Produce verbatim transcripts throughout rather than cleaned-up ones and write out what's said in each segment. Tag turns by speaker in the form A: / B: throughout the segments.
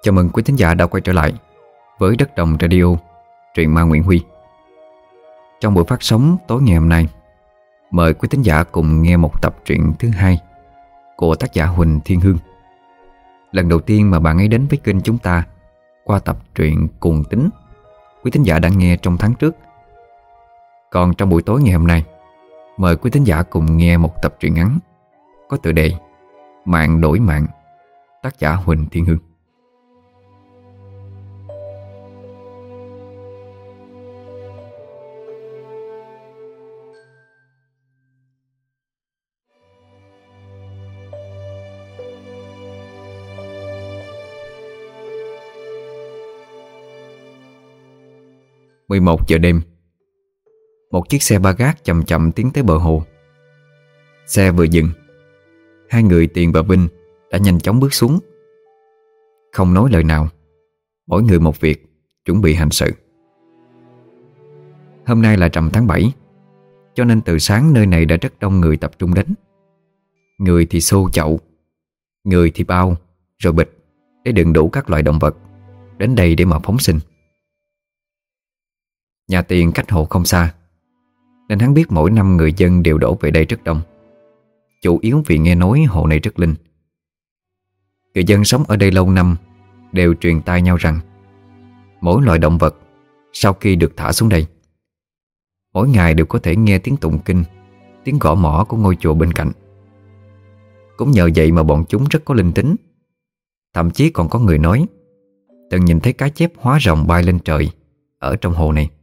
A: Chào mừng quý thính giả đã quay trở lại với Đất Đồng Radio, truyện ma Nguyễn Huy. Trong buổi phát sóng tối ngày hôm nay, mời quý thính giả cùng nghe một tập truyện thứ hai của tác giả Huỳnh Thiên Hương. Lần đầu tiên mà bạn ấy đến với kênh chúng ta qua tập truyện Cuồng Tính, quý thính giả đã nghe trong tháng trước. Còn trong buổi tối ngày hôm nay, mời quý thính giả cùng nghe một tập truyện ngắn có tựa đề Mạng Đổi Mạng, tác giả Huỳnh Thiên Hương. mười một giờ đêm, một chiếc xe ba gác chậm chậm tiến tới bờ hồ. Xe vừa dừng, hai người Tiền và Vinh đã nhanh chóng bước xuống. Không nói lời nào, mỗi người một việc, chuẩn bị hành sự. Hôm nay là rằm tháng bảy, cho nên từ sáng nơi này đã rất đông người tập trung đến. Người thì xô chậu, người thì bao, rồi bịch để đựng đủ các loại động vật đến đây để mà phóng sinh. Nhà Tiền cách hồ không xa, nên hắn biết mỗi năm người dân đều đổ về đây rất đông, chủ yếu vì nghe nói hồ này rất linh. Người dân sống ở đây lâu năm đều truyền tai nhau rằng mỗi loại động vật sau khi được thả xuống đây, mỗi ngày đều có thể nghe tiếng tụng kinh, tiếng gõ mõ của ngôi chùa bên cạnh. Cũng nhờ vậy mà bọn chúng rất có linh tính. Thậm chí còn có người nói từng nhìn thấy cá chép hóa rồng bay lên trời ở trong hồ này.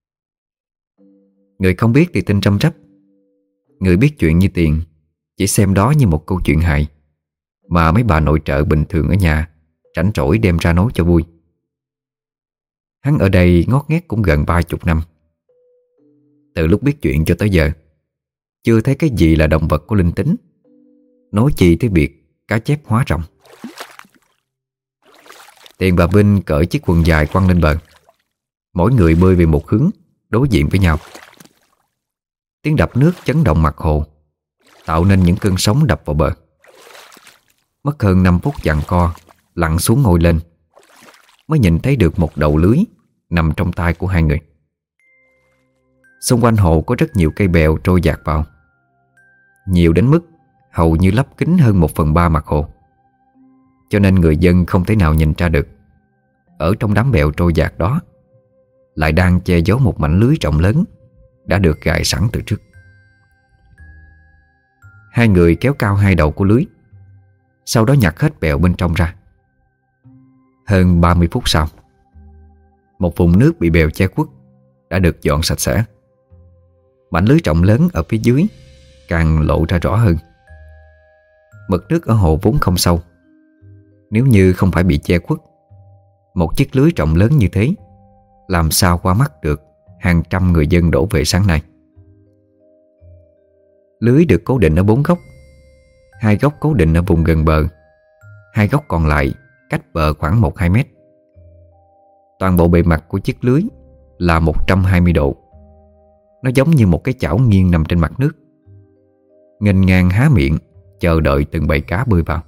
A: Người không biết thì tin răm rắp, người biết chuyện như Tiền chỉ xem đó như một câu chuyện hài mà mấy bà nội trợ bình thường ở nhà rảnh rỗi đem ra nói cho vui. Hắn ở đây ngót nghét cũng gần ba chục năm. Từ lúc biết chuyện cho tới giờ, chưa thấy cái gì là động vật có linh tính, nói chi tới việc cá chép hóa rồng. Tiền và Vinh cởi chiếc quần dài quăng lên bờ, mỗi người bơi về một hướng đối diện với nhau. Tiếng đập nước chấn động mặt hồ, tạo nên những cơn sóng đập vào bờ. Mất hơn năm phút giằng co lặn xuống ngồi lên, mới nhìn thấy được một đầu lưới nằm trong tay của hai người. Xung quanh hồ có rất nhiều cây bèo trôi dạt vào, nhiều đến mức hầu như lấp kín hơn một phần ba mặt hồ, cho nên người dân không thể nào nhìn ra được ở trong đám bèo trôi dạt đó lại đang che giấu một mảnh lưới rộng lớn đã được gài sẵn từ trước. Hai người kéo cao hai đầu của lưới, sau đó nhặt hết bèo bên trong ra. Hơn ba mươi phút sau, một vùng nước bị bèo che khuất đã được dọn sạch sẽ. Mảnh lưới rộng lớn ở phía dưới càng lộ ra rõ hơn. Mực nước ở hồ vốn không sâu, nếu như không phải bị che khuất, một chiếc lưới rộng lớn như thế làm sao qua mắt được hàng trăm người dân đổ về sáng nay. Lưới được cố định ở bốn góc. Hai góc cố định ở vùng gần bờ, hai góc còn lại cách bờ khoảng một hai mét. Toàn bộ bề mặt của chiếc lưới là một trăm hai mươi độ. Nó giống như một cái chảo nghiêng nằm trên mặt nước, nghênh ngang há miệng chờ đợi từng bầy cá bơi vào.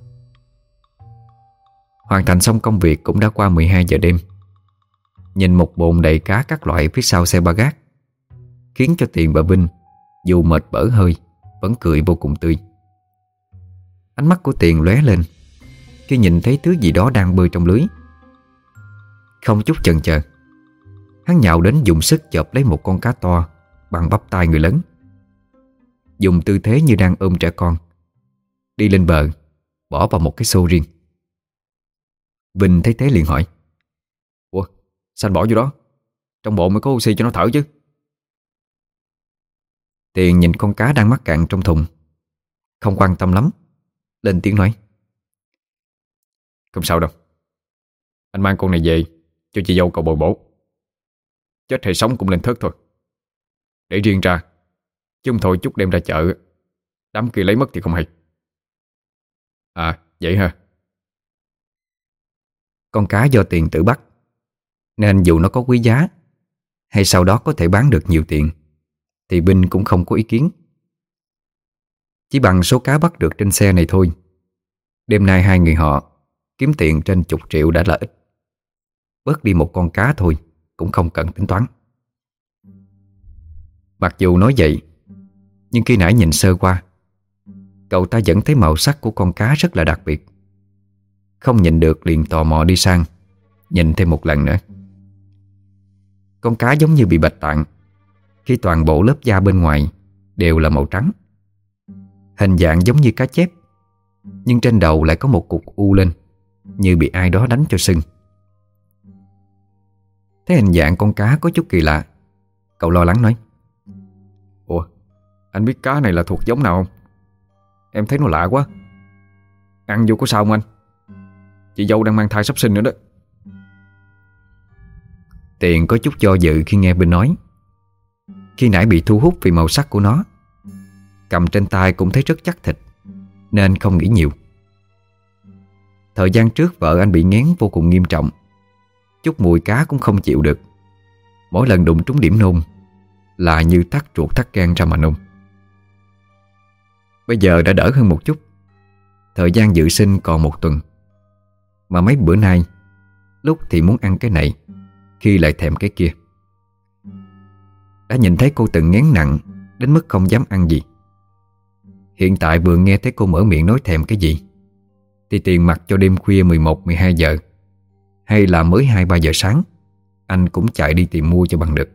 A: Hoàn thành xong công việc cũng đã qua mười hai giờ đêm. Nhìn một bồn đầy cá các loại phía sau xe ba gác khiến cho Tiền và Vinh dù mệt bở hơi vẫn cười vô cùng tươi. Ánh mắt của Tiền lóe lên khi nhìn thấy thứ gì đó đang bơi trong lưới. Không chút chần chờ, hắn nhào đến dùng sức chộp lấy một con cá to bằng bắp tay người lớn, dùng tư thế như đang ôm trẻ con, đi lên bờ bỏ vào một cái xô riêng. Vinh thấy thế liền hỏi: "Ủa, sao anh bỏ vô đó? Trong bộ mới có oxy cho nó thở chứ." Tiền nhìn con cá đang mắc cạn trong thùng, không quan tâm lắm, lên tiếng nói: "Không sao đâu, anh mang con này về cho chị dâu cậu bồi bổ. Chết hay sống cũng lên thớt thôi. Để riêng ra, chứ không thôi chút đem ra chợ, đám kia lấy mất thì không hay." "À, vậy hả?" Con cá do Tiền tự bắt, nên dù nó có quý giá hay sau đó có thể bán được nhiều tiền thì Vinh cũng không có ý kiến. Chỉ bằng số cá bắt được trên xe này thôi, đêm nay hai người họ Kiếm tiền trên chục triệu đã là ít, bớt đi một con cá thôi cũng không cần tính toán. Mặc dù nói vậy, nhưng khi nãy nhìn sơ qua, cậu ta vẫn thấy màu sắc của con cá rất là đặc biệt. Không nhìn được liền tò mò đi sang nhìn thêm một lần nữa. Con cá giống như bị bạch tạng, khi toàn bộ lớp da bên ngoài đều là màu trắng. Hình dạng giống như cá chép, nhưng trên đầu lại có một cục u lên, như bị ai đó đánh cho sưng. Thấy hình dạng con cá có chút kỳ lạ, cậu lo lắng nói: "Ủa, anh biết cá này là thuộc giống nào không? Em thấy nó lạ quá. Ăn vô có sao không anh? Chị dâu đang mang thai sắp sinh nữa đó." Tiền có chút do dự khi nghe Bình nói. Khi nãy bị thu hút vì màu sắc của nó, cầm trên tay cũng thấy rất chắc thịt, nên không nghĩ nhiều. Thời gian trước vợ anh bị nghén vô cùng nghiêm trọng, chút mùi cá cũng không chịu được. Mỗi lần đụng trúng điểm nôn là như thắt ruột thắt gan ra mà nôn. Bây giờ đã đỡ hơn một chút. Thời gian dự sinh còn một tuần, mà mấy bữa nay lúc thì muốn ăn cái này, khi lại thèm cái kia. Đã nhìn thấy cô từng nghén nặng đến mức không dám ăn gì. Hiện tại vừa nghe thấy cô mở miệng nói thèm cái gì, thì tiền mặc cho đêm khuya mười một, mười hai giờ hay là mới hai ba giờ sáng, anh cũng chạy đi tìm mua cho bằng được.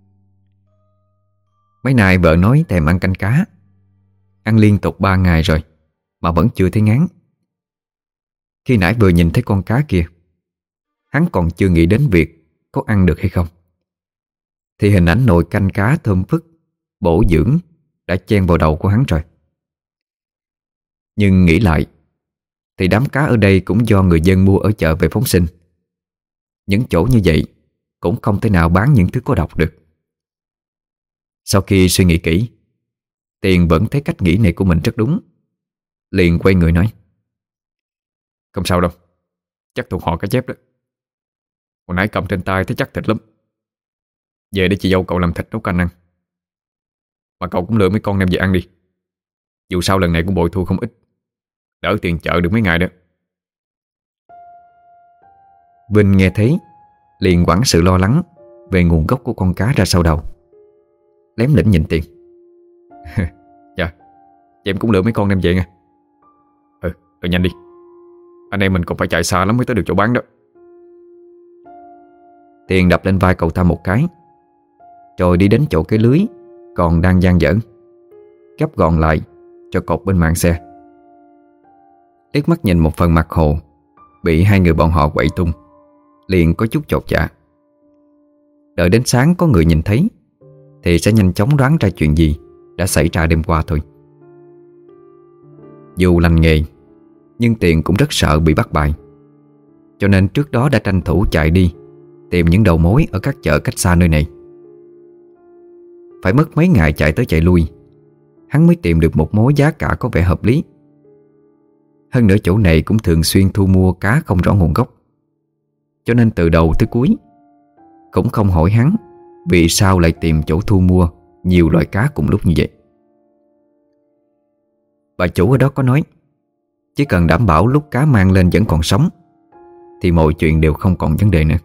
A: Mấy nay vợ nói thèm ăn canh cá, ăn liên tục ba ngày rồi mà vẫn chưa thấy ngán. Khi nãy vừa nhìn thấy con cá kia, hắn còn chưa nghĩ đến việc có ăn được hay không, thì hình ảnh nồi canh cá thơm phức, bổ dưỡng đã chen vào đầu của hắn rồi. Nhưng nghĩ lại thì đám cá ở đây cũng do người dân mua ở chợ về phóng sinh. Những chỗ như vậy cũng không thể nào bán những thứ có độc được. Sau khi suy nghĩ kỹ, Tiền vẫn thấy cách nghĩ này của mình rất đúng. Liền quay người nói: "Không sao đâu, chắc thuộc họ cá chép đó. Hồi nãy cầm trên tay thấy chắc thịt lắm. Về để chị dâu cậu làm thịt nấu canh ăn. Mà cậu cũng lựa mấy con đem về ăn đi. Dù sao lần này cũng bội thu không ít, đỡ tiền chợ được mấy ngày đó." Vinh nghe thấy liền quẳng sự lo lắng về nguồn gốc của con cá ra sau đầu, lém lỉnh nhìn Tiền. "Dạ, chị em cũng lựa mấy con đem về nha. Ừ, rồi nhanh đi, anh em mình còn phải chạy xa lắm mới tới được chỗ bán đó." Tiền đập lên vai cậu ta một cái, rồi đi đến chỗ cái lưới còn đang dang dở, gấp gọn lại cho cột bên mạn xe. Liếc mắt nhìn một phần mặt hồ bị hai người bọn họ quậy tung, liền có chút chột dạ. Đợi đến sáng có người nhìn thấy thì sẽ nhanh chóng đoán ra chuyện gì đã xảy ra đêm qua thôi. Dù lành nghề, nhưng Tiền cũng rất sợ bị bắt bài, cho nên trước đó đã tranh thủ chạy đi tìm những đầu mối ở các chợ cách xa nơi này. Phải mất mấy ngày chạy tới chạy lui, hắn mới tìm được một mối giá cả có vẻ hợp lý. Hơn nữa chỗ này cũng thường xuyên thu mua cá không rõ nguồn gốc, cho nên từ đầu tới cuối cũng không hỏi hắn vì sao lại tìm chỗ thu mua nhiều loại cá cùng lúc như vậy. Bà chủ ở đó có nói, chỉ cần đảm bảo lúc cá mang lên vẫn còn sống thì mọi chuyện đều không còn vấn đề nữa.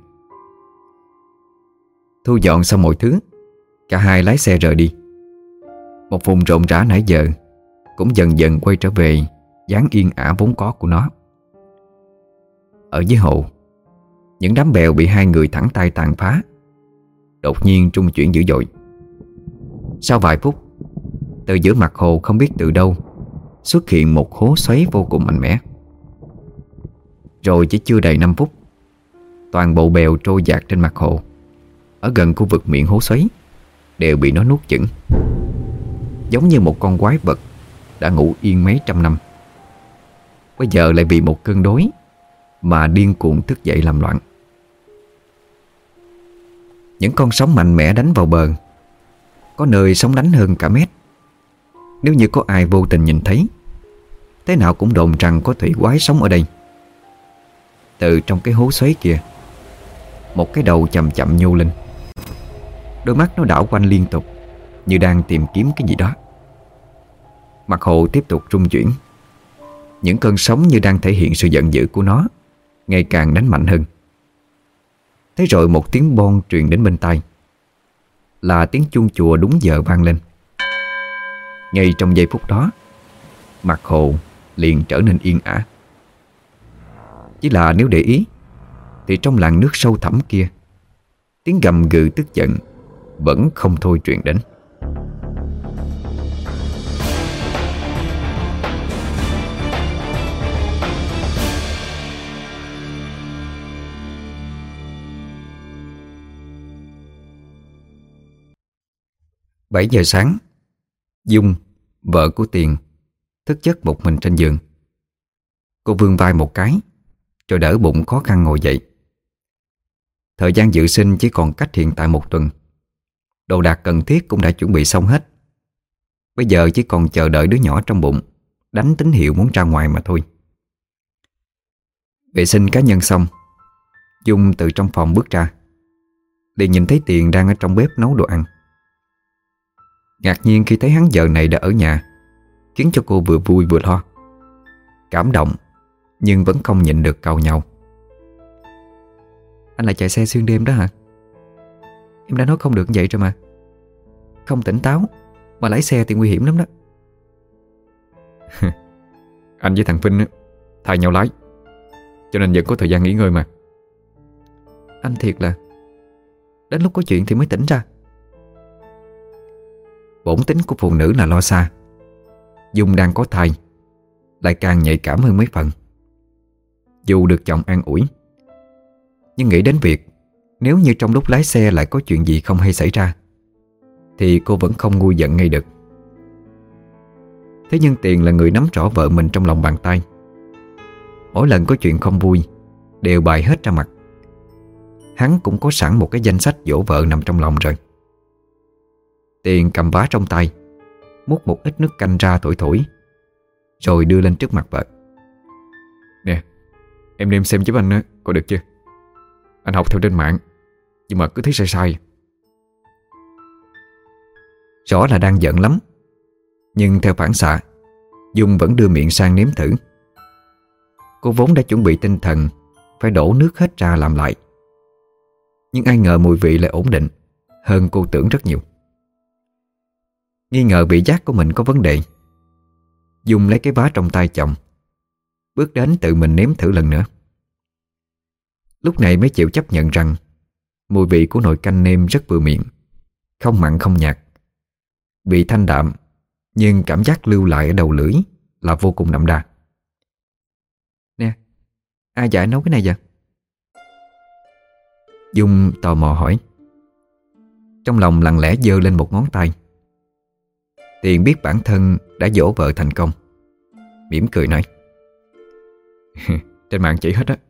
A: Thu dọn xong mọi thứ, cả hai lái xe rời đi. Một vùng rộn rã nãy giờ cũng dần dần quay trở về dáng yên ả vốn có của nó. Ở dưới hồ, những đám bèo bị hai người thẳng tay tàn phá đột nhiên trung chuyển dữ dội. Sau vài phút, từ giữa mặt hồ không biết từ đâu xuất hiện một hố xoáy vô cùng mạnh mẽ. Rồi chỉ chưa đầy năm phút, toàn bộ bèo trôi dạt trên mặt hồ ở gần khu vực miệng hố xoáy đều bị nó nuốt chửng, giống như một con quái vật đã ngủ yên mấy trăm năm, bây giờ lại vì một cơn đói mà điên cuồng thức dậy làm loạn. Những con sóng mạnh mẽ đánh vào bờ, có nơi sóng đánh hơn cả mét. Nếu như có ai vô tình nhìn thấy, thế nào cũng đồn rằng có thủy quái sống ở đây. Từ trong cái hố xoáy kia, một cái đầu chậm chậm nhô lên. Đôi mắt nó đảo quanh liên tục, như đang tìm kiếm cái gì đó. Mặt hồ tiếp tục rung chuyển. Những cơn sóng như đang thể hiện sự giận dữ của nó ngày càng đánh mạnh hơn. Thế rồi một tiếng bon truyền đến bên tai, là tiếng chuông chùa đúng giờ vang lên. Ngay trong giây phút đó, mặt hồ liền trở nên yên ả. Chỉ là nếu để ý thì trong làn nước sâu thẳm kia, tiếng gầm gừ tức giận vẫn không thôi truyền đến. Bảy giờ sáng, Dung, vợ của Tiền, thức giấc một mình trên giường. Cô vươn vai một cái, rồi đỡ bụng khó khăn ngồi dậy. Thời gian dự sinh chỉ còn cách hiện tại một tuần. Đồ đạc cần thiết cũng đã chuẩn bị xong hết. Bây giờ chỉ còn chờ đợi đứa nhỏ trong bụng đánh tín hiệu muốn ra ngoài mà thôi. Vệ sinh cá nhân xong, Dung từ trong phòng bước ra, liền nhìn thấy Tiền đang ở trong bếp nấu đồ ăn. Ngạc nhiên khi thấy hắn giờ này đã ở nhà, khiến cho cô vừa vui vừa lo. Cảm động, nhưng vẫn không nhịn được càu nhau. Anh lại chạy xe xuyên đêm đó hả? Em đã nói không được như vậy rồi mà. Không tỉnh táo mà lái xe thì nguy hiểm lắm đó.
B: Anh với thằng Vinh thay nhau lái, cho nên vẫn có thời gian nghỉ ngơi mà.
A: Anh thiệt là đến lúc có chuyện thì mới tỉnh ra. Bổn tính của phụ nữ là lo xa. Dung đang có thai, lại càng nhạy cảm hơn mấy phần. Dù được chồng an ủi, nhưng nghĩ đến việc nếu như trong lúc lái xe lại có chuyện gì không hay xảy ra, thì cô vẫn không nguôi giận ngay được. Thế nhưng Tiền là người nắm rõ vợ mình trong lòng bàn tay. Mỗi lần có chuyện không vui đều bày hết ra mặt. Hắn cũng có sẵn một cái danh sách dỗ vợ nằm trong lòng rồi. Tiền cầm vá trong tay, múc một ít nước canh ra thổi thổi, rồi đưa lên trước mặt vợ.
B: Nè, em đem xem giúp anh á, có được chưa? Anh học theo trên mạng, nhưng mà cứ thấy sai sai.
A: Rõ là đang giận lắm, nhưng theo phản xạ, Dung vẫn đưa miệng sang nếm thử. Cô vốn đã chuẩn bị tinh thần phải đổ nước hết ra làm lại, nhưng ai ngờ mùi vị lại ổn định hơn cô tưởng rất nhiều. Nghi ngờ vị giác của mình có vấn đề, Dung lấy cái vá trong tay chồng, bước đến tự mình nếm thử lần nữa. Lúc này mới chịu chấp nhận rằng mùi vị của nồi canh nêm rất vừa miệng, không mặn không nhạt, vị thanh đạm, nhưng cảm giác lưu lại ở đầu lưỡi là vô cùng đậm đà. Nè, ai dạy nấu cái này vậy? Dung tò mò hỏi. Trong lòng lặng lẽ giơ lên một ngón tay. Tiền biết bản thân đã dỗ vợ thành công, mỉm cười nói:
B: Trên mạng chỉ hết á.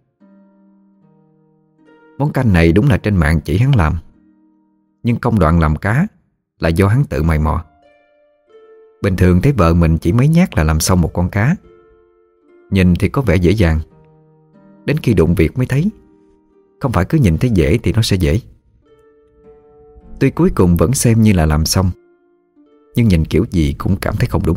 A: Món canh này đúng là trên mạng chỉ hắn làm, nhưng công đoạn làm cá là do hắn tự mày mò. Bình thường thấy vợ mình chỉ mấy nhát là làm xong một con cá. Nhìn thì có vẻ dễ dàng, đến khi đụng việc mới thấy không phải cứ nhìn thấy dễ thì nó sẽ dễ. Tuy cuối cùng vẫn xem như là làm xong, nhưng nhìn kiểu gì cũng cảm thấy không đúng.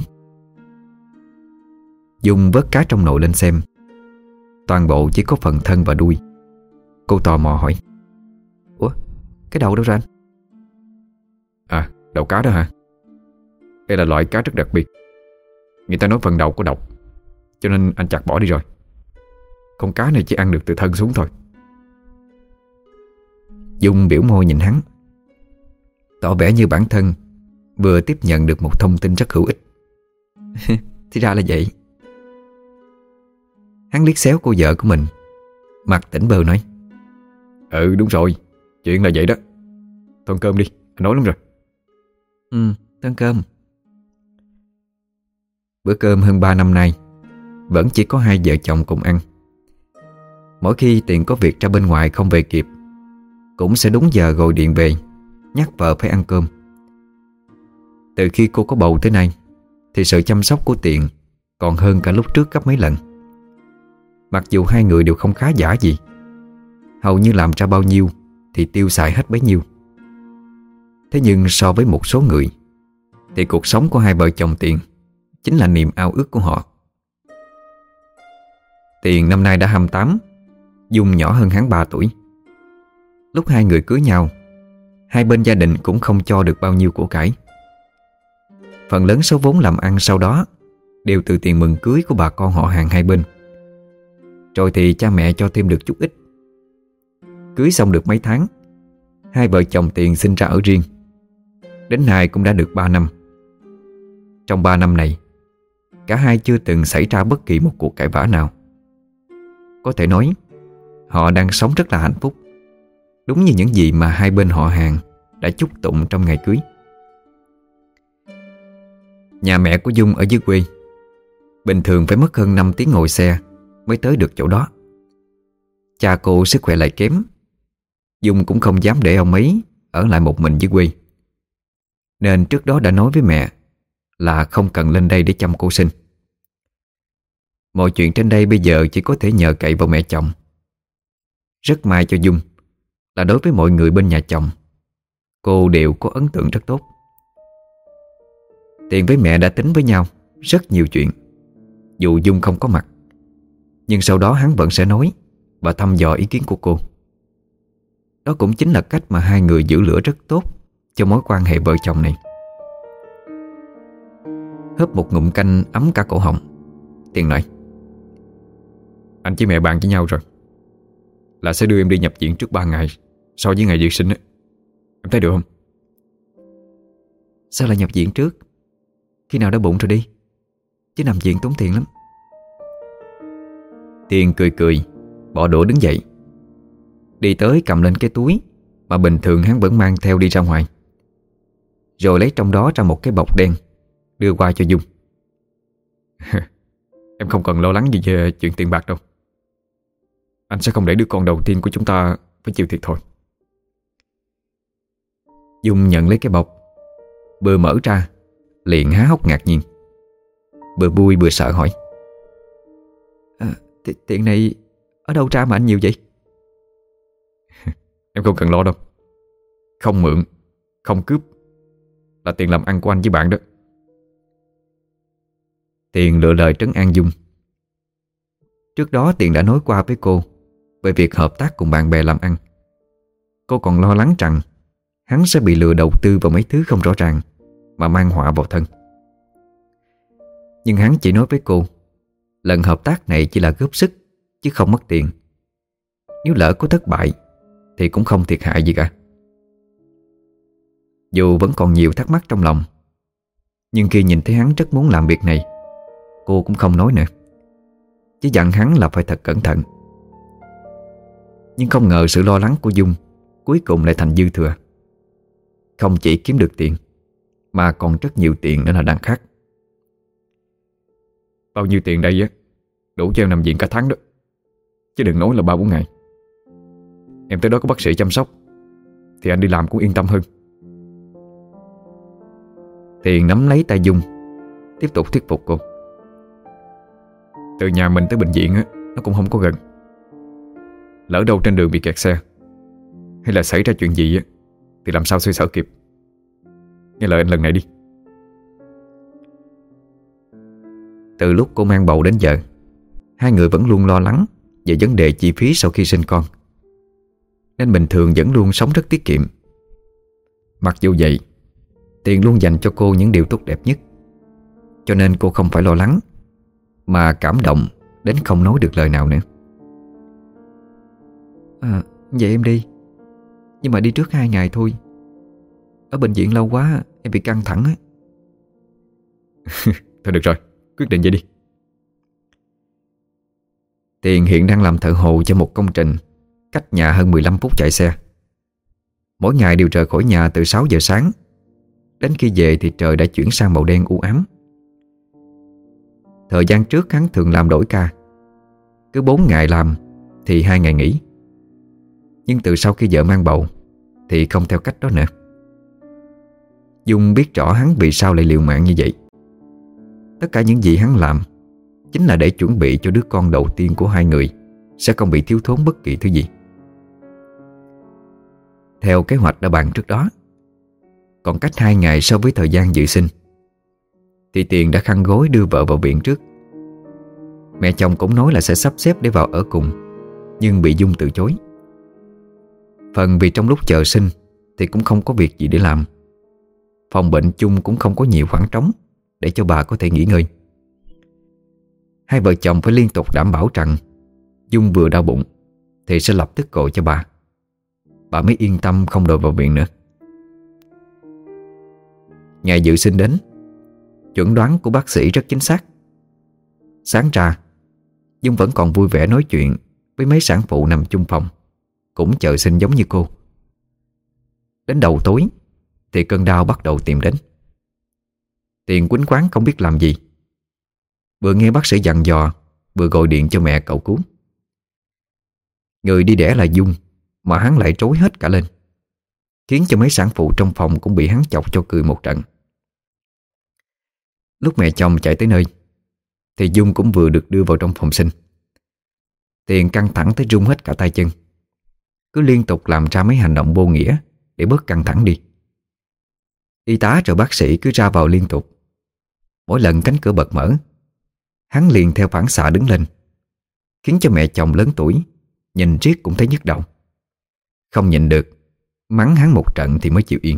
A: Dung vớt cá trong nồi lên xem. Toàn bộ chỉ có phần thân và đuôi. Cô tò mò hỏi: Ủa, cái đầu đâu ra anh?
B: À, đầu cá đó hả? Đây là loại cá rất đặc biệt. Người ta nói phần đầu có độc, cho nên anh chặt bỏ đi rồi. Con cá này chỉ ăn được từ thân xuống thôi.
A: Dung biểu môi nhìn hắn, tỏ vẻ như bản thân vừa tiếp nhận được một thông tin rất hữu ích. Thì ra là vậy. Hắn liếc xéo cô vợ của mình, mặt tỉnh bơ nói:
B: Ừ đúng rồi, chuyện là vậy đó. Thôi ăn cơm đi, anh nói lắm rồi.
A: Ừ, ăn cơm. Bữa cơm hơn ba năm nay vẫn chỉ có hai vợ chồng cùng ăn. Mỗi khi Tiền có việc ra bên ngoài không về kịp, cũng sẽ đúng giờ gọi điện về nhắc vợ phải ăn cơm. Từ khi cô có bầu tới nay thì sự chăm sóc của Tiền còn hơn cả lúc trước gấp mấy lần. Mặc dù hai người đều không khá giả gì, hầu như làm ra bao nhiêu thì tiêu xài hết bấy nhiêu. Thế nhưng so với một số người thì cuộc sống của hai vợ chồng Tiền chính là niềm ao ước của họ. Tiền năm nay đã hai mươi tám, Dung nhỏ hơn hắn ba tuổi. Lúc hai người cưới nhau, hai bên gia đình cũng không cho được bao nhiêu của cải. Phần lớn số vốn làm ăn sau đó đều từ tiền mừng cưới của bà con họ hàng hai bên. Rồi thì cha mẹ cho thêm được chút ít. Cưới xong được mấy tháng, hai vợ chồng Tiền sinh ra ở riêng. Đến nay cũng đã được ba năm. Trong ba năm này, cả hai chưa từng xảy ra bất kỳ một cuộc cãi vã nào. Có thể nói, họ đang sống rất là hạnh phúc, đúng như những gì mà hai bên họ hàng đã chúc tụng trong ngày cưới. Nhà mẹ của Dung ở dưới quê, bình thường phải mất hơn năm tiếng ngồi xe mới tới được chỗ đó. Cha cô sức khỏe lại kém, Dung cũng không dám để ông ấy ở lại một mình dưới quê, nên trước đó đã nói với mẹ là không cần lên đây để chăm cô sinh. Mọi chuyện trên đây bây giờ chỉ có thể nhờ cậy vào mẹ chồng. Rất may cho Dung là đối với mọi người bên nhà chồng, cô đều có ấn tượng rất tốt. Tiền với mẹ đã tính với nhau rất nhiều chuyện, dù Dung không có mặt, nhưng sau đó hắn vẫn sẽ nói và thăm dò ý kiến của cô. Đó cũng chính là cách mà hai người giữ lửa rất tốt cho mối quan hệ vợ chồng này. Hớp một ngụm canh ấm cả cổ họng, Tiền nói:
B: Anh với mẹ bàn với nhau rồi, là sẽ đưa em đi nhập viện trước ba ngày so với ngày dự sinh á. Em thấy được không?
A: Sao lại nhập viện trước? Khi nào đã bụng rồi đi, chứ nằm viện tốn tiền lắm. Tiền cười cười, bỏ đũa đứng dậy, đi tới cầm lên cái túi mà bình thường hắn vẫn mang theo đi ra ngoài, rồi lấy trong đó ra một cái bọc đen đưa qua cho Dung.
B: Em không cần lo lắng gì về chuyện tiền bạc đâu. Anh sẽ không để đứa con đầu tiên của chúng ta phải chịu thiệt thòi.
A: Dung nhận lấy cái bọc, vừa mở ra liền há hốc ngạc nhiên, vừa vui vừa sợ hỏi: à, Tiền này ở đâu ra mà anh nhiều vậy?
B: Em không cần lo đâu. Không mượn, không cướp, là tiền làm ăn của anh với bạn đó.
A: Tiền lựa lời trấn an Dung. Trước đó Tiền đã nói qua với cô về việc hợp tác cùng bạn bè làm ăn. Cô còn lo lắng rằng hắn sẽ bị lừa đầu tư vào mấy thứ không rõ ràng mà mang họa vào thân. Nhưng hắn chỉ nói với cô lần hợp tác này chỉ là góp sức chứ không mất tiền. Nếu lỡ có thất bại thì cũng không thiệt hại gì cả. Dù vẫn còn nhiều thắc mắc trong lòng, nhưng khi nhìn thấy hắn rất muốn làm việc này, cô cũng không nói nữa, chỉ dặn hắn là phải thật cẩn thận. Nhưng không ngờ sự lo lắng của Dung cuối cùng lại thành dư thừa. Không chỉ kiếm được tiền, mà còn rất nhiều tiền nữa là đằng khác.
B: Bao nhiêu tiền đây á, đủ cho em nằm viện cả tháng đó, chứ đừng nói là ba bốn ngày. Em tới đó có bác sĩ chăm sóc thì anh đi làm cũng yên tâm hơn.
A: Tiền nắm lấy tay Dung, tiếp tục thuyết phục cô.
B: Từ nhà mình tới bệnh viện á, nó cũng không có gần. Lỡ đâu trên đường bị kẹt xe hay là xảy ra chuyện gì á, thì làm sao xoay sở kịp. Nghe lời anh lần này đi.
A: Từ lúc cô mang bầu đến giờ, hai người vẫn luôn lo lắng về vấn đề chi phí sau khi sinh con, nên bình thường vẫn luôn sống rất tiết kiệm. Mặc dù vậy, Tiền luôn dành cho cô những điều tốt đẹp nhất, cho nên cô không phải lo lắng, mà cảm động đến không nói được lời nào nữa. À, vậy em đi, nhưng mà đi trước hai ngày thôi. Ở bệnh viện lâu quá em bị căng thẳng á.
B: Thôi được rồi, quyết định vậy đi.
A: Tiền hiện đang làm thợ hồ cho một công trình cách nhà hơn mười lăm phút chạy xe. Mỗi ngày đều rời khỏi nhà từ sáu giờ sáng, đến khi về thì trời đã chuyển sang màu đen u ám. Thời gian trước hắn thường làm đổi ca, cứ bốn ngày làm thì hai ngày nghỉ. Nhưng từ sau khi vợ mang bầu thì không theo cách đó nữa. Dung biết rõ hắn vì sao lại liều mạng như vậy. Tất cả những gì hắn làm chính là để chuẩn bị cho đứa con đầu tiên của hai người sẽ không bị thiếu thốn bất kỳ thứ gì. Theo kế hoạch đã bàn trước đó, còn cách hai ngày so với thời gian dự sinh, thì Tiền đã khăn gối đưa vợ vào viện trước. Mẹ chồng cũng nói là sẽ sắp xếp để vào ở cùng, nhưng bị Dung từ chối. Phần vì trong lúc chờ sinh thì cũng không có việc gì để làm. Phòng bệnh chung cũng không có nhiều khoảng trống để cho bà có thể nghỉ ngơi. Hai vợ chồng phải liên tục đảm bảo rằng Dung vừa đau bụng thì sẽ lập tức gọi cho bà. Bà mới yên tâm không đòi vào viện nữa. Ngày dự sinh đến, chẩn đoán của bác sĩ rất chính xác. Sáng ra, Dung vẫn còn vui vẻ nói chuyện với mấy sản phụ nằm chung phòng, cũng chờ sinh giống như cô. Đến đầu tối thì cơn đau bắt đầu tìm đến. Tiền quýnh quáng không biết làm gì, vừa nghe bác sĩ dặn dò, vừa gọi điện cho mẹ cậu cứu. Người đi đẻ là Dung, mà hắn lại trối hết cả lên, khiến cho mấy sản phụ trong phòng cũng bị hắn chọc cho cười một trận. Lúc mẹ chồng chạy tới nơi thì Dung cũng vừa được đưa vào trong phòng sinh. Tiền căng thẳng tới run hết cả tay chân, cứ liên tục làm ra mấy hành động vô nghĩa để bớt căng thẳng đi. Y tá rồi bác sĩ cứ ra vào liên tục. Mỗi lần cánh cửa bật mở, hắn liền theo phản xạ đứng lên, khiến cho mẹ chồng lớn tuổi nhìn riết cũng thấy nhức đầu. Không nhịn được, mắng hắn một trận thì mới chịu yên.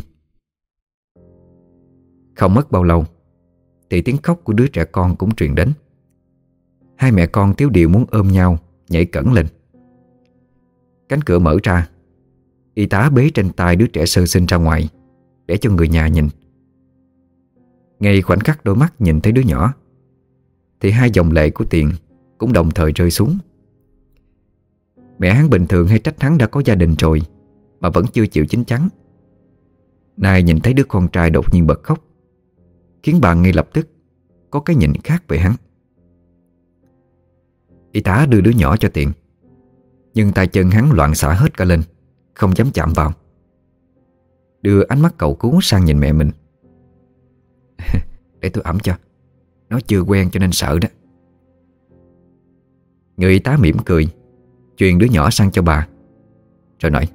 A: Không mất bao lâu thì tiếng khóc của đứa trẻ con cũng truyền đến. Hai mẹ con thiếu điều muốn ôm nhau, nhảy cẫng lên. Cánh cửa mở ra, y tá bế trên tay đứa trẻ sơ sinh ra ngoài để cho người nhà nhìn. Ngay khoảnh khắc đôi mắt nhìn thấy đứa nhỏ thì hai dòng lệ của Tiền cũng đồng thời rơi xuống. Mẹ hắn bình thường hay trách hắn đã có gia đình rồi mà vẫn chưa chịu chín chắn. Nay nhìn thấy đứa con trai đột nhiên bật khóc, khiến bà ngay lập tức có cái nhìn khác về hắn. Y tá đưa đứa nhỏ cho Tiền, nhưng tay chân hắn loạn xạ hết cả lên, không dám chạm vào. Đưa ánh mắt cậu cứu sang nhìn mẹ mình. Để tôi ẵm cho, nó chưa quen cho nên sợ đó. Người y tá mỉm cười, truyền đứa nhỏ sang cho bà, rồi nói: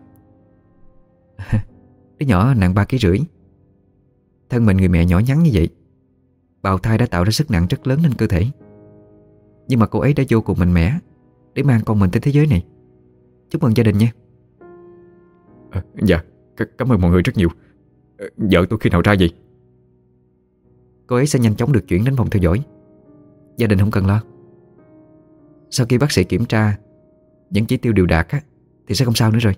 A: Đứa nhỏ nặng ba ký rưỡi. Thân mình người mẹ nhỏ nhắn như vậy, bào thai đã tạo ra sức nặng rất lớn lên cơ thể. Nhưng mà cô ấy đã vô cùng mạnh mẽ để mang con mình tới thế giới này. Chúc mừng gia đình nha.
B: à, Dạ, c- cảm ơn mọi người rất nhiều. à, Vợ tôi khi nào ra vậy?
A: Cô ấy sẽ nhanh chóng được chuyển đến phòng theo dõi. Gia đình không cần lo. Sau khi bác sĩ kiểm tra những chỉ tiêu đều đạt á, thì sẽ không sao nữa rồi.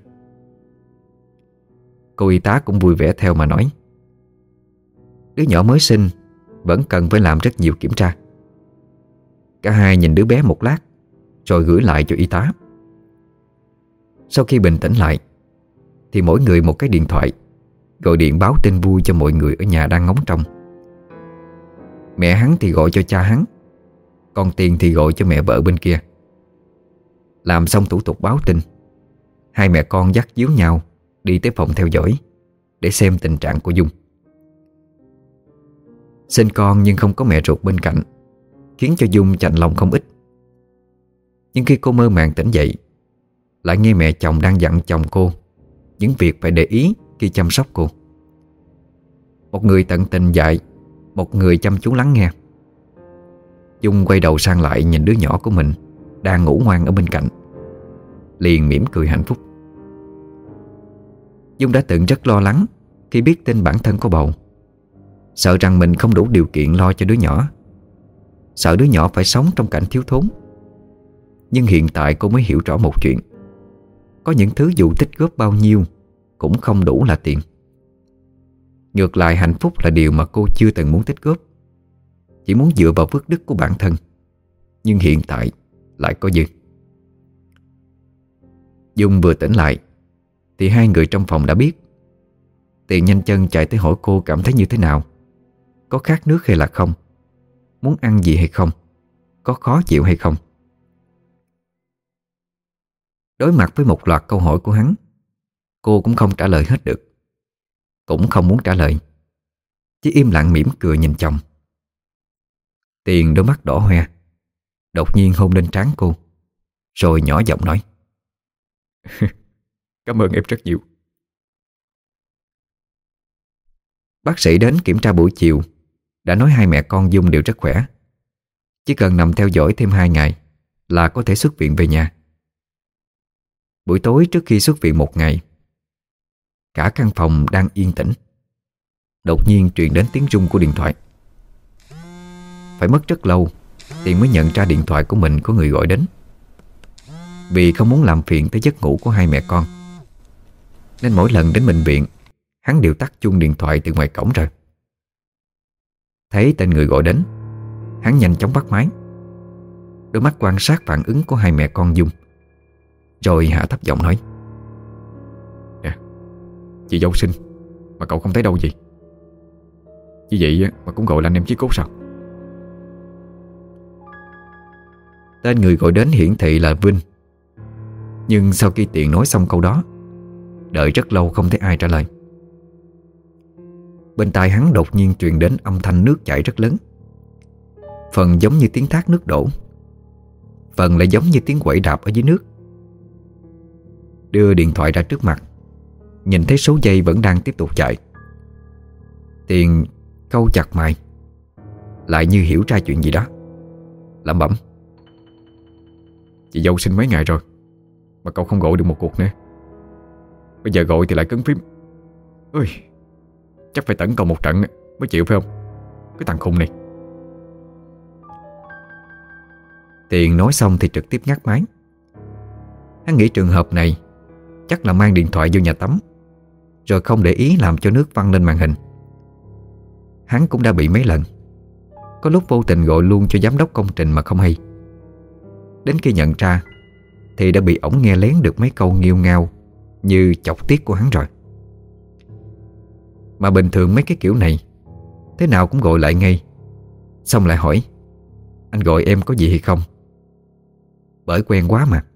A: Cô y tá cũng vui vẻ theo mà nói: Đứa nhỏ mới sinh vẫn cần phải làm rất nhiều kiểm tra. Cả hai nhìn đứa bé một lát rồi gửi lại cho y tá. Sau khi bình tĩnh lại thì mỗi người một cái điện thoại, gọi điện báo tin vui cho mọi người ở nhà đang ngóng trông. Mẹ hắn thì gọi cho cha hắn, còn Tiền thì gọi cho mẹ vợ bên kia. Làm xong thủ tục báo tin, hai mẹ con dắt díu nhau đi tới phòng theo dõi để xem tình trạng của Dung. Sinh con nhưng không có mẹ ruột bên cạnh khiến cho Dung chạnh lòng không ít. Nhưng khi cô mơ màng tỉnh dậy, lại nghe mẹ chồng đang dặn chồng cô những việc phải để ý khi chăm sóc cô. Một người tận tình dạy, một người chăm chú lắng nghe. Dung quay đầu sang lại nhìn đứa nhỏ của mình đang ngủ ngoan ở bên cạnh, liền mỉm cười hạnh phúc. Dung đã từng rất lo lắng khi biết tin bản thân có bầu, sợ rằng mình không đủ điều kiện lo cho đứa nhỏ, sợ đứa nhỏ phải sống trong cảnh thiếu thốn. Nhưng hiện tại cô mới hiểu rõ một chuyện: có những thứ dù tích góp bao nhiêu cũng không đủ là tiền. Ngược lại, hạnh phúc là điều mà cô chưa từng muốn tích góp, chỉ muốn dựa vào phước đức của bản thân, nhưng hiện tại lại có dư. Dung vừa tỉnh lại thì hai người trong phòng đã biết. Tiền nhanh chân chạy tới hỏi cô cảm thấy như thế nào, có khát nước hay là không, muốn ăn gì hay không, có khó chịu hay không. Đối mặt với một loạt câu hỏi của hắn, cô cũng không trả lời hết được, cũng không muốn trả lời, chỉ im lặng mỉm cười nhìn chồng. Tiền đôi mắt đỏ hoe, đột nhiên hôn lên trán cô, rồi nhỏ giọng nói:
B: Cảm ơn em rất nhiều.
A: Bác sĩ đến kiểm tra buổi chiều đã nói hai mẹ con Dung đều rất khỏe, chỉ cần nằm theo dõi thêm hai ngày là có thể xuất viện về nhà. Buổi tối trước khi xuất viện một ngày, cả căn phòng đang yên tĩnh, đột nhiên truyền đến tiếng rung của điện thoại. Phải mất rất lâu Tiền mới nhận ra điện thoại của mình có người gọi đến. Vì không muốn làm phiền tới giấc ngủ của hai mẹ con, nên mỗi lần đến bệnh viện, hắn đều tắt chuông điện thoại từ ngoài cổng rồi. Thấy tên người gọi đến, hắn nhanh chóng bắt máy, đôi mắt quan sát phản ứng của hai mẹ con Dung, rồi hạ thấp giọng nói:
B: Nè, chị dâu sinh mà cậu không thấy đâu gì? Như vậy mà cũng gọi là anh em chí cốt sao?
A: Tên người gọi đến hiển thị là Vinh. Nhưng sau khi Tiền nói xong câu đó, đợi rất lâu không thấy ai trả lời. Bên tai hắn đột nhiên truyền đến âm thanh nước chảy rất lớn, phần giống như tiếng thác nước đổ, phần lại giống như tiếng quẩy đạp ở dưới nước. Đưa điện thoại ra trước mặt, nhìn thấy số giây vẫn đang tiếp tục chạy. Tiền cau chặt mày, lại như hiểu ra chuyện gì đó, lẩm bẩm:
B: Chị dâu sinh mấy ngày rồi mà cậu không gọi được một cuộc nữa. Bây giờ gọi thì lại cấn phím. Ôi, chắc phải tấn công một trận mới chịu phải không? Cái thằng khùng này.
A: Tiền nói xong thì trực tiếp ngắt máy. Hắn nghĩ trường hợp này chắc là mang điện thoại vô nhà tắm, rồi không để ý làm cho nước văng lên màn hình. Hắn cũng đã bị mấy lần, có lúc vô tình gọi luôn cho giám đốc công trình mà không hay. Đến khi nhận ra thì đã bị ổng nghe lén được mấy câu nghêu ngao như chọc tiết của hắn rồi. Mà bình thường mấy cái kiểu này thế nào cũng gọi lại ngay, xong lại hỏi: Anh gọi em có gì hay không? Bởi quen quá mà.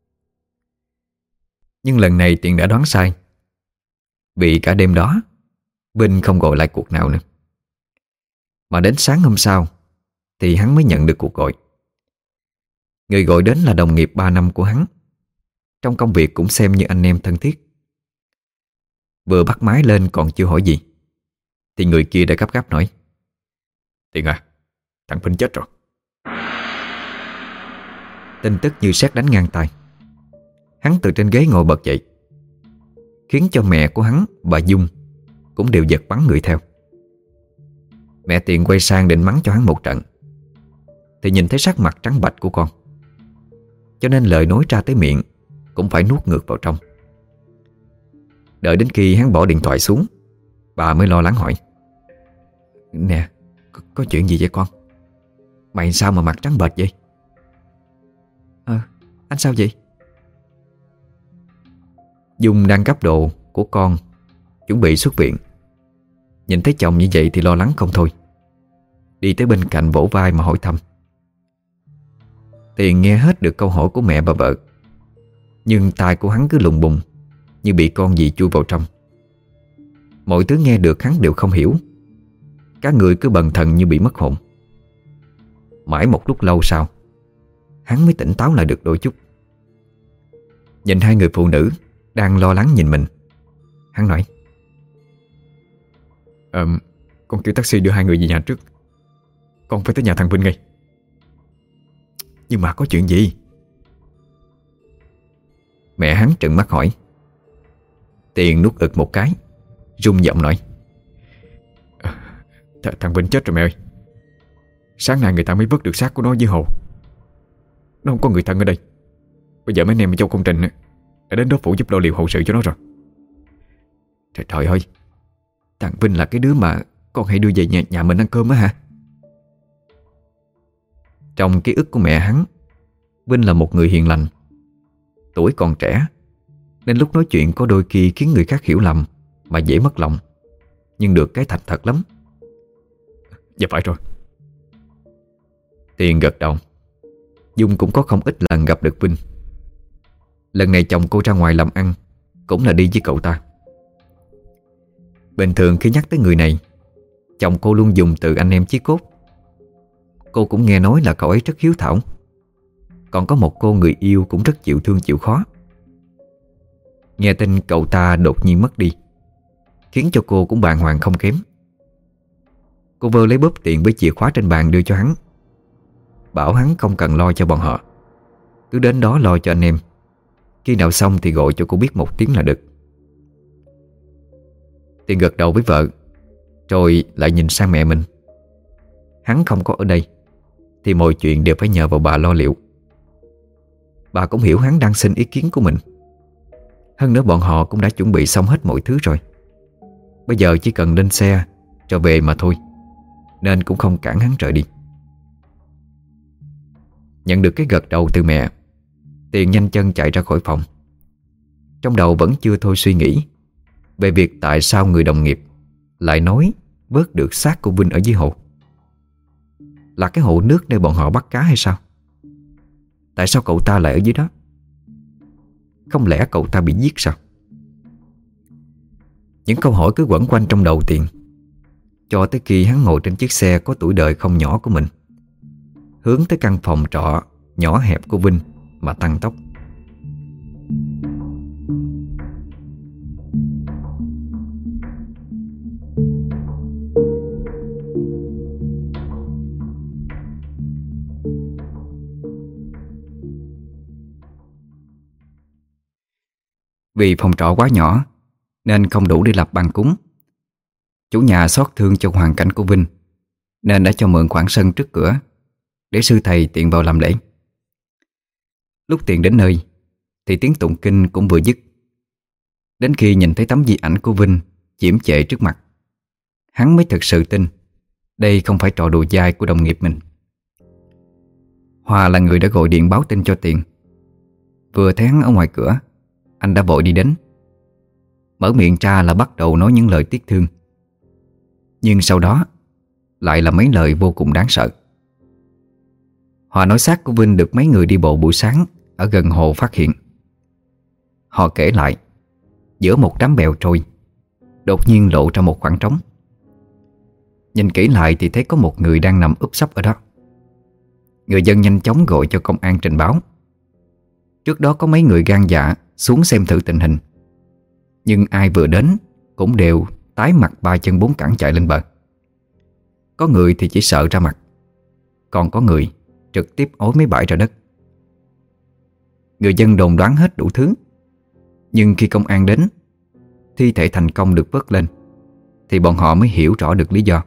A: Nhưng lần này Tiền đã đoán sai, vì cả đêm đó Vinh không gọi lại cuộc nào nữa. Mà đến sáng hôm sau thì hắn mới nhận được cuộc gọi. Người gọi đến là đồng nghiệp ba năm của hắn, trong công việc cũng xem như anh em thân thiết. Vừa bắt máy lên còn chưa hỏi gì thì người kia đã gấp gáp nói:
B: Tiền à, thằng Vinh chết rồi.
A: Tin tức như sét đánh ngang tai. Hắn từ trên ghế ngồi bật dậy, khiến cho mẹ của hắn, bà Dung, cũng đều giật bắn người theo. Mẹ Tiền quay sang định mắng cho hắn một trận, thì nhìn thấy sắc mặt trắng bệch của con, cho nên lời nói ra tới miệng cũng phải nuốt ngược vào trong. Đợi đến khi hắn bỏ điện thoại xuống, bà mới lo lắng hỏi: Nè, có, có chuyện gì vậy con? Mày sao mà mặt trắng bệch vậy? Ờ, anh sao vậy? Dung đang gấp đồ của con, chuẩn bị xuất viện. Nhìn thấy chồng như vậy thì lo lắng không thôi, đi tới bên cạnh vỗ vai mà hỏi thăm. Tiền nghe hết được câu hỏi của mẹ và vợ, nhưng tai của hắn cứ lùng bùng như bị con gì chui vào trong. Mọi thứ nghe được hắn đều không hiểu, cả người cứ bần thần như bị mất hồn. Mãi một lúc lâu sau, hắn mới tỉnh táo lại được đôi chút. Nhìn hai người phụ nữ đang lo lắng nhìn mình, hắn nói:
B: Ờ, con kêu taxi đưa hai người về nhà trước. Con phải tới nhà thằng Vinh ngay.
A: Nhưng mà có chuyện gì? Mẹ hắn trừng mắt hỏi. Tiền nuốt ực một cái, rung giọng nói:
B: Th Thằng Vinh chết rồi mẹ ơi. Sáng nay người ta mới vớt được xác của nó dưới hồ. Nó không có người thân ở đây. Bây giờ mấy anh em ở châu công trình đã đến đó phụ giúp lo liệu hậu sự cho nó rồi.
A: Trời trời ơi, thằng Vinh là cái đứa mà con hay đưa về nhà, nhà mình ăn cơm á hả? Trong ký ức của mẹ hắn, Vinh là một người hiền lành. Tuổi còn trẻ nên lúc nói chuyện có đôi khi khiến người khác hiểu lầm mà dễ mất lòng, nhưng được cái thành thật lắm.
B: Dạ phải rồi.
A: Tiền gật đầu. Dung cũng có không ít lần gặp được Vinh. Lần này chồng cô ra ngoài làm ăn cũng là đi với cậu ta. Bình thường khi nhắc tới người này, chồng cô luôn dùng từ anh em chí cốt. Cô cũng nghe nói là cậu ấy rất hiếu thảo, còn có một cô người yêu cũng rất chịu thương chịu khó. Nghe tin cậu ta đột nhiên mất đi khiến cho cô cũng bàng hoàng không kém. Cô vơ lấy bóp tiền với chìa khóa trên bàn đưa cho hắn, bảo hắn không cần lo cho bọn họ, cứ đến đó lo cho anh em, Khi nào xong thì gọi cho cô biết một tiếng là được. Tiền gật đầu với vợ, rồi lại nhìn sang mẹ mình. Hắn không có ở đây thì mọi chuyện đều phải nhờ vào bà lo liệu. Bà cũng hiểu hắn đang xin ý kiến của mình. Hơn nữa bọn họ cũng đã chuẩn bị xong hết mọi thứ rồi. Bây giờ chỉ cần lên xe cho về mà thôi, nên cũng không cản hắn rời đi. Nhận được cái gật đầu từ mẹ, Tiền nhanh chân chạy ra khỏi phòng. Trong đầu vẫn chưa thôi suy nghĩ về việc tại sao người đồng nghiệp lại nói vớt được xác của Vinh ở dưới hồ. Là cái hồ nước nơi bọn họ bắt cá hay sao? Tại sao cậu ta lại ở dưới đó? Không lẽ cậu ta bị giết sao? Những câu hỏi cứ quẩn quanh trong đầu Tiền, cho tới khi hắn ngồi trên chiếc xe có tuổi đời không nhỏ của mình, hướng tới căn phòng trọ nhỏ hẹp của Vinh mà tăng tốc. Vì phòng trọ quá nhỏ nên không đủ để lập ban cúng. Chủ nhà xót thương cho hoàn cảnh của Vinh nên đã cho mượn khoảng sân trước cửa để sư thầy tiện vào làm lễ. Lúc Tiền đến nơi thì tiếng tụng kinh cũng vừa dứt. Đến khi nhìn thấy tấm di ảnh của Vinh chiếm trệ trước mặt, hắn mới thực sự tin đây không phải trò đùa dai của đồng nghiệp mình. Hòa là người đã gọi điện báo tin cho Tiền. Vừa thấy hắn ở ngoài cửa, anh đã vội đi đến. Mở miệng ra là bắt đầu nói những lời tiếc thương, nhưng sau đó lại là mấy lời vô cùng đáng sợ. Hòa nói xác của Vinh được mấy người đi bộ buổi sáng ở gần hồ phát hiện. Họ kể lại, giữa một đám bèo trôi đột nhiên lộ ra một khoảng trống. Nhìn kỹ lại thì thấy có một người đang nằm úp sấp ở đó. Người dân nhanh chóng gọi cho công an trình báo. Trước đó có mấy người gan dạ xuống xem thử tình hình, nhưng ai vừa đến cũng đều tái mặt ba chân bốn cẳng chạy lên bờ. Có người thì chỉ sợ ra mặt, còn có người trực tiếp ối mấy bãi ra đất. Người dân đồn đoán hết đủ thứ, nhưng khi công an đến, thi thể thành công được vớt lên, thì bọn họ mới hiểu rõ được lý do.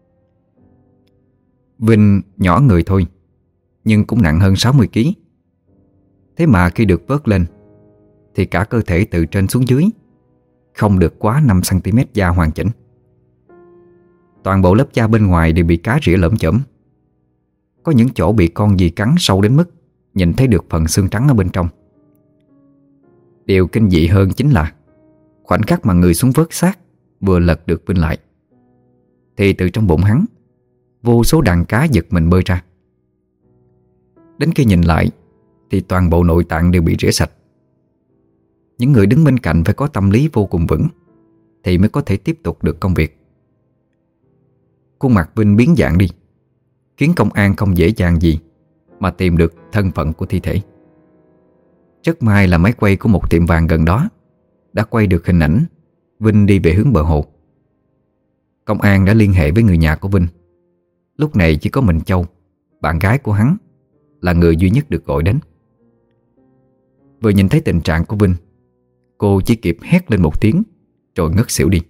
A: Vinh nhỏ người thôi, nhưng cũng nặng hơn sáu mươi ki lô gam. Thế mà khi được vớt lên thì cả cơ thể từ trên xuống dưới không được quá năm xăng-ti-mét da hoàn chỉnh. Toàn bộ lớp da bên ngoài đều bị cá rỉa lởm chởm. Có những chỗ bị con gì cắn sâu đến mức nhìn thấy được phần xương trắng ở bên trong. Điều kinh dị hơn chính là khoảnh khắc mà người xuống vớt xác vừa lật được Vinh lại, thì từ trong bụng hắn vô số đàn cá giật mình bơi ra. Đến khi nhìn lại thì toàn bộ nội tạng đều bị rửa sạch. Những người đứng bên cạnh phải có tâm lý vô cùng vững thì mới có thể tiếp tục được công việc. Khuôn mặt Vinh biến dạng đi, khiến công an không dễ dàng gì mà tìm được thân phận của thi thể. Rất may là máy quay của một tiệm vàng gần đó đã quay được hình ảnh Vinh đi về hướng bờ hồ. Công an đã liên hệ với người nhà của Vinh. Lúc này chỉ có mình Châu, bạn gái của hắn, là người duy nhất được gọi đến. Vừa nhìn thấy tình trạng của Vinh, cô chỉ kịp hét lên một tiếng rồi ngất xỉu đi.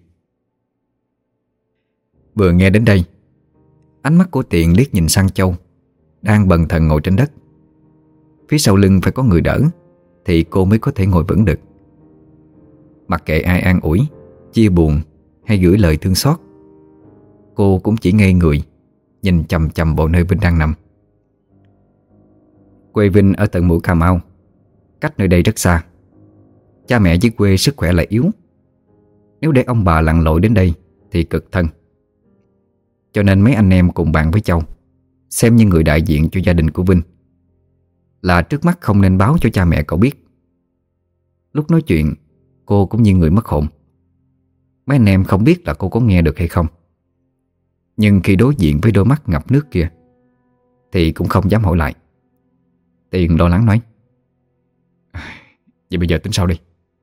A: Vừa nghe đến đây, ánh mắt của Tiền liếc nhìn sang Châu đang bần thần ngồi trên đất. Phía sau lưng phải có người đỡ thì cô mới có thể ngồi vững được. Mặc kệ ai an ủi, chia buồn hay gửi lời thương xót, cô cũng chỉ ngây người nhìn chằm chằm vào nơi Vinh đang nằm. Quê Vinh ở tận mũi Cà Mau, cách nơi đây rất xa. Cha mẹ dưới quê sức khỏe lại yếu, nếu để ông bà lặn lội đến đây thì cực thân. Cho nên mấy anh em cùng bàn với Châu, xem như người đại diện cho gia đình của Vinh, là trước mắt không nên báo cho cha mẹ cậu biết. Lúc nói chuyện, cô cũng như người mất hồn. Mấy anh em không biết là cô có nghe được hay không, nhưng khi đối diện với đôi mắt ngập nước kia thì cũng không dám hỏi lại. Tiền lo lắng nói: "Vậy bây giờ tính sao đi?"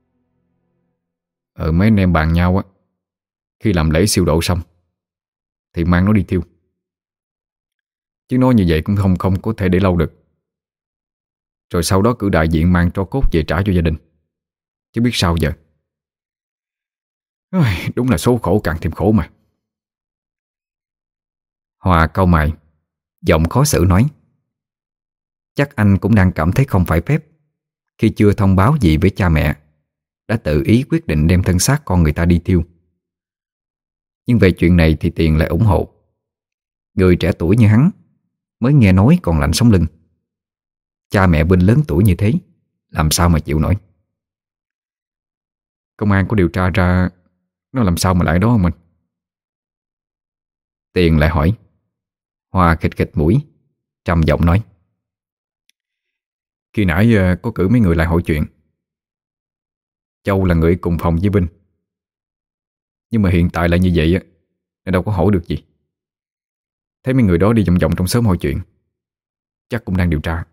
A: Ờ mấy anh em bàn nhau á, khi làm lễ siêu độ xong thì mang nó đi thiêu. Chứ nói như vậy cũng không không có thể để lâu được.
B: rồi sau đó cử đại diện mang tro cốt về trả cho gia đình. Chứ biết sao giờ. Ôi, đúng là số khổ càng thêm khổ mà.
A: Hòa cau mày, giọng khó xử nói: Chắc anh cũng đang cảm thấy không phải phép khi chưa thông báo gì với cha mẹ, đã tự ý quyết định đem thân xác con người ta đi thiêu. Nhưng về chuyện này thì Tiền lại ủng hộ. Người trẻ tuổi như hắn mới nghe nói còn lạnh sống lưng. Cha mẹ Vinh lớn tuổi như thế, làm sao mà chịu nổi.
B: Công an có điều tra ra nó làm sao mà lại đó không mình?
A: Tiền lại hỏi. Hòa khịt khịt mũi, trầm giọng nói:
B: Khi nãy có cử mấy người lại hỏi chuyện. Châu là người cùng phòng với Vinh, nhưng mà hiện tại lại như vậy á, nên đâu có hỏi được gì. Thấy mấy người đó đi vòng vòng trong xóm hỏi chuyện, chắc cũng đang điều tra.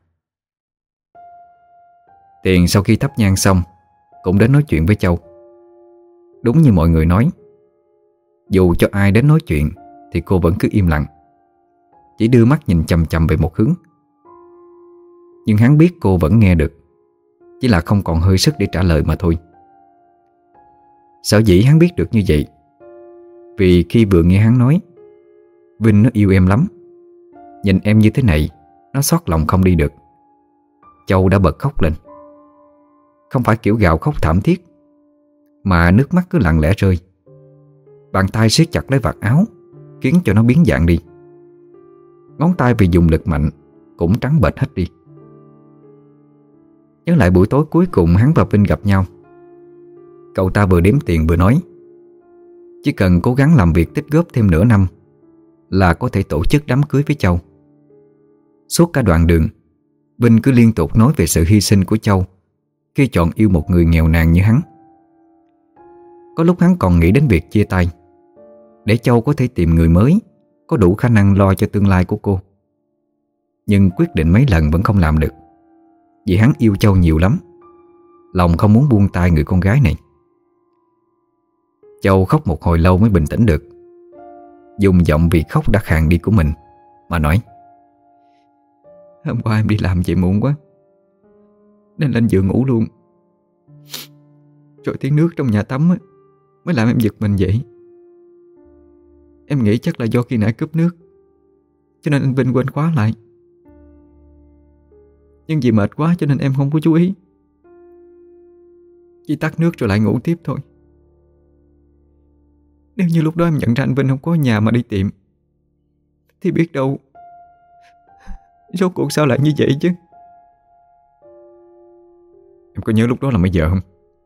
A: Tiền sau khi thắp nhang xong cũng đến nói chuyện với Châu. Đúng như mọi người nói, dù cho ai đến nói chuyện thì cô vẫn cứ im lặng, chỉ đưa mắt nhìn chằm chằm về một hướng. Nhưng hắn biết cô vẫn nghe được, chỉ là không còn hơi sức để trả lời mà thôi. Sở dĩ hắn biết được như vậy vì khi vừa nghe hắn nói Vinh nó yêu em lắm, nhìn em như thế này nó xót lòng không đi được, Châu đã bật khóc lên. Không phải kiểu gào khóc thảm thiết, mà nước mắt cứ lặng lẽ rơi. Bàn tay siết chặt lấy vạt áo, khiến cho nó biến dạng đi. Ngón tay vì dùng lực mạnh cũng trắng bệch hết đi. Nhớ lại buổi tối cuối cùng hắn và Vinh gặp nhau, cậu ta vừa đếm tiền vừa nói chỉ cần cố gắng làm việc tích góp thêm nửa năm là có thể tổ chức đám cưới với Châu. Suốt cả đoạn đường, Vinh cứ liên tục nói về sự hy sinh của Châu khi chọn yêu một người nghèo nàn như hắn. Có lúc hắn còn nghĩ đến việc chia tay, để Châu có thể tìm người mới có đủ khả năng lo cho tương lai của cô. Nhưng quyết định mấy lần vẫn không làm được, vì hắn yêu Châu nhiều lắm, lòng không muốn buông tay người con gái này. Châu khóc một hồi lâu mới bình tĩnh được, dùng giọng vì khóc đã khàn đi của mình mà nói: Hôm qua em đi làm về muộn quá nên lên giường ngủ luôn. Rồi tiếng nước trong nhà tắm á, mới làm em giật mình dậy. Em nghĩ chắc là do khi nãy cúp nước, cho nên anh Vinh quên khóa lại. Nhưng vì mệt quá cho nên em không có chú ý, chỉ tắt nước rồi lại ngủ tiếp thôi. Nếu như lúc đó em nhận ra anh Vinh không có nhà mà đi tiệm, thì biết đâu rốt cuộc sao lại như vậy chứ.
B: Em có nhớ lúc đó là mấy giờ không?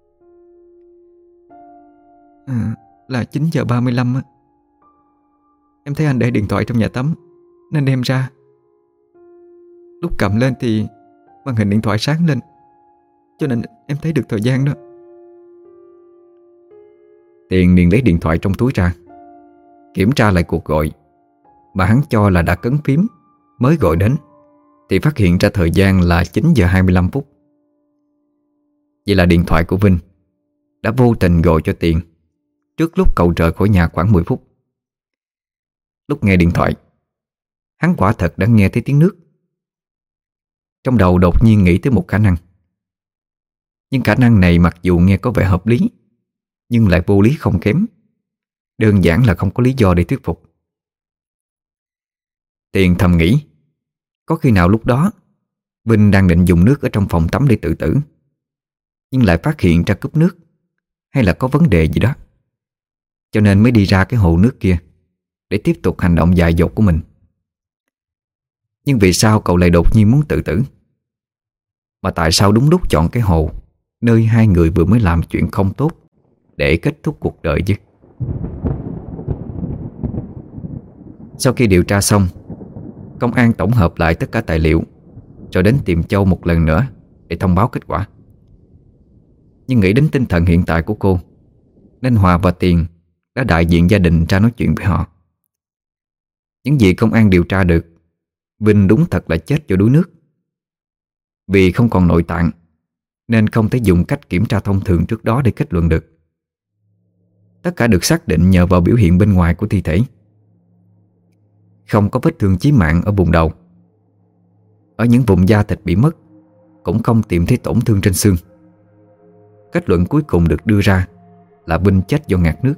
A: À, là chín giờ ba mươi lăm á. Em thấy anh để điện thoại trong nhà tắm nên đem ra. Lúc cầm lên thì màn hình điện thoại sáng lên, cho nên em thấy được thời gian đó. Tiền liền lấy điện thoại trong túi ra, kiểm tra lại cuộc gọi mà hắn cho là đã cấn phím mới gọi đến, thì phát hiện ra thời gian là chín giờ hai mươi lăm phút. Vậy là điện thoại của Vinh đã vô tình gọi cho Tiền trước lúc cậu rời khỏi nhà khoảng mười phút. Lúc nghe điện thoại, hắn quả thật đã nghe thấy tiếng nước. Trong đầu đột nhiên nghĩ tới một khả năng. Nhưng khả năng này mặc dù nghe có vẻ hợp lý, nhưng lại vô lý không kém. Đơn giản là không có lý do để thuyết phục. Tiền thầm nghĩ, có khi nào lúc đó Vinh đang định dùng nước ở trong phòng tắm để tự tử, nhưng lại phát hiện ra cúp nước, hay là có vấn đề gì đó, cho nên mới đi ra cái hồ nước kia để tiếp tục hành động dại dột của mình. Nhưng vì sao cậu lại đột nhiên muốn tự tử? Mà tại sao đúng lúc chọn cái hồ nơi hai người vừa mới làm chuyện không tốt để kết thúc cuộc đời chứ? Sau khi điều tra xong, công an tổng hợp lại tất cả tài liệu rồi đến tìm Châu một lần nữa để thông báo kết quả. Nhưng nghĩ đến tinh thần hiện tại của cô, nên Hòa và Tiền đã đại diện gia đình ra nói chuyện với họ. Những gì công an điều tra được, Vinh đúng thật là chết do đuối nước. Vì không còn nội tạng nên không thể dùng cách kiểm tra thông thường trước đó để kết luận được. Tất cả được xác định nhờ vào biểu hiện bên ngoài của thi thể. Không có vết thương chí mạng ở vùng đầu. Ở những vùng da thịt bị mất cũng không tìm thấy tổn thương trên xương. Kết luận cuối cùng được đưa ra là Vinh chết do ngạt nước.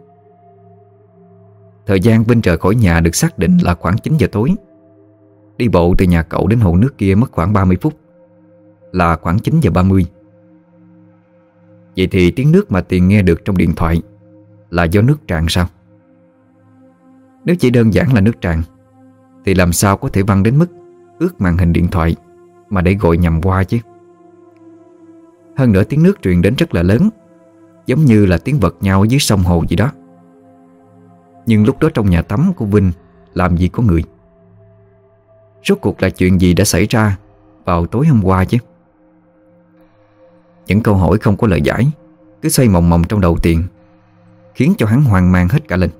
A: Thời gian Vinh rời khỏi nhà được xác định là khoảng chín giờ tối. Đi bộ từ nhà cậu đến hồ nước kia mất khoảng ba mươi phút, là khoảng chín giờ ba mươi. Vậy thì tiếng nước mà Tiền nghe được trong điện thoại là do nước tràn sao? Nếu chỉ đơn giản là nước tràn thì làm sao có thể văng đến mức ướt màn hình điện thoại mà để gọi nhầm qua chứ? Hơn nữa tiếng nước truyền đến rất là lớn, giống như là tiếng vật nhau ở dưới sông hồ gì đó. Nhưng lúc đó trong nhà tắm của Vinh làm gì có người? Rốt cuộc là chuyện gì đã xảy ra vào tối hôm qua chứ? Những câu hỏi không có lời giải cứ xoay mòng mòng trong đầu Tiền, khiến cho hắn hoang mang hết cả lên.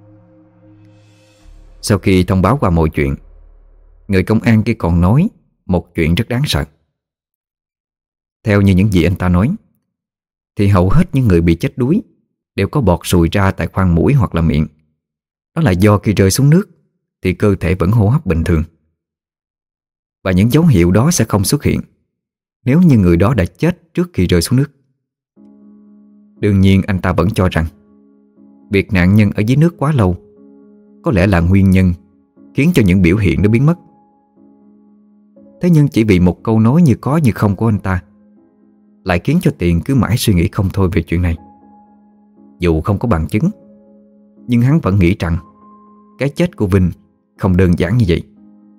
A: Sau khi thông báo qua mọi chuyện, người công an kia còn nói một chuyện rất đáng sợ. Theo như những gì anh ta nói, thì hầu hết những người bị chết đuối đều có bọt sùi ra tại khoang mũi hoặc là miệng. Đó là do khi rơi xuống nước thì cơ thể vẫn hô hấp bình thường, và những dấu hiệu đó sẽ không xuất hiện nếu như người đó đã chết trước khi rơi xuống nước. Đương nhiên anh ta vẫn cho rằng việc nạn nhân ở dưới nước quá lâu có lẽ là nguyên nhân khiến cho những biểu hiện đó biến mất. Thế nhưng chỉ vì một câu nói như có như không của anh ta lại khiến cho Tiền cứ mãi suy nghĩ không thôi về chuyện này. Dù không có bằng chứng, nhưng hắn vẫn nghĩ rằng cái chết của Vinh không đơn giản như vậy.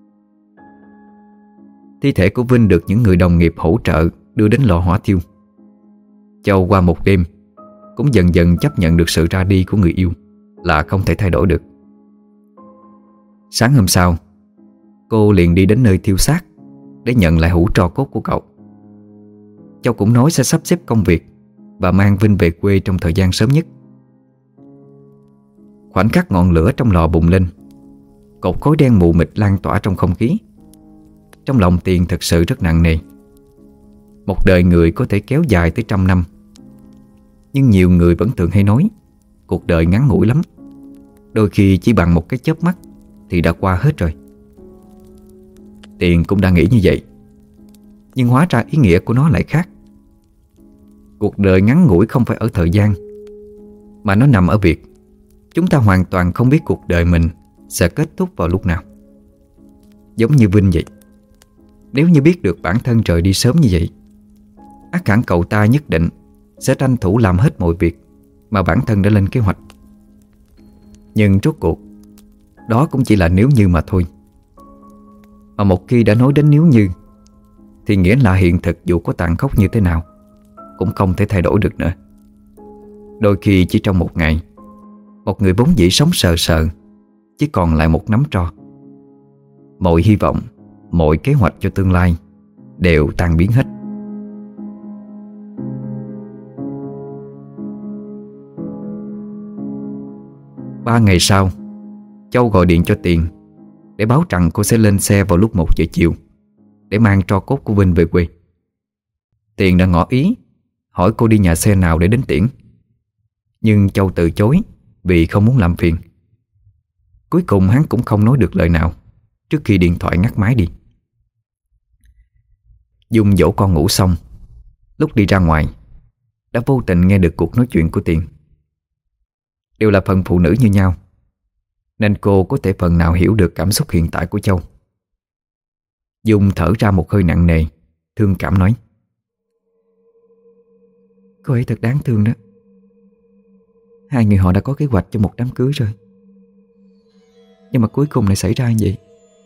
A: Thi thể của Vinh được những người đồng nghiệp hỗ trợ đưa đến lò hỏa thiêu. Châu qua một đêm cũng dần dần chấp nhận được sự ra đi của người yêu là không thể thay đổi được. Sáng hôm sau, cô liền đi đến nơi thiêu xác để nhận lại hũ tro cốt của cậu. Châu cũng nói sẽ sắp xếp công việc và mang Vinh về quê trong thời gian sớm nhất. Khoảnh khắc ngọn lửa trong lò bùng lên, cột khói đen mù mịt lan tỏa trong không khí. Trong lòng Tiền thật sự rất nặng nề. Một đời người có thể kéo dài tới trăm năm, nhưng nhiều người vẫn thường hay nói cuộc đời ngắn ngủi lắm, đôi khi chỉ bằng một cái chớp mắt thì đã qua hết rồi. Tiền cũng đã nghĩ như vậy, nhưng hóa ra ý nghĩa của nó lại khác. Cuộc đời ngắn ngủi không phải ở thời gian, mà nó nằm ở việc chúng ta hoàn toàn không biết cuộc đời mình sẽ kết thúc vào lúc nào. Giống như Vinh vậy, nếu như biết được bản thân rời đi sớm như vậy, ắt hẳn cậu ta nhất định sẽ tranh thủ làm hết mọi việc mà bản thân đã lên kế hoạch. Nhưng rốt cuộc đó cũng chỉ là nếu như mà thôi. Mà một khi đã nói đến nếu như, thì nghĩa là hiện thực dù có tàn khốc như thế nào cũng không thể thay đổi được nữa. Đôi khi chỉ trong một ngày, một người vốn dĩ sống sờ sờ chỉ còn lại một nắm tro. Mọi hy vọng, mọi kế hoạch cho tương lai đều tan biến hết. Ba ngày sau, Châu gọi điện cho Tiền để báo rằng cô sẽ lên xe vào lúc một giờ chiều để mang tro cốt của Vinh về quê. Tiền đã ngỏ ý hỏi cô đi nhà xe nào để đến tiễn, nhưng Châu từ chối vì không muốn làm phiền. Cuối cùng hắn cũng không nói được lời nào trước khi điện thoại ngắt máy đi. Dung dỗ con ngủ xong, lúc đi ra ngoài đã vô tình nghe được cuộc nói chuyện của Tiền. Đều là phần phụ nữ như nhau, nên cô có thể phần nào hiểu được cảm xúc hiện tại của Châu. Dung thở ra một hơi nặng nề, thương cảm nói: "Cô ấy thật đáng thương đó. Hai người họ đã có kế hoạch cho một đám cưới rồi, nhưng mà cuối cùng lại xảy ra như vậy."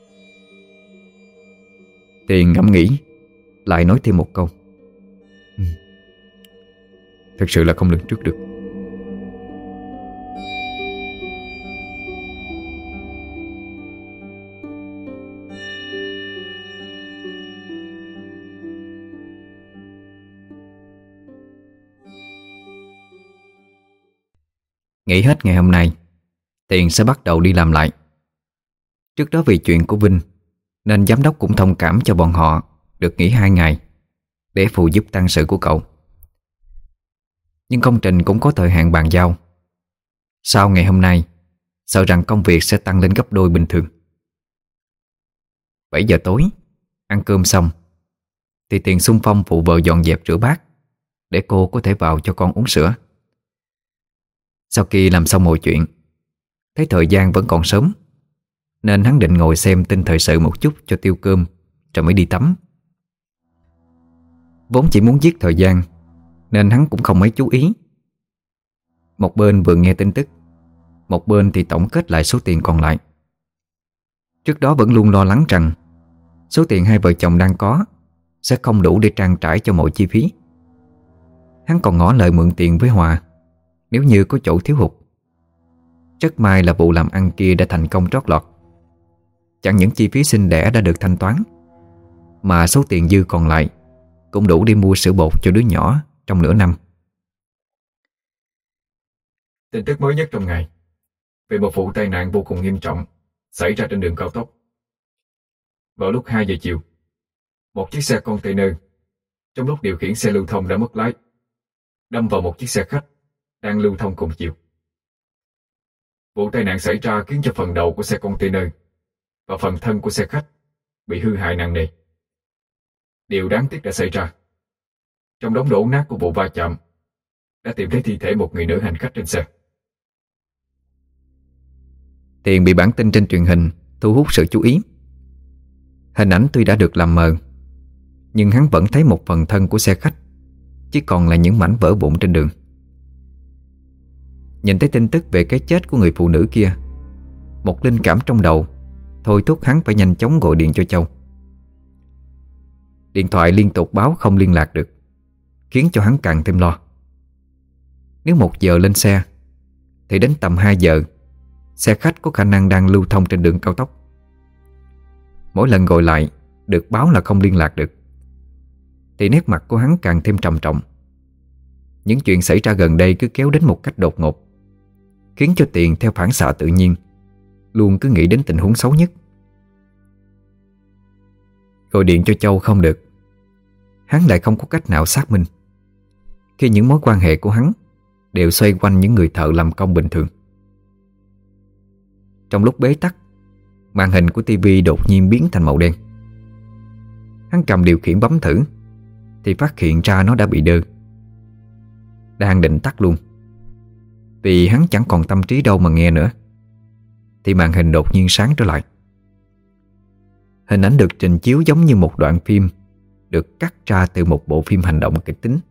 A: Tiền ngẫm nghĩ, lại nói thêm một câu: ừ, "Thật sự là không lường trước được." Nghỉ hết ngày hôm nay, Tiền sẽ bắt đầu đi làm lại. Trước đó vì chuyện của Vinh nên giám đốc cũng thông cảm cho bọn họ được nghỉ hai ngày để phụ giúp tang sự của cậu. Nhưng công trình cũng có thời hạn bàn giao. Sau ngày hôm nay, sợ rằng công việc sẽ tăng lên gấp đôi bình thường. Bảy giờ tối, ăn cơm xong, thì Tiền xung phong phụ vợ dọn dẹp rửa bát để cô có thể vào cho con uống sữa. Sau khi làm xong mọi chuyện, thấy thời gian vẫn còn sớm, nên hắn định ngồi xem tin thời sự một chút cho tiêu cơm rồi mới đi tắm. Vốn chỉ muốn giết thời gian nên hắn cũng không mấy chú ý. Một bên vừa nghe tin tức, một bên thì tổng kết lại số tiền còn lại. Trước đó vẫn luôn lo lắng rằng số tiền hai vợ chồng đang có sẽ không đủ để trang trải cho mọi chi phí. Hắn còn ngỏ lời mượn tiền với Hòa nếu như có chỗ thiếu hụt. Rất may là vụ làm ăn kia đã thành công trót lọt. Chẳng những chi phí sinh đẻ đã được thanh toán, mà số tiền dư còn lại cũng đủ để mua sữa bột cho đứa nhỏ trong nửa năm.
B: Tin tức mới nhất trong ngày về một vụ tai nạn vô cùng nghiêm trọng xảy ra trên đường cao tốc. Vào lúc hai giờ chiều, một chiếc xe container trong lúc điều khiển xe lưu thông đã mất lái, đâm vào một chiếc xe khách đang lưu thông cùng chiều. Vụ tai nạn xảy ra khiến cho phần đầu của xe container và phần thân của xe khách bị hư hại nặng nề. Điều đáng tiếc đã xảy ra. Trong đống đổ nát của vụ va chạm đã tìm thấy thi thể một người nữ hành khách trên xe.
A: Tiền bị bản tin trên truyền hình thu hút sự chú ý. Hình ảnh tuy đã được làm mờ, nhưng hắn vẫn thấy một phần thân của xe khách chỉ còn là những mảnh vỡ vụn trên đường. Nhìn thấy tin tức về cái chết của người phụ nữ kia, một linh cảm trong đầu thôi thúc hắn phải nhanh chóng gọi điện cho Châu. Điện thoại liên tục báo không liên lạc được, khiến cho hắn càng thêm lo. Nếu một giờ lên xe thì đến tầm hai giờ xe khách có khả năng đang lưu thông trên đường cao tốc. Mỗi lần gọi lại được báo là không liên lạc được, thì nét mặt của hắn càng thêm trầm trọng. Những chuyện xảy ra gần đây cứ kéo đến một cách đột ngột, khiến cho Tiền theo phản xạ tự nhiên luôn cứ nghĩ đến tình huống xấu nhất. Gọi điện cho Châu không được, hắn lại không có cách nào xác minh, khi những mối quan hệ của hắn đều xoay quanh những người thợ làm công bình thường. Trong lúc bế tắc, màn hình của tivi đột nhiên biến thành màu đen. Hắn cầm điều khiển bấm thử thì phát hiện ra nó đã bị đơ. Đang định tắt luôn, vì hắn chẳng còn tâm trí đâu mà nghe nữa, thì màn hình đột nhiên sáng trở lại. Hình ảnh được trình chiếu giống như một đoạn phim được cắt ra từ một bộ phim hành động kịch tính.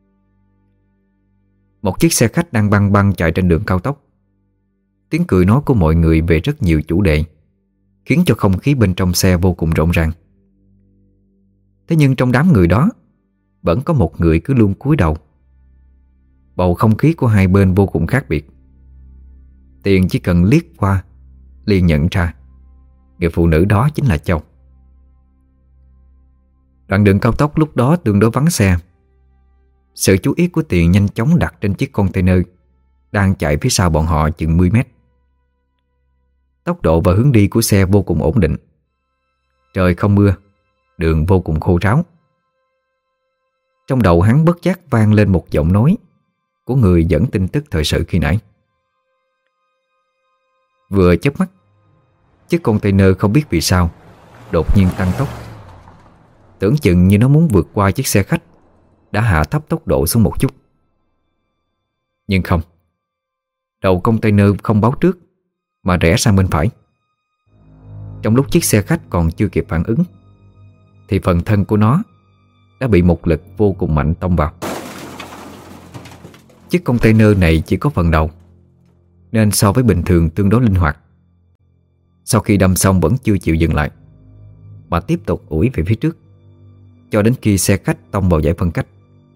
A: Một chiếc xe khách đang băng băng chạy trên đường cao tốc. Tiếng cười nói của mọi người về rất nhiều chủ đề khiến cho không khí bên trong xe vô cùng rộn ràng. Thế nhưng trong đám người đó vẫn có một người cứ luôn cúi đầu. Bầu không khí của hai bên vô cùng khác biệt. Tiền chỉ cần liếc qua liền nhận ra người phụ nữ đó chính là Châu. Đoạn đường cao tốc lúc đó tương đối vắng xe. Sự chú ý của Tiền nhanh chóng đặt trên chiếc container đang chạy phía sau bọn họ chừng mười mét. Tốc độ và hướng đi của xe vô cùng ổn định. Trời không mưa, đường vô cùng khô ráo. Trong đầu hắn bất giác vang lên một giọng nói của người dẫn tin tức thời sự khi nãy. Vừa chớp mắt, chiếc container không biết vì sao đột nhiên tăng tốc. Tưởng chừng như nó muốn vượt qua chiếc xe khách, đã hạ thấp tốc độ xuống một chút. Nhưng không, đầu container không báo trước mà rẽ sang bên phải. Trong lúc chiếc xe khách còn chưa kịp phản ứng thì phần thân của nó đã bị một lực vô cùng mạnh tông vào. Chiếc container này chỉ có phần đầu, nên so với bình thường tương đối linh hoạt. Sau khi đâm xong vẫn chưa chịu dừng lại, mà tiếp tục ủi về phía trước, cho đến khi xe khách tông vào dải phân cách.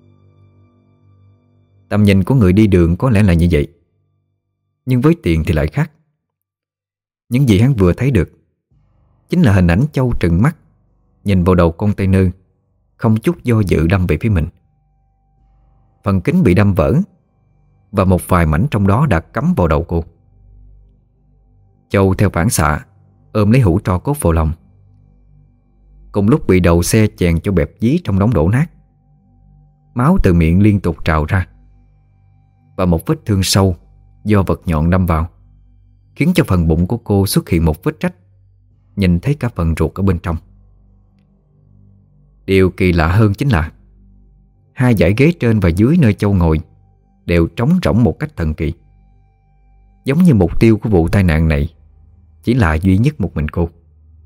A: Tầm nhìn của người đi đường có lẽ là như vậy, nhưng với Tiền thì lại khác. Những gì hắn vừa thấy được chính là hình ảnh Châu trừng mắt nhìn vào đầu container, không chút do dự đâm về phía mình. Phần kính bị đâm vỡ, và một vài mảnh trong đó đã cắm vào đầu cô. Châu theo phản xạ ôm lấy hũ tro cốt vào lòng. Cùng lúc bị đầu xe chèn cho bẹp dí trong đống đổ nát, máu từ miệng liên tục trào ra, và một vết thương sâu do vật nhọn đâm vào khiến cho phần bụng của cô xuất hiện một vết rách, nhìn thấy cả phần ruột ở bên trong. Điều kỳ lạ hơn chính là hai dãy ghế trên và dưới nơi Châu ngồi đều trống rỗng một cách thần kỳ. Giống như mục tiêu của vụ tai nạn này chỉ là duy nhất một mình cô.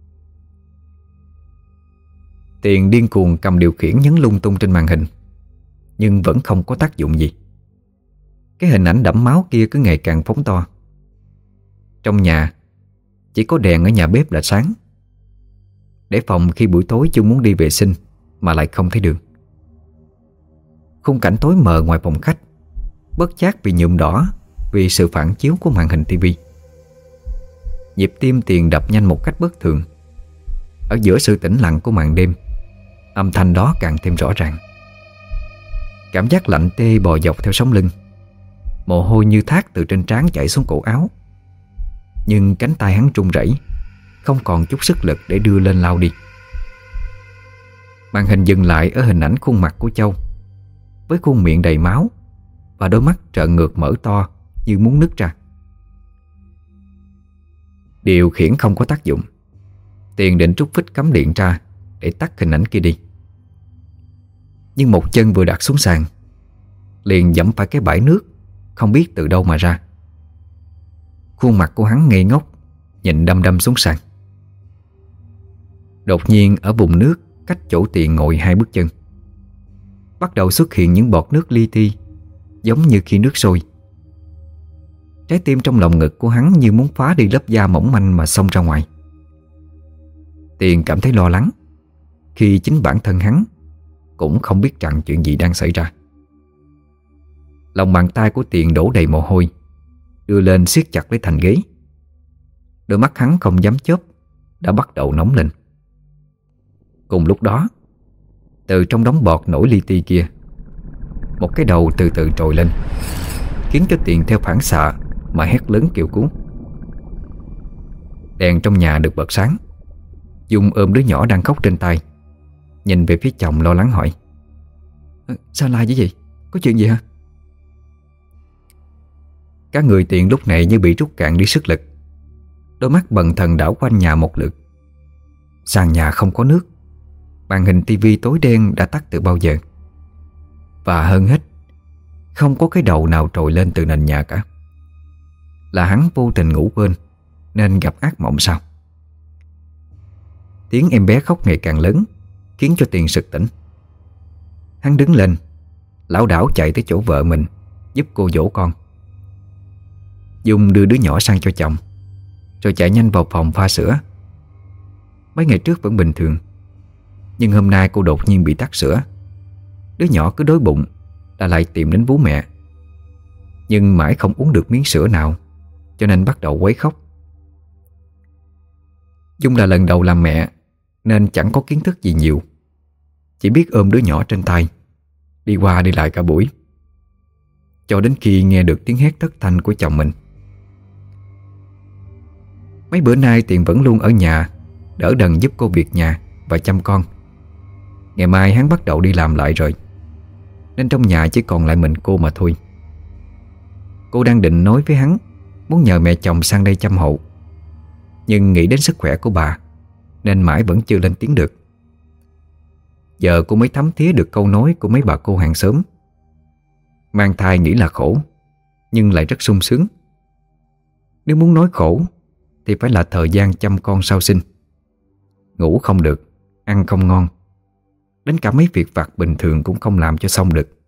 A: Tiền điên cuồng cầm điều khiển nhấn lung tung trên màn hình, nhưng vẫn không có tác dụng gì. Cái hình ảnh đẫm máu kia cứ ngày càng phóng to. Trong nhà chỉ có đèn ở nhà bếp là sáng, để phòng khi buổi tối Chung muốn đi vệ sinh mà lại không thấy đường. Khung cảnh tối mờ ngoài phòng khách bất giác bị nhuộm đỏ vì sự phản chiếu của màn hình tivi. Nhịp tim Tiền đập nhanh một cách bất thường. Ở giữa sự tĩnh lặng của màn đêm, âm thanh đó càng thêm rõ ràng. Cảm giác lạnh tê bò dọc theo sống lưng. Mồ hôi như thác từ trên trán chảy xuống cổ áo. Nhưng cánh tay hắn run rẩy, không còn chút sức lực để đưa lên lau đi. Màn hình dừng lại ở hình ảnh khuôn mặt của Châu, với khuôn miệng đầy máu và đôi mắt trợn ngược mở to như muốn nứt ra. Điều khiển không có tác dụng. Tiền định rút phích cắm điện ra để tắt hình ảnh kia đi. Nhưng một chân vừa đặt xuống sàn, liền giẫm phải cái bãi nước không biết từ đâu mà ra. Khuôn mặt của hắn ngây ngốc, nhìn đăm đăm xuống sàn. Đột nhiên ở vùng nước cách chỗ Tiền ngồi hai bước chân, bắt đầu xuất hiện những bọt nước li ti, giống như khi nước sôi. Trái tim trong lòng ngực của hắn như muốn phá đi lớp da mỏng manh mà xông ra ngoài. Tiền cảm thấy lo lắng khi chính bản thân hắn cũng không biết rằng chuyện gì đang xảy ra. Lòng bàn tay của Tiền đổ đầy mồ hôi, đưa lên siết chặt lấy thành ghế. Đôi mắt hắn không dám chớp đã bắt đầu nóng lên. Cùng lúc đó, từ trong đống bọt nổi li ti kia, một cái đầu từ từ trồi lên, khiến cho Tiền theo phản xạ mà hét lớn kêu cứu. Đèn trong nhà được bật sáng. Dung ôm đứa nhỏ đang khóc trên tay, nhìn về phía chồng lo lắng hỏi: Sao la chứ gì? Có chuyện gì hả? Các người Tiền lúc này như bị rút cạn đi sức lực. Đôi mắt bần thần đảo quanh nhà một lượt. Sàn nhà không có nước, màn hình tivi tối đen đã tắt từ bao giờ. Và hơn hết, không có cái đầu nào trồi lên từ nền nhà cả. Là hắn vô tình ngủ quên nên gặp ác mộng sao? Tiếng em bé khóc ngày càng lớn, khiến cho Tiền sực tỉnh. Hắn đứng lên, lảo đảo chạy tới chỗ vợ mình, giúp cô dỗ con. Dung đưa đứa nhỏ sang cho chồng, rồi chạy nhanh vào phòng pha sữa. Mấy ngày trước vẫn bình thường, nhưng hôm nay cô đột nhiên bị tắc sữa. Đứa nhỏ cứ đói bụng là lại tìm đến bú mẹ, nhưng mãi không uống được miếng sữa nào, cho nên bắt đầu quấy khóc. Dung là lần đầu làm mẹ nên chẳng có kiến thức gì nhiều, chỉ biết ôm đứa nhỏ trên tay, đi qua đi lại cả buổi, cho đến khi nghe được tiếng hét thất thanh của chồng mình. Mấy bữa nay Tiền vẫn luôn ở nhà, đỡ đần giúp cô việc nhà và chăm con. Ngày mai hắn bắt đầu đi làm lại rồi, nên trong nhà chỉ còn lại mình cô mà thôi. Cô đang định nói với hắn muốn nhờ mẹ chồng sang đây chăm hộ, nhưng nghĩ đến sức khỏe của bà nên mãi vẫn chưa lên tiếng được. Giờ cô mới thấm thía được câu nói của mấy bà cô hàng xóm: mang thai nghĩ là khổ, nhưng lại rất sung sướng. Nếu muốn nói khổ thì phải là thời gian chăm con sau sinh. Ngủ không được, ăn không ngon, đến cả mấy việc vặt bình thường cũng không làm cho xong được.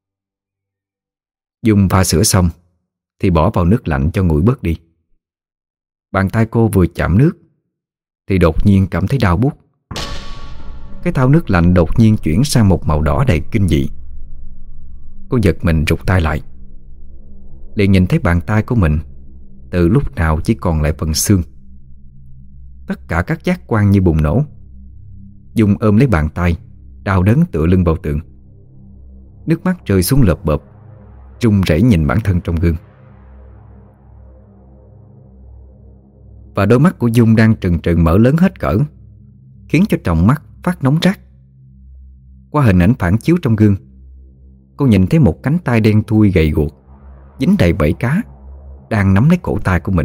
A: Dung pha sữa xong thì bỏ vào nước lạnh cho nguội bớt đi. Bàn tay cô vừa chạm nước thì đột nhiên cảm thấy đau buốt. Cái thau nước lạnh đột nhiên chuyển sang một màu đỏ đầy kinh dị. Cô giật mình rụt tay lại, liền nhìn thấy bàn tay của mình từ lúc nào chỉ còn lại phần xương. Tất cả các giác quan như bùng nổ. Dung ôm lấy bàn tay, đau đớn tựa lưng vào tường. Nước mắt rơi xuống lợp bợp, run rẩy nhìn bản thân trong gương. Và đôi mắt của Dung đang trừng trừng mở lớn hết cỡ, khiến cho tròng mắt phát nóng rát. Qua hình ảnh phản chiếu trong gương, cô nhìn thấy một cánh tay đen thui gầy guộc, dính đầy bẫy cá, đang nắm lấy cổ tay của mình.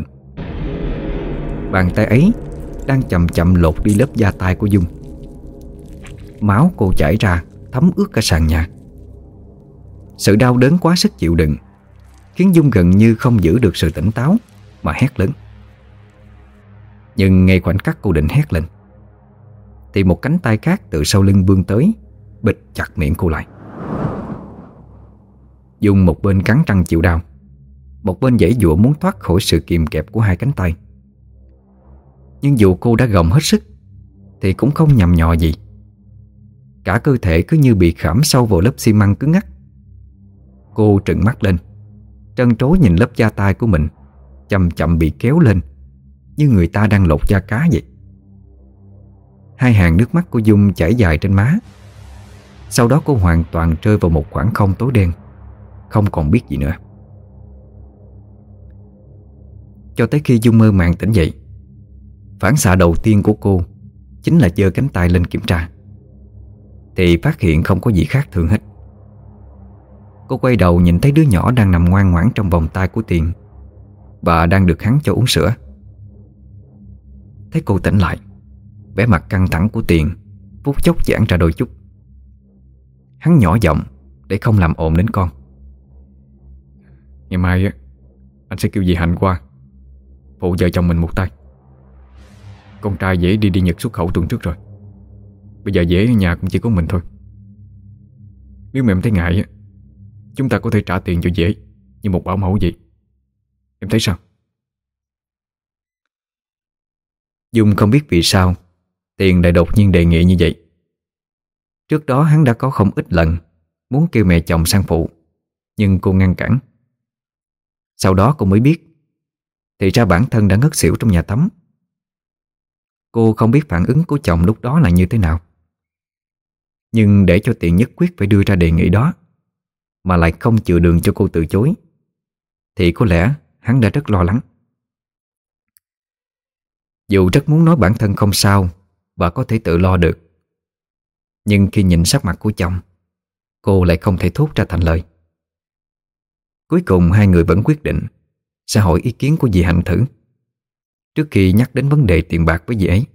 A: Bàn tay ấy đang chậm chậm lột đi lớp da tay của Dung. Máu cô chảy ra thấm ướt cả sàn nhà. Sự đau đớn quá sức chịu đựng khiến Dung gần như không giữ được sự tỉnh táo mà hét lớn. Nhưng ngay khoảnh khắc cô định hét lên thì một cánh tay khác từ sau lưng vươn tới, bịt chặt miệng cô lại. Dung một bên cắn răng chịu đau, một bên giãy giụa muốn thoát khỏi sự kìm kẹp của hai cánh tay. Nhưng dù cô đã gồng hết sức thì cũng không nhằm nhò gì. Cả cơ thể cứ như bị khảm sâu vào lớp xi măng cứng ngắc. Cô trừng mắt lên, trân trối nhìn lớp da tai của mình chậm chậm bị kéo lên, như người ta đang lột da cá vậy. Hai hàng nước mắt của Dung chảy dài trên má. Sau đó cô hoàn toàn rơi vào một khoảng không tối đen, không còn biết gì nữa. Cho tới khi Dung mơ màng tỉnh dậy, phản xạ đầu tiên của cô chính là giơ cánh tay lên kiểm tra, thì phát hiện không có gì khác thường hết. Cô quay đầu nhìn thấy đứa nhỏ đang nằm ngoan ngoãn trong vòng tay của Tiền và đang được hắn cho uống sữa. Thấy cô tỉnh lại, vẻ mặt căng thẳng của Tiền phút chốc giãn ra đôi chút. Hắn nhỏ giọng để không làm ồn đến con.
B: Ngày mai anh sẽ kêu dì Hạnh qua phụ vợ chồng mình một tay. Con trai dễ đi đi Nhật xuất khẩu tuần trước rồi, bây giờ dễ ở nhà cũng chỉ có mình thôi. Nếu mà em thấy ngại, chúng ta có thể trả tiền cho dễ như một bảo mẫu vậy. Em thấy sao?
A: Dung không biết vì sao Tiền lại đột nhiên đề nghị như vậy. Trước đó hắn đã có không ít lần muốn kêu mẹ chồng sang phụ, nhưng cô ngăn cản. Sau đó cô mới biết thì ra bản thân đã ngất xỉu trong nhà tắm. Cô không biết phản ứng của chồng lúc đó là như thế nào. Nhưng để cho Tiền nhất quyết phải đưa ra đề nghị đó mà lại không chừa đường cho cô từ chối, thì có lẽ hắn đã rất lo lắng. Dù rất muốn nói bản thân không sao và có thể tự lo được, nhưng khi nhìn sắc mặt của chồng, cô lại không thể thốt ra thành lời. Cuối cùng hai người vẫn quyết định sẽ hỏi ý kiến của dì Hạnh thử, trước khi nhắc đến vấn đề tiền bạc với dì ấy.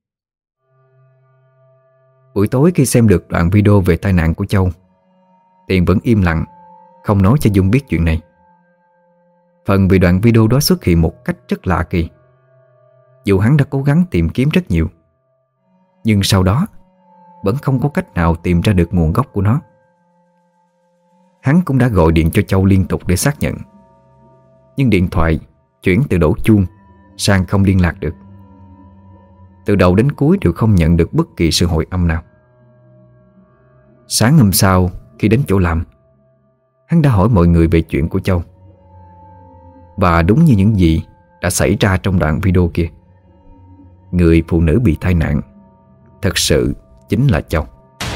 A: Buổi tối khi xem được đoạn video về tai nạn của Châu, Tiền vẫn im lặng, không nói cho Dung biết chuyện này. Phần vì đoạn video đó xuất hiện một cách rất lạ kỳ. Dù hắn đã cố gắng tìm kiếm rất nhiều, nhưng sau đó vẫn không có cách nào tìm ra được nguồn gốc của nó. Hắn cũng đã gọi điện cho Châu liên tục để xác nhận, nhưng điện thoại chuyển từ đổ chuông sang không liên lạc được. Từ đầu đến cuối đều không nhận được bất kỳ sự hồi âm nào. Sáng hôm sau khi đến chỗ làm, hắn đã hỏi mọi người về chuyện của Châu. Và đúng như những gì đã xảy ra trong đoạn video kia, người phụ nữ bị tai nạn thật sự chính là Châu.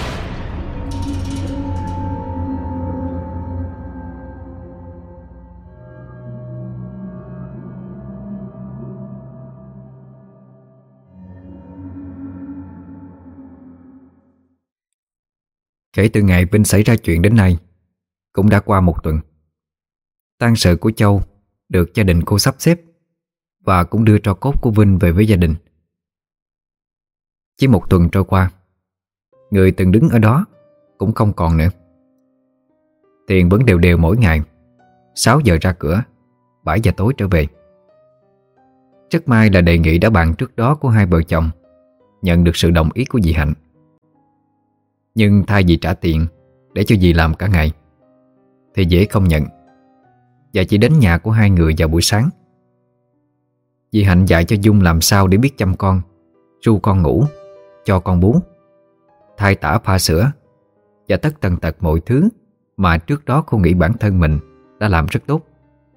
A: Kể từ ngày Vinh xảy ra chuyện đến nay cũng đã qua một tuần. Tang sự của Châu được gia đình cô sắp xếp và cũng đưa tro cốt của Vinh về với gia đình. Chỉ một tuần trôi qua, người từng đứng ở đó cũng không còn nữa. Tiền vẫn đều đều mỗi ngày sáu giờ ra cửa, bảy giờ tối trở về. Rất may là đề nghị đã bàn trước đó của hai vợ chồng nhận được sự đồng ý của dì Hạnh. Nhưng thay vì trả tiền để cho dì làm cả ngày, thì dễ không nhận và chỉ đến nhà của hai người vào buổi sáng. Dì Hạnh dạy cho Dung làm sao để biết chăm con, ru con ngủ, cho con bú, thay tã pha sữa và tất tần tật mọi thứ mà trước đó cô nghĩ bản thân mình đã làm rất tốt.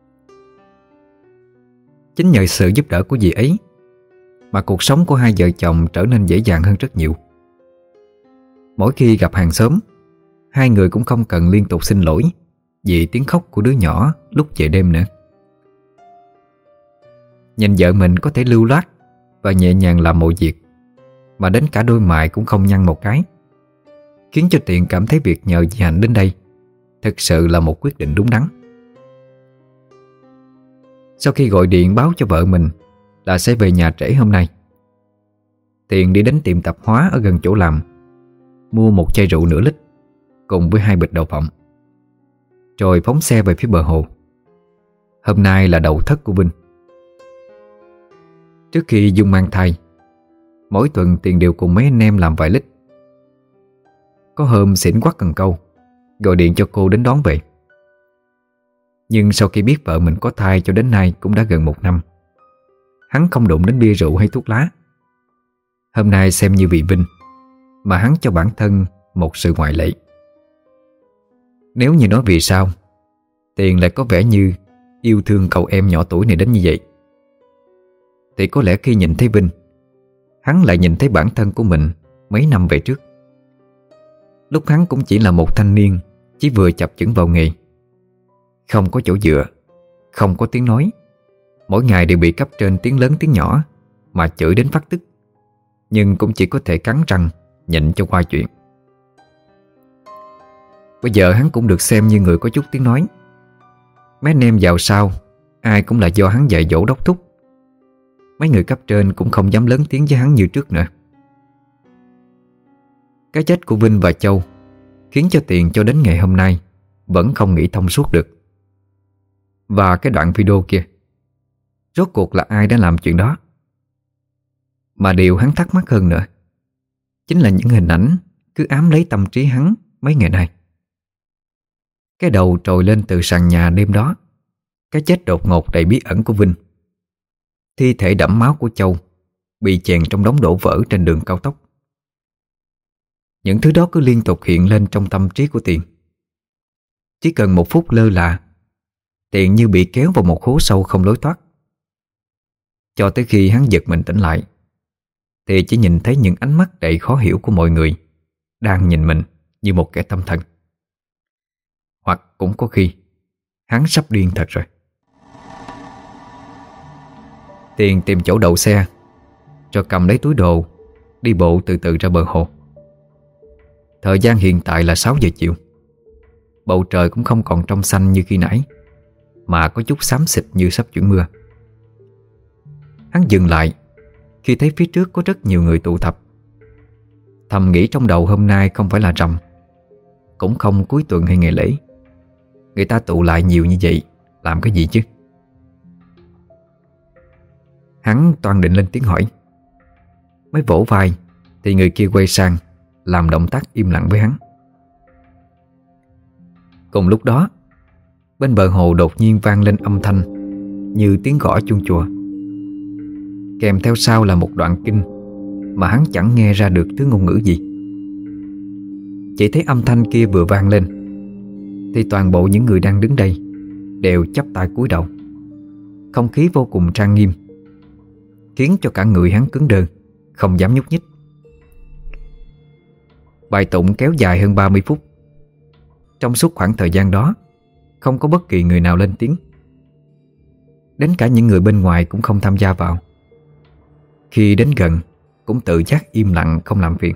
A: Chính nhờ sự giúp đỡ của dì ấy mà cuộc sống của hai vợ chồng trở nên dễ dàng hơn rất nhiều. Mỗi khi gặp hàng xóm, hai người cũng không cần liên tục xin lỗi vì tiếng khóc của đứa nhỏ lúc về đêm nữa. Nhìn vợ mình có thể lưu loát và nhẹ nhàng làm mọi việc mà đến cả đôi mày cũng không nhăn một cái, khiến cho Tiền cảm thấy việc nhờ dì Hạnh đến đây thực sự là một quyết định đúng đắn. Sau khi gọi điện báo cho vợ mình là sẽ về nhà trễ hôm nay, Tiền đi đến tiệm tạp hóa ở gần chỗ làm mua một chai rượu nửa lít cùng với hai bịch đậu phộng, rồi phóng xe về phía bờ hồ. Hôm nay là đậu thất của Vinh. Trước khi Dung mang thai, mỗi tuần Tiền đều cùng mấy anh em làm vài lít. Có hôm xỉn quắc cần câu, gọi điện cho cô đến đón về. Nhưng sau khi biết vợ mình có thai cho đến nay cũng đã gần một năm, hắn không đụng đến bia rượu hay thuốc lá. Hôm nay xem như vì Vinh mà hắn cho bản thân một sự ngoại lệ. Nếu như nói vì sao Tiền lại có vẻ như yêu thương cậu em nhỏ tuổi này đến như vậy, thì có lẽ khi nhìn thấy Vinh, hắn lại nhìn thấy bản thân của mình mấy năm về trước. Lúc hắn cũng chỉ là một thanh niên chỉ vừa chập chững vào nghề, không có chỗ dựa, không có tiếng nói, mỗi ngày đều bị cấp trên tiếng lớn tiếng nhỏ mà chửi đến phát tức, nhưng cũng chỉ có thể cắn răng nhịn cho qua chuyện. Bây giờ hắn cũng được xem như người có chút tiếng nói. Mấy anh em vào sau ai cũng là do hắn dạy dỗ đốc thúc. Mấy người cấp trên cũng không dám lớn tiếng với hắn như trước nữa. Cái chết của Vinh và Châu khiến cho Tiền cho đến ngày hôm nay vẫn không nghĩ thông suốt được. Và cái đoạn video kia, rốt cuộc là ai đã làm chuyện đó? Mà điều hắn thắc mắc hơn nữa chính là những hình ảnh cứ ám lấy tâm trí hắn mấy ngày nay. Cái đầu trồi lên từ sàn nhà đêm đó, cái chết đột ngột đầy bí ẩn của Vinh, thi thể đẫm máu của Châu bị chèn trong đống đổ vỡ trên đường cao tốc. Những thứ đó cứ liên tục hiện lên trong tâm trí của Tiền. Chỉ cần một phút lơ là, Tiền như bị kéo vào một hố sâu không lối thoát. Cho tới khi hắn giật mình tỉnh lại, thì chỉ nhìn thấy những ánh mắt đầy khó hiểu của mọi người đang nhìn mình như một kẻ tâm thần. Hoặc cũng có khi hắn sắp điên thật rồi. Tiền tìm chỗ đậu xe, rồi cầm lấy túi đồ, đi bộ từ từ ra bờ hồ. Thời gian hiện tại là sáu giờ chiều. Bầu trời cũng không còn trong xanh như khi nãy, mà có chút xám xịt như sắp chuyển mưa. Hắn dừng lại khi thấy phía trước có rất nhiều người tụ tập. Thầm nghĩ trong đầu hôm nay không phải là rằm, cũng không cuối tuần hay ngày lễ. Người ta tụ lại nhiều như vậy làm cái gì chứ? Hắn toan định lên tiếng hỏi, mới vỗ vai thì người kia quay sang làm động tác im lặng với hắn. Cùng lúc đó, bên bờ hồ đột nhiên vang lên âm thanh như tiếng gõ chuông chùa. Kèm theo sau là một đoạn kinh mà hắn chẳng nghe ra được thứ ngôn ngữ gì. Chỉ thấy âm thanh kia vừa vang lên thì toàn bộ những người đang đứng đây đều chắp tay cúi đầu. Không khí vô cùng trang nghiêm, khiến cho cả người hắn cứng đơ, không dám nhúc nhích. Bài tụng kéo dài hơn ba mươi phút. Trong suốt khoảng thời gian đó, không có bất kỳ người nào lên tiếng. Đến cả những người bên ngoài cũng không tham gia vào. Khi đến gần cũng tự giác im lặng không làm phiền.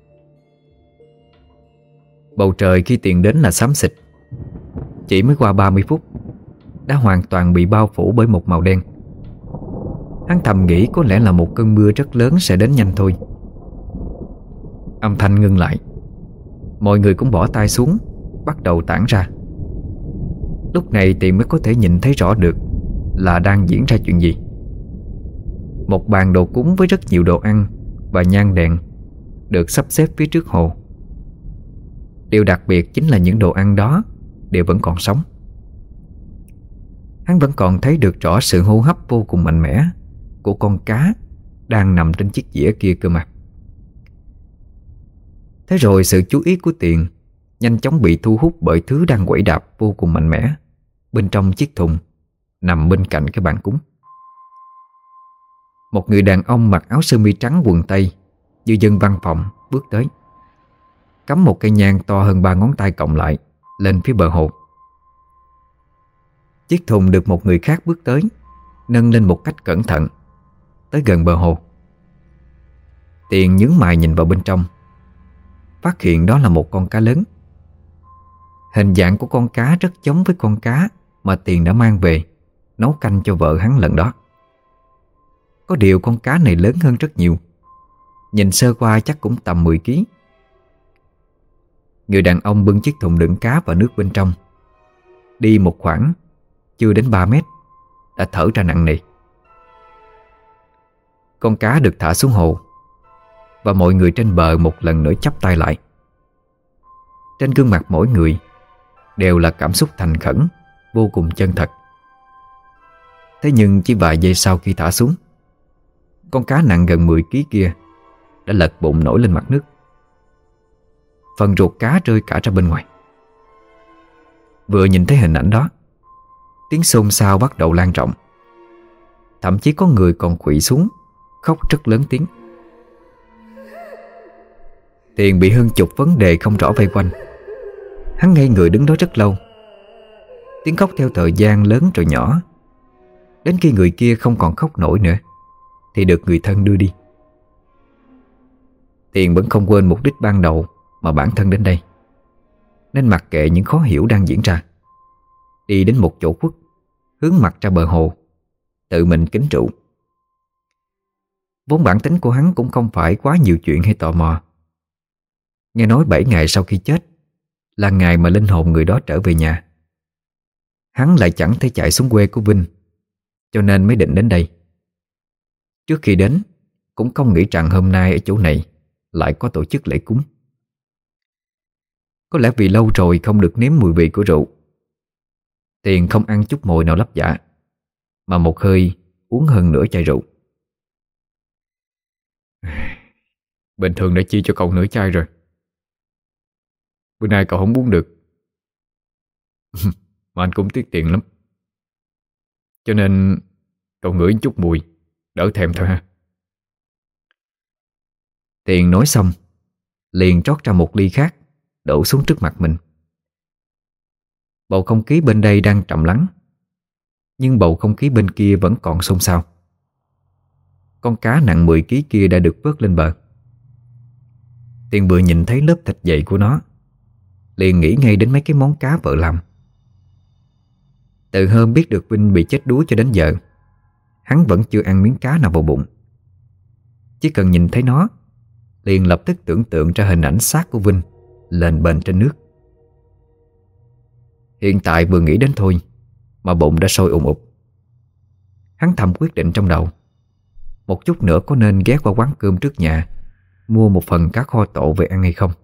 A: Bầu trời khi Tiền đến là xám xịt. Chỉ mới qua ba mươi phút đã hoàn toàn bị bao phủ bởi một màu đen. Hắn thầm nghĩ có lẽ là một cơn mưa rất lớn sẽ đến nhanh thôi. Âm thanh ngưng lại, mọi người cũng bỏ tay xuống, bắt đầu tản ra. Lúc này Tiền mới có thể nhìn thấy rõ được là đang diễn ra chuyện gì. Một bàn đồ cúng với rất nhiều đồ ăn và nhang đèn được sắp xếp phía trước hồ. Điều đặc biệt chính là những đồ ăn đó đều vẫn còn sống. Hắn vẫn còn thấy được rõ sự hô hấp vô cùng mạnh mẽ của con cá đang nằm trên chiếc dĩa kia cơ mà. Thế rồi sự chú ý của Tiền nhanh chóng bị thu hút bởi thứ đang quẩy đạp vô cùng mạnh mẽ bên trong chiếc thùng nằm bên cạnh cái bàn cúng. Một người đàn ông mặc áo sơ mi trắng quần tây như dân văn phòng bước tới, cắm một cây nhang to hơn ba ngón tay cộng lại lên phía bờ hồ. Chiếc thùng được một người khác bước tới, nâng lên một cách cẩn thận tới gần bờ hồ. Tiền nhướng mày nhìn vào bên trong, phát hiện đó là một con cá lớn. Hình dạng của con cá rất giống với con cá mà Tiền đã mang về nấu canh cho vợ hắn lần đó. Có điều con cá này lớn hơn rất nhiều, nhìn sơ qua chắc cũng tầm mười ký. người đàn ông bưng chiếc thùng đựng cá và nước bên trong. Đi một khoảng chưa đến ba mét đã thở ra nặng nề. Con cá được thả xuống hồ, và mọi người trên bờ một lần nữa chắp tay lại. Trên gương mặt mỗi người đều là cảm xúc thành khẩn, vô cùng chân thật. Thế nhưng chỉ vài giây sau khi thả xuống, con cá nặng gần mười ký kia đã lật bụng nổi lên mặt nước. Phần ruột cá rơi cả ra bên ngoài. Vừa nhìn thấy hình ảnh đó, tiếng xôn xao bắt đầu lan rộng. Thậm chí có người còn khuỵu xuống khóc rất lớn tiếng. Tiền bị hơn chục vấn đề không rõ vây quanh. Hắn ngây người đứng đó rất lâu. Tiếng khóc theo thời gian lớn rồi nhỏ, đến khi người kia không còn khóc nổi nữa thì được người thân đưa đi. Tiền vẫn không quên mục đích ban đầu mà bản thân đến đây, nên mặc kệ những khó hiểu đang diễn ra, đi đến một chỗ khuất, hướng mặt ra bờ hồ, tự mình kính trụ. Vốn bản tính của hắn cũng không phải quá nhiều chuyện hay tò mò. Nghe nói bảy ngày sau khi chết là ngày mà linh hồn người đó trở về nhà. Hắn lại chẳng thể chạy xuống quê của Vinh, cho nên mới định đến đây. Trước khi đến cũng không nghĩ rằng hôm nay ở chỗ này lại có tổ chức lễ cúng. Có lẽ vì lâu rồi không được nếm mùi vị của rượu, Tiền không ăn chút mồi nào lấp dạ, mà một hơi uống hơn nửa chai rượu.
B: Bình thường đã chia cho cậu nửa chai rồi, bữa nay cậu không uống được. Mà anh cũng tiếc tiền lắm, cho nên cậu ngửi chút mùi đỡ thèm thôi ha.
A: Tiền nói xong liền trót ra một ly khác, đổ xuống trước mặt mình. Bầu không khí bên đây đang trầm lắng, nhưng bầu không khí bên kia vẫn còn xôn xao. Con cá nặng mười ký kia đã được vớt lên bờ. Tiền vừa nhìn thấy lớp thịt dày của nó, liền nghĩ ngay đến mấy cái món cá vợ làm. Từ hôm biết được Vinh bị chết đuối cho đến giờ, hắn vẫn chưa ăn miếng cá nào vào bụng. Chỉ cần nhìn thấy nó, liền lập tức tưởng tượng ra hình ảnh xác của Vinh lềnh bềnh trên nước. Hiện tại vừa nghĩ đến thôi mà bụng đã sôi ùn ụt. Hắn thầm quyết định trong đầu, một chút nữa có nên ghé qua quán cơm trước nhà mua một phần cá kho tộ về ăn hay không.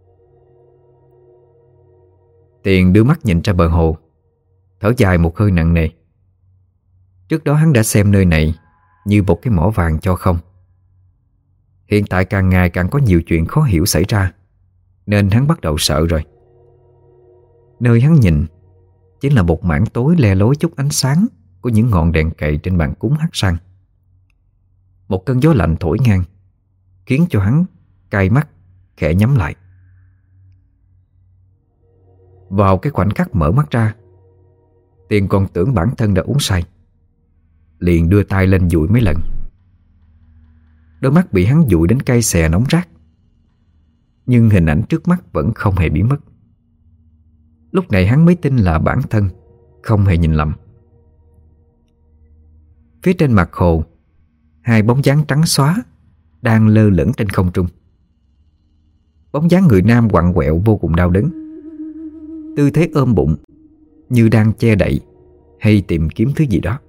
A: Tiền đưa mắt nhìn ra bờ hồ, thở dài một hơi nặng nề. Trước đó hắn đã xem nơi này như một cái mỏ vàng cho không. Hiện tại càng ngày càng có nhiều chuyện khó hiểu xảy ra, nên hắn bắt đầu sợ rồi. Nơi hắn nhìn chính là một mảng tối le lối chút ánh sáng của những ngọn đèn cậy trên bàn cúng hắt sang. Một cơn gió lạnh thổi ngang, khiến cho hắn cay mắt, khẽ nhắm lại. Vào cái khoảnh khắc mở mắt ra, Tiền còn tưởng bản thân đã uống say, liền đưa tay lên dụi mấy lần. Đôi mắt bị hắn dụi đến cay xè nóng rát, nhưng hình ảnh trước mắt vẫn không hề biến mất. Lúc này hắn mới tin là bản thân không hề nhìn lầm. Phía trên mặt hồ, hai bóng dáng trắng xóa đang lơ lửng trên không trung. Bóng dáng người nam quặn quẹo vô cùng đau đớn, tư thế ôm bụng như đang che đậy hay tìm kiếm thứ gì đó.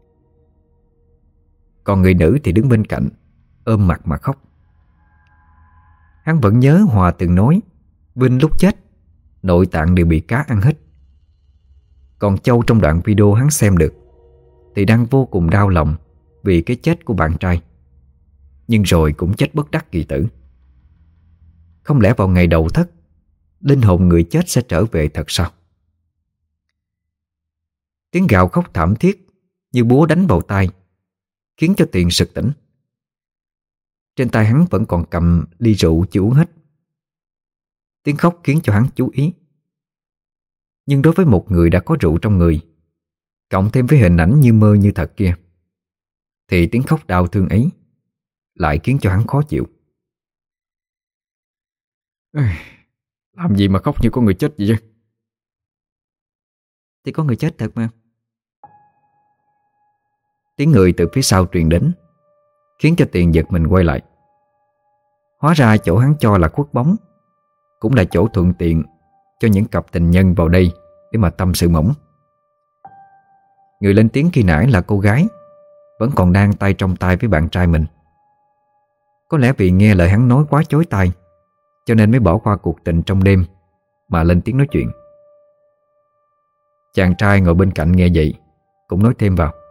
A: Còn người nữ thì đứng bên cạnh, ôm mặt mà khóc. Hắn vẫn nhớ Hòa từng nói Vinh lúc chết nội tạng đều bị cá ăn hết. Còn Châu trong đoạn video hắn xem được thì đang vô cùng đau lòng vì cái chết của bạn trai, nhưng rồi cũng chết bất đắc kỳ tử. Không lẽ vào ngày đầu thất, linh hồn người chết sẽ trở về thật sao? Tiếng gào khóc thảm thiết như búa đánh vào tai, khiến cho Tiền sực tỉnh. Trên tay hắn vẫn còn cầm ly rượu chưa uống hết. Tiếng khóc khiến cho hắn chú ý. Nhưng đối với một người đã có rượu trong người, cộng thêm với hình ảnh như mơ như thật kia, thì tiếng khóc đau thương ấy lại khiến cho hắn khó chịu.
B: Làm gì mà khóc như có người chết vậy chứ?
A: Thì có người chết thật mà. Tiếng người từ phía sau truyền đến, khiến cho Tiền giật mình quay lại. Hóa ra chỗ hắn cho là khuất bóng cũng là chỗ thuận tiện cho những cặp tình nhân vào đây để mà tâm sự mỏng. Người lên tiếng khi nãy là cô gái, vẫn còn đang tay trong tay với bạn trai mình. Có lẽ vì nghe lời hắn nói quá chói tai, cho nên mới bỏ qua cuộc tình trong đêm mà lên tiếng nói chuyện. Chàng trai ngồi bên cạnh nghe vậy cũng nói thêm vào: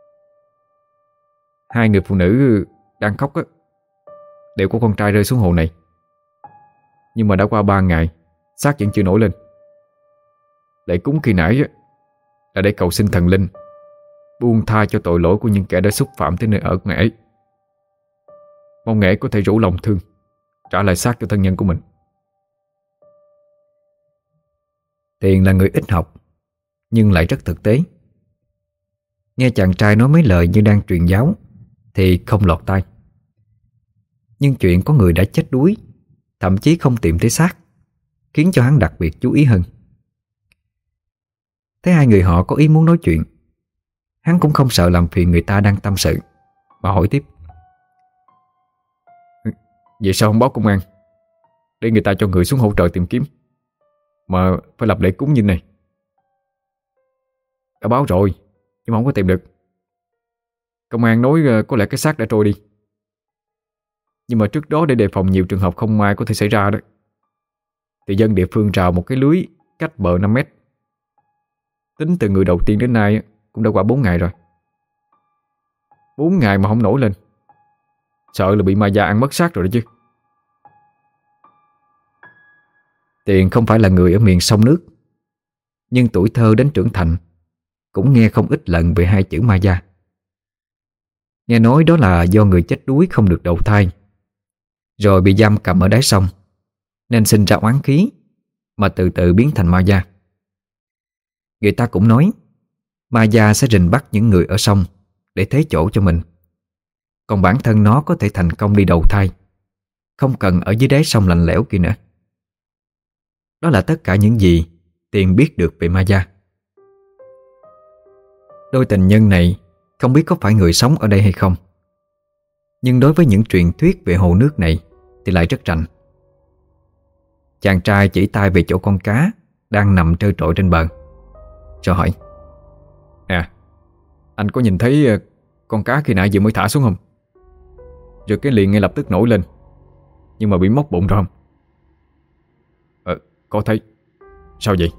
B: Hai người phụ nữ đang khóc á, đều có con trai rơi xuống hồ này. Nhưng mà đã qua ba ngày, xác vẫn chưa nổi lên. Lễ cúng khi nãy á, là để cầu xin thần linh buông tha cho tội lỗi của những kẻ đã xúc phạm tới nơi ở của ngài ấy. Mong ngài có thể rủ lòng thương, trả lại xác cho thân nhân của mình.
A: Tiền là người ít học nhưng lại rất thực tế. Nghe chàng trai nói mấy lời như đang truyền giáo thì không lọt tai. Nhưng chuyện có người đã chết đuối, thậm chí không tìm thấy xác, khiến cho hắn đặc biệt chú ý hơn. Thấy hai người họ có ý muốn nói chuyện, hắn cũng không sợ làm phiền người ta đang tâm sự, mà hỏi tiếp:
B: Vậy sao không báo công an để người ta cho người xuống hỗ trợ tìm kiếm, mà phải lập lễ cúng như này? Đã báo rồi nhưng mà không có tìm được. Công an nói có lẽ cái xác đã trôi đi. Nhưng mà trước đó để đề phòng nhiều trường hợp không may có thể xảy ra đó, thì dân địa phương rào một cái lưới cách bờ năm mét. Tính từ người đầu tiên đến nay cũng đã qua bốn ngày rồi. Bốn ngày mà không nổi lên, sợ là bị ma da ăn mất xác rồi đó chứ.
A: Tiền không phải là người ở miền sông nước, nhưng tuổi thơ đến trưởng thành cũng nghe không ít lần về hai chữ ma da. Nghe nói đó là do người chết đuối không được đầu thai, rồi bị giam cầm ở đáy sông, nên sinh ra oán khí mà từ từ biến thành ma da. Người ta cũng nói ma da sẽ rình bắt những người ở sông để thế chỗ cho mình, còn bản thân nó có thể thành công đi đầu thai, không cần ở dưới đáy sông lạnh lẽo kia nữa. Đó là tất cả những gì Tiền biết được về ma da. Đôi tình nhân này không biết có phải người sống ở đây hay không, nhưng đối với những truyền thuyết về hồ nước này thì lại rất rành. Chàng trai chỉ tay về chỗ con cá đang nằm trơ trọi trên bờ, rồi hỏi:
B: À, anh có nhìn thấy con cá khi nãy vừa mới thả xuống không? Rồi cái liền ngay lập tức nổi lên, nhưng mà bị móc bụng rồi không? Ờ, có thấy. Sao vậy?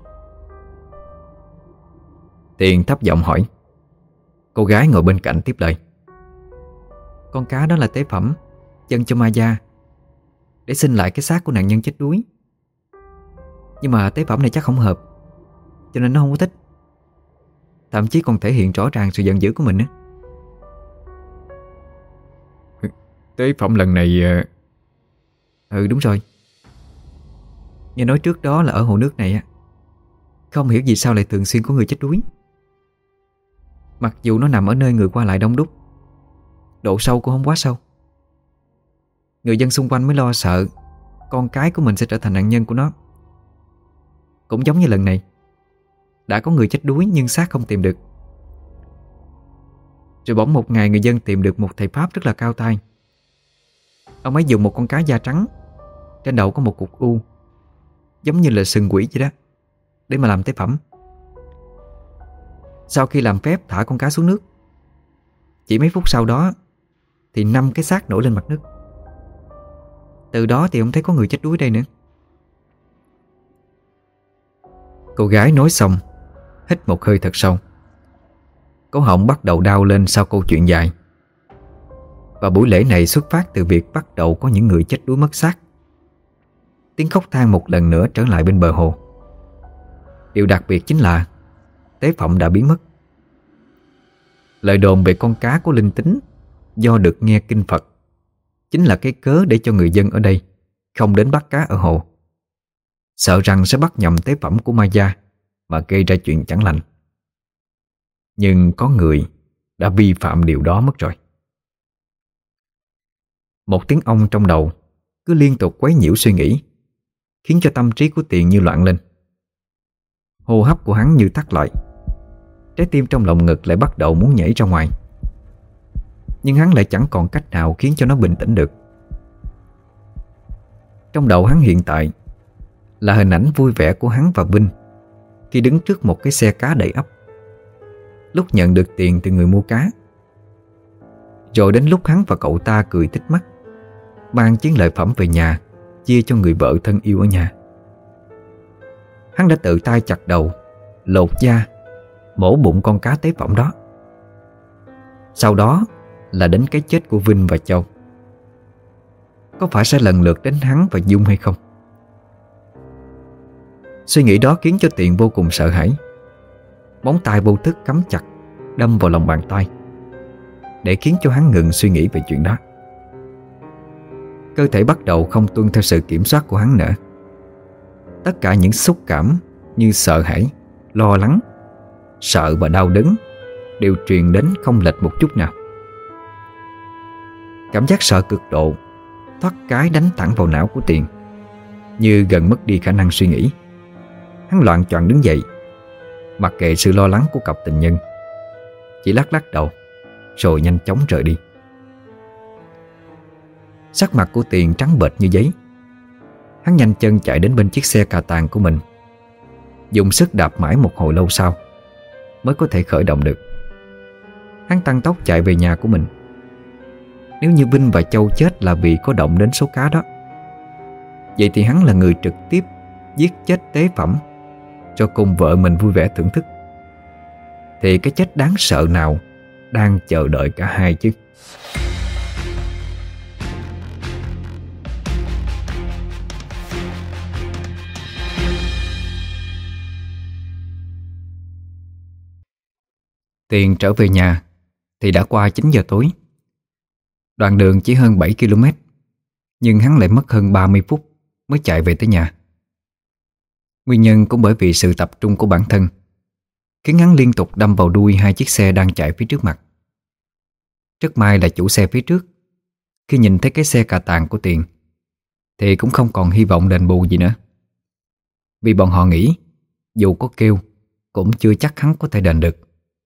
A: Tiền thấp giọng hỏi. Cô gái ngồi bên cạnh tiếp lời: Con cá đó là tế phẩm dâng cho ma da để xin lại cái xác của nạn nhân chết đuối. Nhưng mà tế phẩm này chắc không hợp, cho nên nó không có thích. Thậm chí còn thể hiện rõ ràng sự giận dữ của mình nữa.
B: Tế phẩm lần này...
A: Ừ đúng rồi. Nghe nói trước đó là ở hồ nước này á, không hiểu vì sao lại thường xuyên có người chết đuối. Mặc dù nó nằm ở nơi người qua lại đông đúc, độ sâu cũng không quá sâu. Người dân xung quanh mới lo sợ con cái của mình sẽ trở thành nạn nhân của nó. Cũng giống như lần này, đã có người chết đuối nhưng xác không tìm được. Rồi bỗng một ngày người dân tìm được một thầy Pháp rất là cao tay. Ông ấy dùng một con cá da trắng, trên đầu có một cục u giống như là sừng quỷ vậy đó, để mà làm tế phẩm. Sau khi làm phép thả con cá xuống nước, chỉ mấy phút sau đó thì năm cái xác nổi lên mặt nước. Từ đó thì không thấy có người chết đuối đây nữa. Cô gái nói xong, hít một hơi thật sâu. Cổ họng bắt đầu đau lên sau câu chuyện dài. Và buổi lễ này xuất phát từ việc bắt đầu có những người chết đuối mất xác. Tiếng khóc than một lần nữa trở lại bên bờ hồ. Điều đặc biệt chính là tế phẩm đã biến mất. Lời đồn về con cá có linh tính do được nghe kinh Phật chính là cái cớ để cho người dân ở đây không đến bắt cá ở hồ, sợ rằng sẽ bắt nhầm tế phẩm của ma da mà gây ra chuyện chẳng lành. Nhưng có người đã vi phạm điều đó mất rồi. Một tiếng ong trong đầu cứ liên tục quấy nhiễu suy nghĩ, khiến cho tâm trí của Tiền như loạn lên. Hô hấp của hắn như thắt lại, trái tim trong lồng ngực lại bắt đầu muốn nhảy ra ngoài. Nhưng hắn lại chẳng còn cách nào khiến cho nó bình tĩnh được. Trong đầu hắn hiện tại là hình ảnh vui vẻ của hắn và Vinh khi đứng trước một cái xe cá đầy ắp lúc nhận được tiền từ người mua cá. Rồi đến lúc hắn và cậu ta cười tít mắt, mang chiến lợi phẩm về nhà chia cho người vợ thân yêu ở nhà. Hắn đã tự tay chặt đầu, lột da, mổ bụng con cá tế phẩm đó. Sau đó là đến cái chết của Vinh và Châu. Có phải sẽ lần lượt đến hắn và Dung hay không? Suy nghĩ đó khiến cho Tiền vô cùng sợ hãi. Móng tay vô thức cắm chặt, đâm vào lòng bàn tay để khiến cho hắn ngừng suy nghĩ về chuyện đó. Cơ thể bắt đầu không tuân theo sự kiểm soát của hắn nữa. Tất cả những xúc cảm như sợ hãi, lo lắng, sợ và đau đớn đều truyền đến không lệch một chút nào. Cảm giác sợ cực độ thoát cái đánh thẳng vào não của Tiền, như gần mất đi khả năng suy nghĩ. Hắn loạng choạng đứng dậy, mặc kệ sự lo lắng của cặp tình nhân, chỉ lắc lắc đầu rồi nhanh chóng rời đi. Sắc mặt của Tiền trắng bệch như giấy. Hắn nhanh chân chạy đến bên chiếc xe cà tàng của mình, dùng sức đạp mãi một hồi lâu sau mới có thể khởi động được. Hắn tăng tốc chạy về nhà của mình. Nếu như Vinh và Châu chết là vì có động đến số cá đó, vậy thì hắn là người trực tiếp giết chết tế phẩm cho cùng vợ mình vui vẻ thưởng thức. Thì cái chết đáng sợ nào đang chờ đợi cả hai chứ? Tiền trở về nhà thì đã qua chín giờ tối. Đoạn đường chỉ hơn bảy ki lô mét, nhưng hắn lại mất hơn ba mươi phút mới chạy về tới nhà. Nguyên nhân cũng bởi vì sự tập trung của bản thân khiến hắn liên tục đâm vào đuôi hai chiếc xe đang chạy phía trước mặt. Rất may là chủ xe phía trước, khi nhìn thấy cái xe cà tàng của Tiền thì cũng không còn hy vọng đền bù gì nữa. Vì bọn họ nghĩ dù có kêu cũng chưa chắc hắn có thể đền được.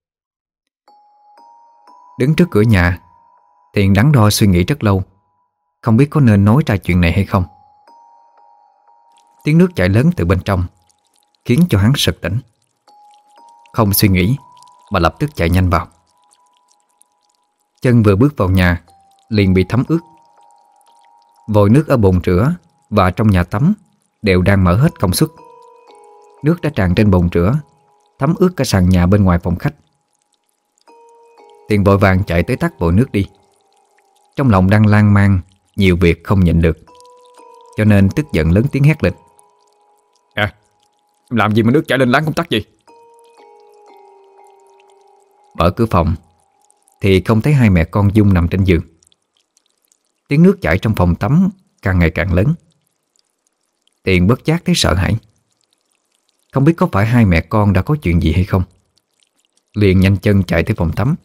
A: Đứng trước cửa nhà, Tiền đắn đo suy nghĩ rất lâu, không biết có nên nói ra chuyện này hay không. Tiếng nước chảy lớn từ bên trong khiến cho hắn sực tỉnh. Không suy nghĩ mà lập tức chạy nhanh vào. Chân vừa bước vào nhà liền bị thấm ướt. Vòi nước ở bồn rửa và trong nhà tắm đều đang mở hết công suất. Nước đã tràn trên bồn rửa, thấm ướt cả sàn nhà bên ngoài phòng khách. Tiền vội vàng chạy tới tắt vòi nước đi. Trong lòng đang lan man nhiều việc không nhịn được, cho nên tức giận lớn tiếng hét lên:
B: À, làm gì mà nước chảy lên láng không tắt gì?
A: Mở cửa phòng thì không thấy hai mẹ con Dung nằm trên giường. Tiếng nước chảy trong phòng tắm càng ngày càng lớn. Tiền bất giác thấy sợ hãi, không biết có phải hai mẹ con đã có chuyện gì hay không. Liền nhanh chân chạy tới phòng tắm.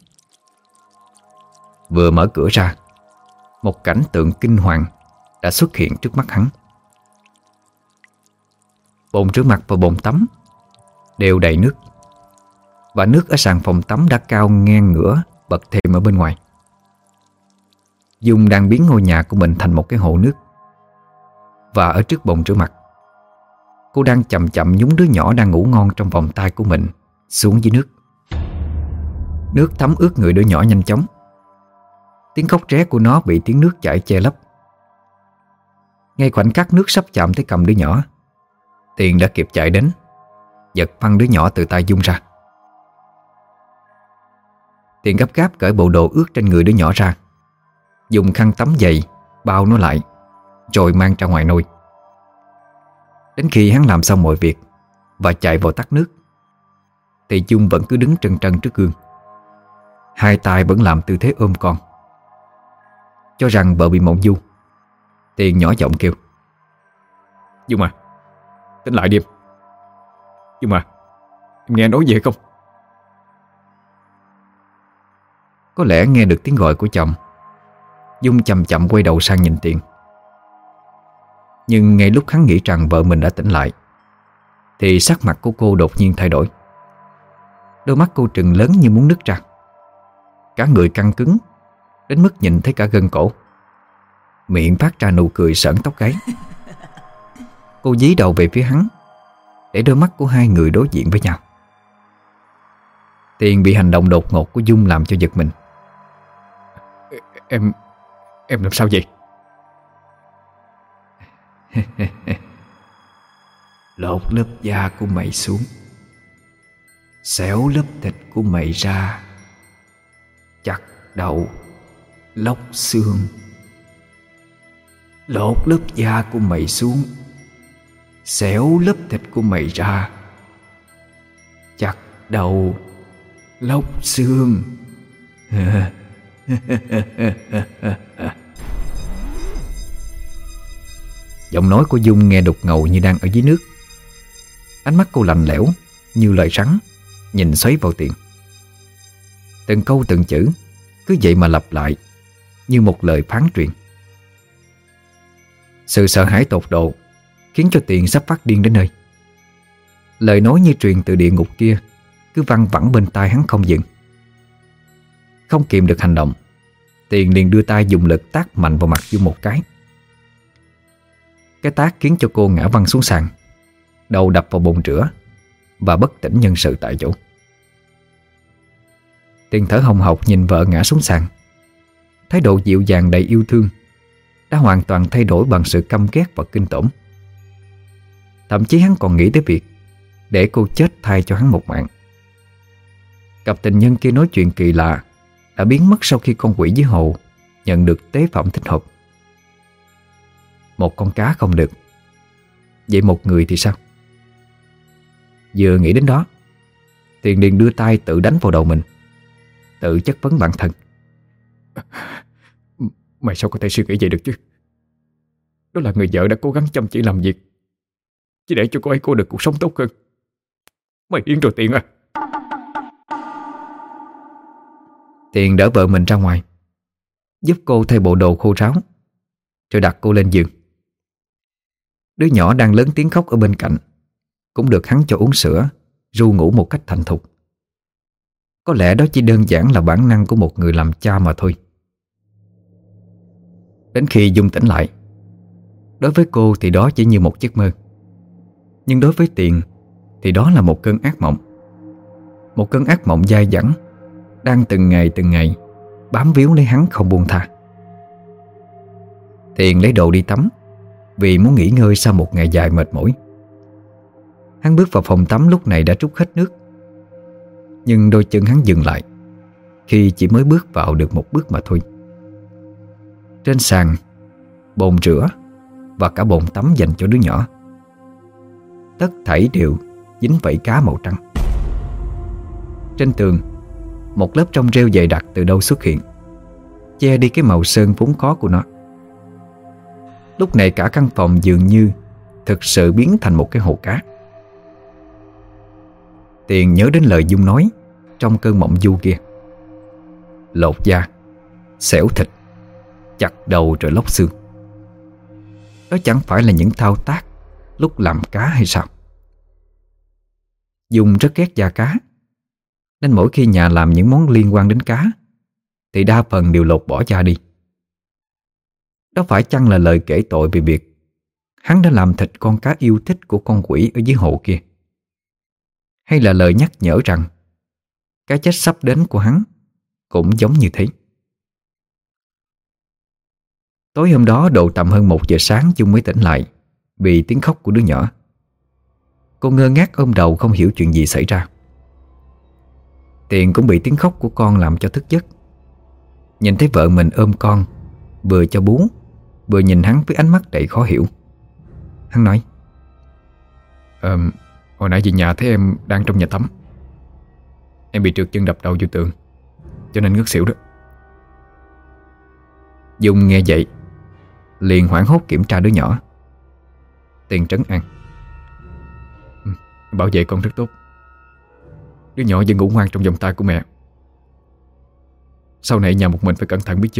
A: Vừa mở cửa ra, một cảnh tượng kinh hoàng đã xuất hiện trước mắt hắn. Bồn rửa mặt và bồn tắm đều đầy nước, và nước ở sàn phòng tắm đã cao ngang ngửa bậc thềm ở bên ngoài. Dung đang biến ngôi nhà của mình thành một cái hồ nước. Và ở trước bồn rửa mặt, cô đang chậm chậm nhúng đứa nhỏ đang ngủ ngon trong vòng tay của mình xuống dưới nước. Nước thấm ướt người đứa nhỏ nhanh chóng. Tiếng khóc ré của nó bị tiếng nước chảy che lấp. Ngay khoảnh khắc nước sắp chạm tới cầm đứa nhỏ, Tiền đã kịp chạy đến, giật phăng đứa nhỏ từ tay Dung ra. Tiền gấp gáp cởi bộ đồ ướt trên người đứa nhỏ ra, dùng khăn tắm dày bao nó lại, rồi mang ra ngoài nôi. Đến khi hắn làm xong mọi việc và chạy vào tắt nước, thì Dung vẫn cứ đứng trân trân trước gương, hai tay vẫn làm tư thế ôm con. Cho rằng vợ bị mộng du, Tiền nhỏ giọng kêu:
B: Dung à, tỉnh lại đi em. Dung à, em nghe nói gì hay không?
A: Có lẽ nghe được tiếng gọi của chồng, Dung chậm chậm quay đầu sang nhìn Tiền. Nhưng ngay lúc hắn nghĩ rằng vợ mình đã tỉnh lại, thì sắc mặt của cô đột nhiên thay đổi. Đôi mắt cô trừng lớn như muốn nứt ra. Cả người căng cứng đến mức nhìn thấy cả gân cổ. Miệng phát ra nụ cười sởn tóc gáy. Cô dí đầu về phía hắn, để đôi mắt của hai người đối diện với nhau. Tiền bị hành động đột ngột của Dung làm cho giật mình.
B: Em Em làm sao vậy?
A: Lột lớp da của mày xuống, xéo lớp thịt của mày ra, chặt đầu, lóc xương. Lột lớp da của mày xuống, xéo lớp thịt của mày ra, chặt đầu, lóc xương. Giọng nói của Dung nghe đục ngầu như đang ở dưới nước. Ánh mắt cô lạnh lẽo như lời rắn, nhìn xoáy vào Tiền. Từng câu từng chữ cứ vậy mà lặp lại, như một lời phán truyền. Sự sợ hãi tột độ khiến cho Tiền sắp phát điên đến nơi. Lời nói như truyền từ địa ngục kia cứ văng vẳng bên tai hắn không dừng. Không kìm được hành động, Tiền liền đưa tay dùng lực tát mạnh vào mặt Dung một cái. Cái tát khiến cho cô ngã văng xuống sàn, đầu đập vào bồn rửa và bất tỉnh nhân sự tại chỗ. Tiền thở hồng hộc nhìn vợ ngã xuống sàn. Thái độ dịu dàng đầy yêu thương đã hoàn toàn thay đổi bằng sự căm ghét và kinh tởm. Thậm chí hắn còn nghĩ tới việc để cô chết thay cho hắn một mạng. Cặp tình nhân kia nói chuyện kỳ lạ đã biến mất sau khi con quỷ dưới hồ nhận được tế phẩm thích hợp. Một con cá không được, vậy một người thì sao? Vừa nghĩ đến đó, Tiền liền đưa tay tự đánh vào đầu mình, tự chất vấn bản thân.
B: Mày sao có thể suy nghĩ vậy được chứ? Đó là người vợ đã cố gắng chăm chỉ làm việc chỉ để cho cô ấy cô được cuộc sống tốt hơn. Mày điên rồi Tiền à?
A: Tiền đỡ vợ mình ra ngoài, giúp cô thay bộ đồ khô ráo, rồi đặt cô lên giường. Đứa nhỏ đang lớn tiếng khóc ở bên cạnh cũng được hắn cho uống sữa, ru ngủ một cách thành thục. Có lẽ đó chỉ đơn giản là bản năng của một người làm cha mà thôi. Đến khi Dung tỉnh lại, đối với cô thì đó chỉ như một giấc mơ, nhưng đối với Tiền thì đó là một cơn ác mộng. Một cơn ác mộng dai dẳng đang từng ngày từng ngày bám víu lấy hắn không buông tha. Tiền lấy đồ đi tắm vì muốn nghỉ ngơi sau một ngày dài mệt mỏi. Hắn bước vào phòng tắm lúc này đã trút hết nước, nhưng đôi chân hắn dừng lại khi chỉ mới bước vào được một bước mà thôi. Trên sàn, bồn rửa và cả bồn tắm dành cho đứa nhỏ, tất thảy đều dính vảy cá màu trắng. Trên tường, một lớp trong rêu dày đặc từ đâu xuất hiện, che đi cái màu sơn vốn có của nó. Lúc này cả căn phòng dường như thực sự biến thành một cái hồ cá. Tiền nhớ đến lời Dung nói trong cơn mộng du kia: lột da, xẻo thịt, chặt đầu rồi lóc xương. Đó chẳng phải là những thao tác lúc làm cá hay sao? Dung rất ghét da cá, nên mỗi khi nhà làm những món liên quan đến cá thì đa phần đều lột bỏ da đi. Đó phải chăng là lời kể tội về việc hắn đã làm thịt con cá yêu thích của con quỷ ở dưới hồ kia? Hay là lời nhắc nhở rằng cái chết sắp đến của hắn cũng giống như thế? Tối hôm đó độ tầm hơn một giờ sáng Dung mới tỉnh lại vì tiếng khóc của đứa nhỏ. Cô ngơ ngác ôm đầu không hiểu chuyện gì xảy ra. Tiền cũng bị tiếng khóc của con làm cho thức giấc. Nhìn thấy vợ mình ôm con, vừa cho bú vừa nhìn hắn với ánh mắt đầy khó hiểu. Hắn nói:
B: Ờ, hồi nãy về nhà thấy em đang trong nhà tắm. Em bị trượt chân đập đầu vô tường, cho nên ngất xỉu đó.
A: Dung nghe vậy liền hoảng hốt kiểm tra đứa nhỏ. Tiền trấn an:
B: ừ, bảo vệ con rất tốt. Đứa nhỏ vẫn ngủ ngoan trong vòng tay của mẹ. Sau này nhà một mình phải cẩn thận biết chưa?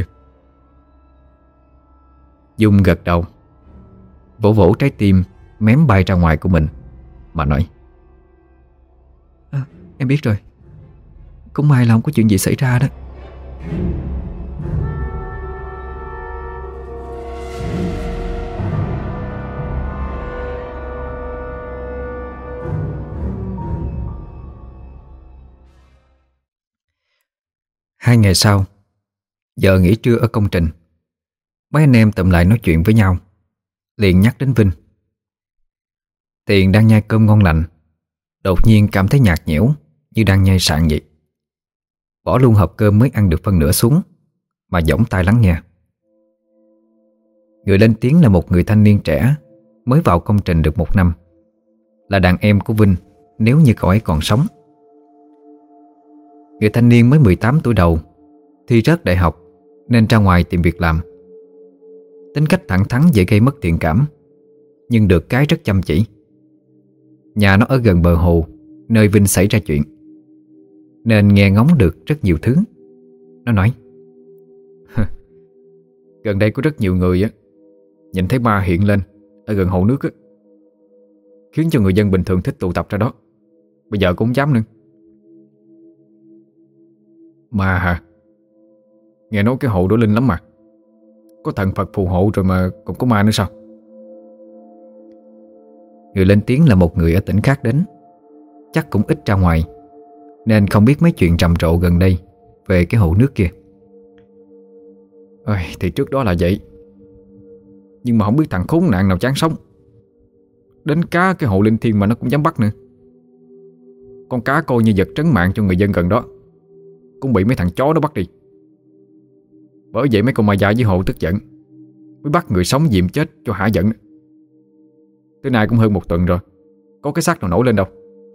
A: Dung gật đầu, vỗ vỗ trái tim mém bay ra ngoài của mình mà nói: à, em biết rồi. Cũng may là không có chuyện gì xảy ra đó. Hai ngày sau, giờ nghỉ trưa ở công trình, mấy anh em tụm lại nói chuyện với nhau, liền nhắc đến Vinh. Tiền đang nhai cơm ngon lành, đột nhiên cảm thấy nhạt nhẽo như đang nhai sạn vậy. Bỏ luôn hộp cơm mới ăn được phân nửa xuống, mà dõng tai lắng nghe. Người lên tiếng là một người thanh niên trẻ, mới vào công trình được một năm, là đàn em của Vinh nếu như cậu ấy còn sống. Người thanh niên mới mười tám tuổi đầu, thi rớt đại học nên ra ngoài tìm việc làm. Tính cách thẳng thắn dễ gây mất thiện cảm, nhưng được cái rất chăm chỉ. Nhà nó ở gần bờ hồ, nơi Vinh xảy ra chuyện, nên nghe ngóng được rất nhiều thứ. Nó nói:
B: Gần đây có rất nhiều người á nhìn thấy ma hiện lên ở gần hồ nước á, khiến cho người dân bình thường thích tụ tập ra đó. Bây giờ cũng không dám nữa. Ma hả? Nghe nói cái hồ đó linh lắm mà. Có thần Phật phù hộ rồi mà còn có ma nữa sao?
A: Người lên tiếng là một người ở tỉnh khác đến, chắc cũng ít ra ngoài, nên không biết mấy chuyện trầm trộ gần đây về cái hồ nước kia.
B: Ôi, thì trước đó là vậy, nhưng mà không biết thằng khốn nạn nào chán sống, đến cá cái hồ linh thiêng mà nó cũng dám bắt nữa. Con cá coi như vật trấn mạng cho người dân gần đó, cũng bị mấy thằng chó nó bắt đi. Bởi vậy mấy con ma già dưới hồ tức giận, mới bắt người sống dìm chết cho hả giận. Tới nay cũng hơn một tuần rồi, có cái xác nào nổi lên đâu.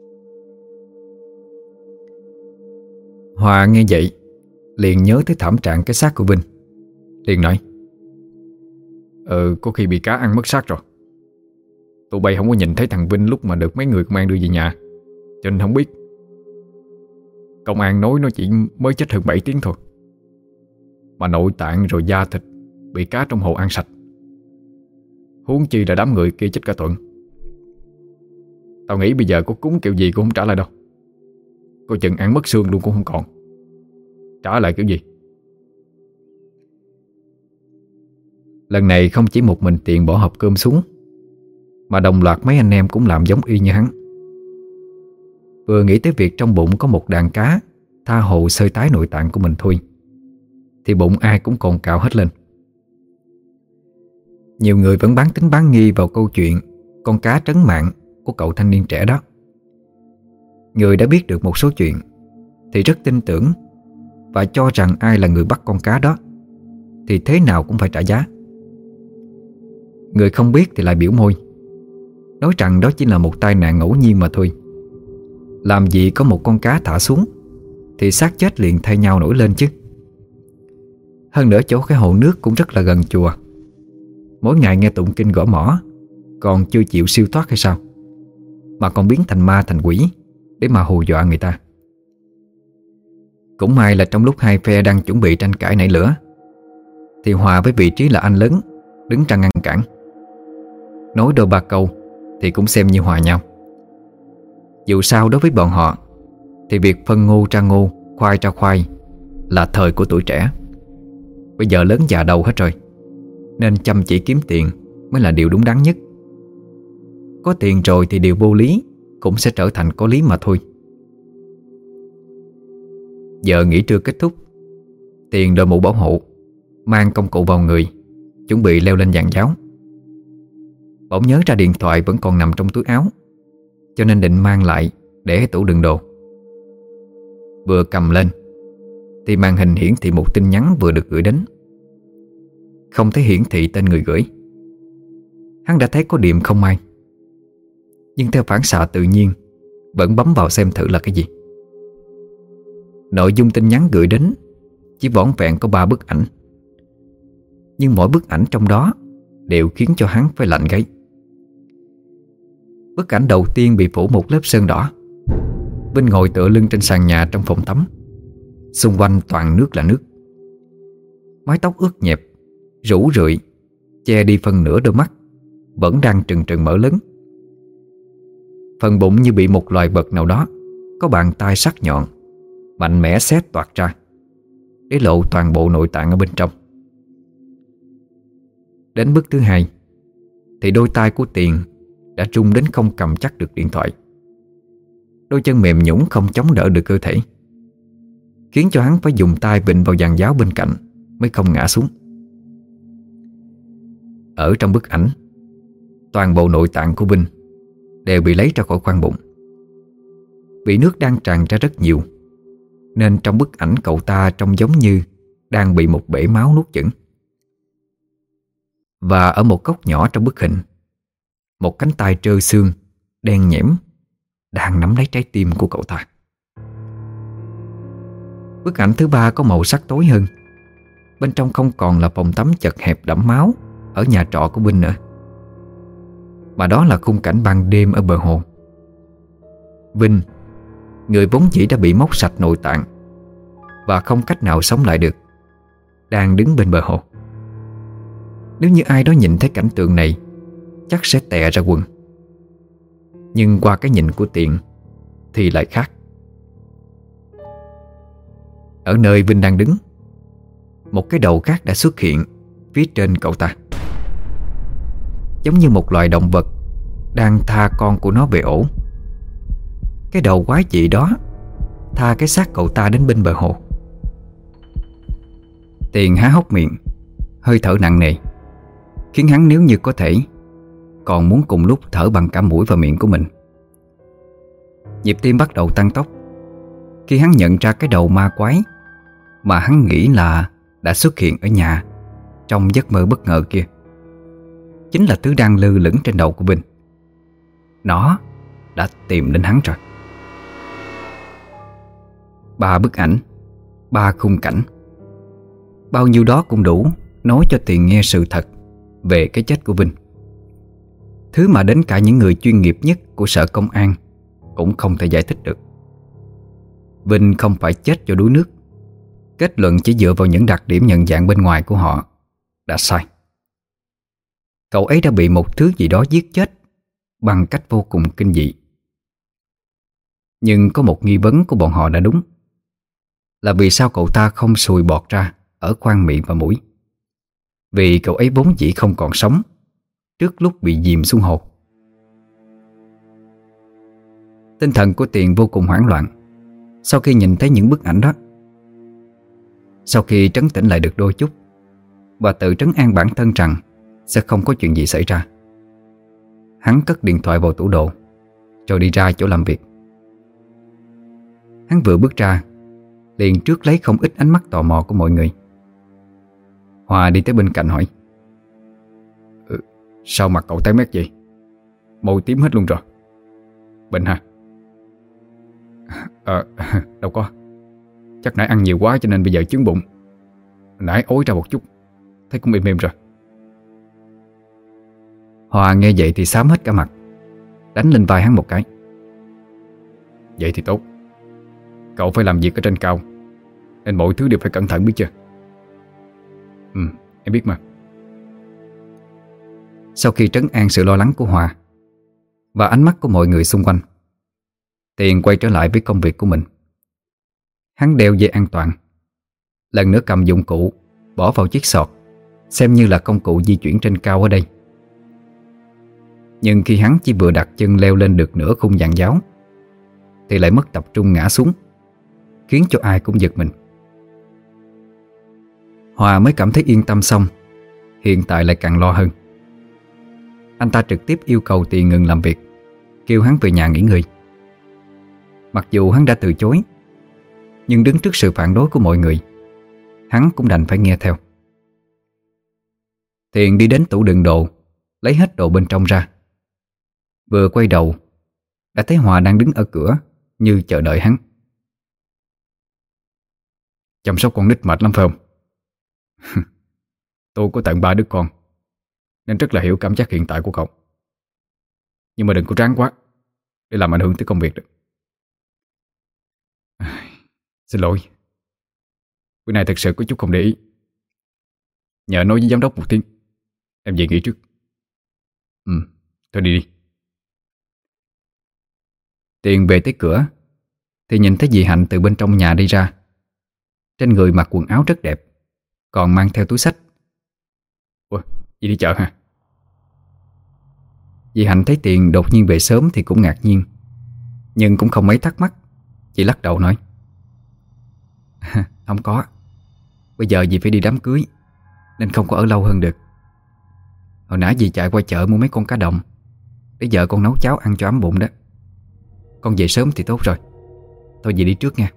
A: Hòa nghe vậy liền nhớ tới thảm trạng cái xác của Vinh, liền nói:
B: Ừ, có khi bị cá ăn mất xác rồi. Tụi bay không có nhìn thấy thằng Vinh lúc mà được mấy người công an đưa về nhà, cho nên không biết. Công an nói nó chỉ mới chết hơn bảy tiếng thôi, mà nội tạng rồi da thịt bị cá trong hồ ăn sạch. Huống chi là đám người kia chết cả tuần. Tao nghĩ bây giờ có cúng kiểu gì cũng không trả lại đâu. Coi chừng ăn mất xương luôn cũng không còn. Trả lại kiểu gì?
A: Lần này không chỉ một mình Tiền bỏ hộp cơm xuống, mà đồng loạt mấy anh em cũng làm giống y như hắn. Vừa nghĩ tới việc trong bụng có một đàn cá tha hồ xơi tái nội tạng của mình thôi, thì bụng ai cũng cồn cào hết lên. Nhiều người vẫn bán tính bán nghi vào câu chuyện con cá trấn mạng của cậu thanh niên trẻ đó. Người đã biết được một số chuyện thì rất tin tưởng, và cho rằng ai là người bắt con cá đó thì thế nào cũng phải trả giá. Người không biết thì lại biểu môi, nói rằng đó chỉ là một tai nạn ngẫu nhiên mà thôi. Làm gì có một con cá thả xuống thì xác chết liền thay nhau nổi lên chứ. Hơn nữa chỗ cái hồ nước cũng rất là gần chùa, mỗi ngày nghe tụng kinh gõ mõ, còn chưa chịu siêu thoát hay sao, mà còn biến thành ma thành quỷ để mà hù dọa người ta. Cũng may là trong lúc hai phe đang chuẩn bị tranh cãi nảy lửa, thì Hòa với vị trí là anh lớn đứng ra ngăn cản. Nói đôi ba câu thì cũng xem như hòa nhau. Dù sao đối với bọn họ thì việc phân ngô ra ngô, khoai ra khoai là thời của tuổi trẻ. Bây giờ lớn già đầu hết rồi, nên chăm chỉ kiếm tiền mới là điều đúng đắn nhất. Có tiền rồi thì điều vô lý cũng sẽ trở thành có lý mà thôi. Giờ nghỉ trưa kết thúc, Tiền đội mũ bảo hộ, mang công cụ vào người, chuẩn bị leo lên giàn giáo. Bỗng nhớ ra điện thoại vẫn còn nằm trong túi áo, cho nên định mang lại để tủ đựng đồ. Vừa cầm lên thì màn hình hiển thị một tin nhắn vừa được gửi đến. Không thấy hiển thị tên người gửi. Hắn đã thấy có điểm không may, nhưng theo phản xạ tự nhiên vẫn bấm vào xem thử là cái gì. Nội dung tin nhắn gửi đến chỉ vỏn vẹn có ba bức ảnh, nhưng mỗi bức ảnh trong đó đều khiến cho hắn phải lạnh gáy. Bức ảnh đầu tiên bị phủ một lớp sơn đỏ. Vinh ngồi tựa lưng trên sàn nhà trong phòng tắm, xung quanh toàn nước là nước. Mái tóc ướt nhẹp, rủ rượi, che đi phần nửa đôi mắt vẫn đang trừng trừng mở lớn. Phần bụng như bị một loài vật nào đó có bàn tay sắc nhọn mạnh mẽ xé toạc ra, để lộ toàn bộ nội tạng ở bên trong. Đến bước thứ hai thì đôi tay của Tiền đã run đến không cầm chắc được điện thoại. Đôi chân mềm nhũn không chống đỡ được cơ thể, khiến cho hắn phải dùng tay vịn vào giàn giáo bên cạnh mới không ngã xuống. Ở trong bức ảnh, toàn bộ nội tạng của Vinh đều bị lấy ra khỏi khoang bụng. Vì nước đang tràn ra rất nhiều, nên trong bức ảnh cậu ta trông giống như đang bị một bể máu nuốt chửng. Và ở một góc nhỏ trong bức hình, một cánh tay trơ xương đen nhẽm đang nắm lấy trái tim của cậu ta. Bức ảnh thứ ba có màu sắc tối hơn. Bên trong không còn là phòng tắm chật hẹp đẫm máu ở nhà trọ của Vinh nữa, mà đó là khung cảnh ban đêm ở bờ hồ. Vinh, người vốn dĩ đã bị móc sạch nội tạng và không cách nào sống lại được, đang đứng bên bờ hồ. Nếu như ai đó nhìn thấy cảnh tượng này, chắc sẽ tè ra quần. Nhưng qua cái nhìn của Tiền thì lại khác. Ở nơi Vinh đang đứng, một cái đầu khác đã xuất hiện phía trên cậu ta, giống như một loài động vật đang tha con của nó về ổ. Cái đầu quái dị đó tha cái xác cậu ta đến bên bờ hồ. Tiền há hốc miệng, hơi thở nặng nề, khiến hắn nếu như có thể còn muốn cùng lúc thở bằng cả mũi và miệng của mình. Nhịp tim bắt đầu tăng tốc khi hắn nhận ra cái đầu ma quái mà hắn nghĩ là đã xuất hiện ở nhà trong giấc mơ bất ngờ kia chính là thứ đang lơ lửng trên đầu của Vinh. Nó đã tìm đến hắn rồi. Ba bức ảnh, ba khung cảnh, bao nhiêu đó cũng đủ nói cho Tiền nghe sự thật về cái chết của Vinh. Thứ mà đến cả những người chuyên nghiệp nhất của sở công an cũng không thể giải thích được. Vinh không phải chết do đuối nước. Kết luận chỉ dựa vào những đặc điểm nhận dạng bên ngoài của họ đã sai. Cậu ấy đã bị một thứ gì đó giết chết bằng cách vô cùng kinh dị. Nhưng có một nghi vấn của bọn họ đã đúng, là vì sao cậu ta không sùi bọt ra ở khoang miệng và mũi. Vì cậu ấy vốn dĩ không còn sống trước lúc bị dìm xuống hồ. Tinh thần của Tiền vô cùng hoảng loạn sau khi nhìn thấy những bức ảnh đó. Sau khi trấn tĩnh lại được đôi chút và tự trấn an bản thân rằng sẽ không có chuyện gì xảy ra, hắn cất điện thoại vào tủ đồ rồi đi ra chỗ làm việc. Hắn vừa bước ra liền trước lấy không ít ánh mắt tò mò của mọi người. Hòa đi tới bên cạnh hỏi: ừ, sao mặt cậu tái mét vậy? Môi tím hết luôn rồi. Bệnh hả? Ờ, đâu có. Chắc nãy ăn nhiều quá cho nên bây giờ chướng bụng. Nãy ối ra một chút, thấy cũng êm êm rồi. Hòa nghe vậy thì xám hết cả mặt, đánh lên vai hắn một cái. Vậy thì tốt. Cậu phải làm việc ở trên cao, nên mọi thứ đều phải cẩn thận biết chưa? Ừ, em biết mà. Sau khi trấn an sự lo lắng của Hòa và ánh mắt của mọi người xung quanh, Tiền quay trở lại với công việc của mình. Hắn đeo dây an toàn, lần nữa cầm dụng cụ bỏ vào chiếc sọt, xem như là công cụ di chuyển trên cao ở đây. Nhưng khi hắn chỉ vừa đặt chân leo lên được nửa khung giàn giáo thì lại mất tập trung ngã xuống, khiến cho ai cũng giật mình. Hòa mới cảm thấy yên tâm xong, hiện tại lại càng lo hơn. Anh ta trực tiếp yêu cầu Tiền ngừng làm việc, kêu hắn về nhà nghỉ ngơi. Mặc dù hắn đã từ chối, nhưng đứng trước sự phản đối của mọi người, hắn cũng đành phải nghe theo. Tiền đi đến tủ đựng đồ, lấy hết đồ bên trong ra. Vừa quay đầu đã thấy Hòa đang đứng ở cửa như chờ đợi hắn. Chăm sóc con nít mệt lắm phải không? Tôi có tận ba đứa con nên rất là hiểu cảm giác hiện tại của cậu. Nhưng mà đừng có ráng quá để làm ảnh hưởng tới công việc được. Xin lỗi, bữa nay thật sự có chút không để ý. Nhờ nói với giám đốc một tiếng, em về nghỉ trước. Ừ, thôi đi đi. Tiền về tới cửa thì nhìn thấy dì Hạnh từ bên trong nhà đi ra. Trên người mặc quần áo rất đẹp, còn mang theo túi xách. Ủa, dì đi chợ hả? Dì Hạnh thấy Tiền đột nhiên về sớm thì cũng ngạc nhiên, nhưng cũng không mấy thắc mắc, chỉ lắc đầu nói: Không có. Bây giờ dì phải đi đám cưới nên không có ở lâu hơn được. Hồi nãy dì chạy qua chợ mua mấy con cá đồng để vợ con nấu cháo ăn cho ấm bụng đó. Con về sớm thì tốt rồi. Thôi dì đi trước nha.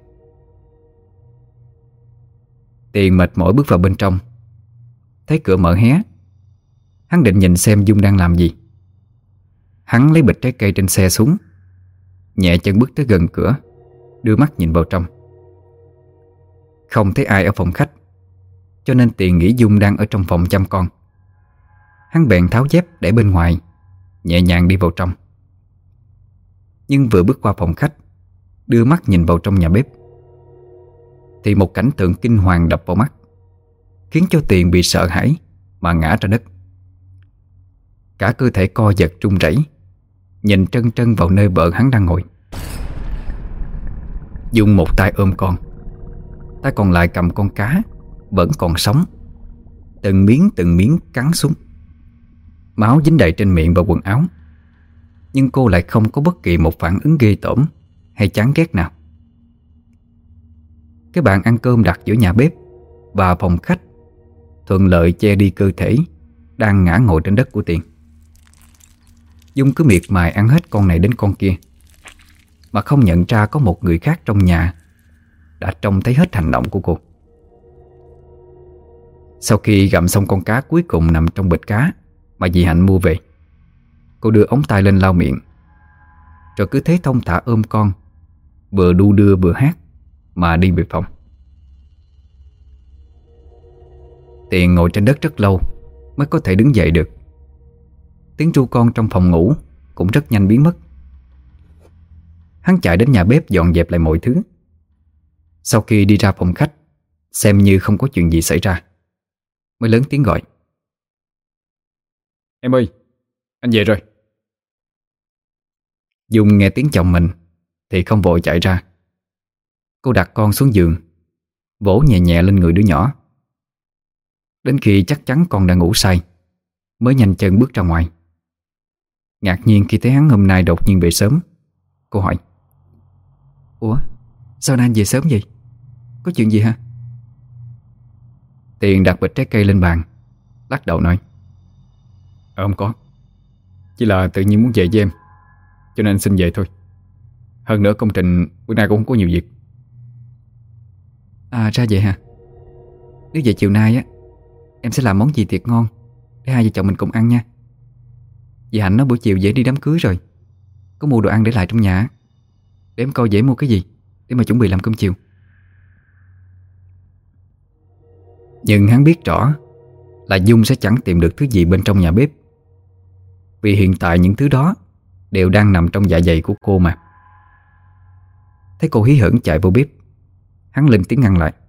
A: Tiền mệt mỏi bước vào bên trong, thấy cửa mở hé. Hắn định nhìn xem Dung đang làm gì. Hắn lấy bịch trái cây trên xe xuống, nhẹ chân bước tới gần cửa, đưa mắt nhìn vào trong. Không thấy ai ở phòng khách, cho nên Tiền nghĩ Dung đang ở trong phòng chăm con. Hắn bèn tháo dép để bên ngoài, nhẹ nhàng đi vào trong. Nhưng vừa bước qua phòng khách, đưa mắt nhìn vào trong nhà bếp, thì một cảnh tượng kinh hoàng đập vào mắt, khiến cho Tiền bị sợ hãi mà ngã ra đất. Cả cơ thể co giật run rẩy, nhìn trân trân vào nơi vợ hắn đang ngồi. Dung một tay ôm con, tay còn lại cầm con cá vẫn còn sống, từng miếng từng miếng cắn xuống. Máu dính đầy trên miệng và quần áo, nhưng cô lại không có bất kỳ một phản ứng ghê tởm hay chán ghét nào. Cái bàn ăn cơm đặt giữa nhà bếp và phòng khách thuận lợi che đi cơ thể đang ngã ngồi trên đất của Tiền. Dung cứ miệt mài ăn hết con này đến con kia, mà không nhận ra có một người khác trong nhà đã trông thấy hết hành động của cô. Sau khi gặm xong con cá cuối cùng nằm trong bịch cá mà dì Hạnh mua về, cô đưa ống tay lên lau miệng, rồi cứ thế thong thả ôm con, vừa đu đưa vừa hát mà đi về phòng. Tiền ngồi trên đất rất lâu mới có thể đứng dậy được. Tiếng ru con trong phòng ngủ cũng rất nhanh biến mất. Hắn chạy đến nhà bếp dọn dẹp lại mọi thứ. Sau khi đi ra phòng khách, xem như không có chuyện gì xảy ra, mới lớn tiếng gọi:
B: "Em ơi, anh về rồi."
A: Dung nghe tiếng chồng mình thì không vội chạy ra. Cô đặt con xuống giường, vỗ nhẹ nhẹ lên người đứa nhỏ. Đến khi chắc chắn con đã ngủ say, mới nhanh chân bước ra ngoài. Ngạc nhiên khi thấy hắn hôm nay đột nhiên về sớm, cô hỏi: "Ủa, sao nay anh về sớm vậy? Có chuyện gì hả?" Tiền đặt bịch trái cây lên bàn, lắc đầu nói:
B: Ờ không có, chỉ là tự nhiên muốn về với em, cho nên xin về thôi. Hơn nữa công trình bữa nay cũng không có nhiều việc.
A: À ra vậy hả? Nếu vậy chiều nay á, em sẽ làm món gì thiệt ngon để hai vợ chồng mình cùng ăn nha. Dì Hạnh nói buổi chiều dễ đi đám cưới rồi, có mua đồ ăn để lại trong nhà, để em coi dễ mua cái gì để mà chuẩn bị làm cơm chiều. Nhưng hắn biết rõ là Dung sẽ chẳng tìm được thứ gì bên trong nhà bếp, vì hiện tại những thứ đó đều đang nằm trong dạ dày của cô mà. Thấy cô hí hửng chạy vô bếp, hắn lên tiếng ngăn lại: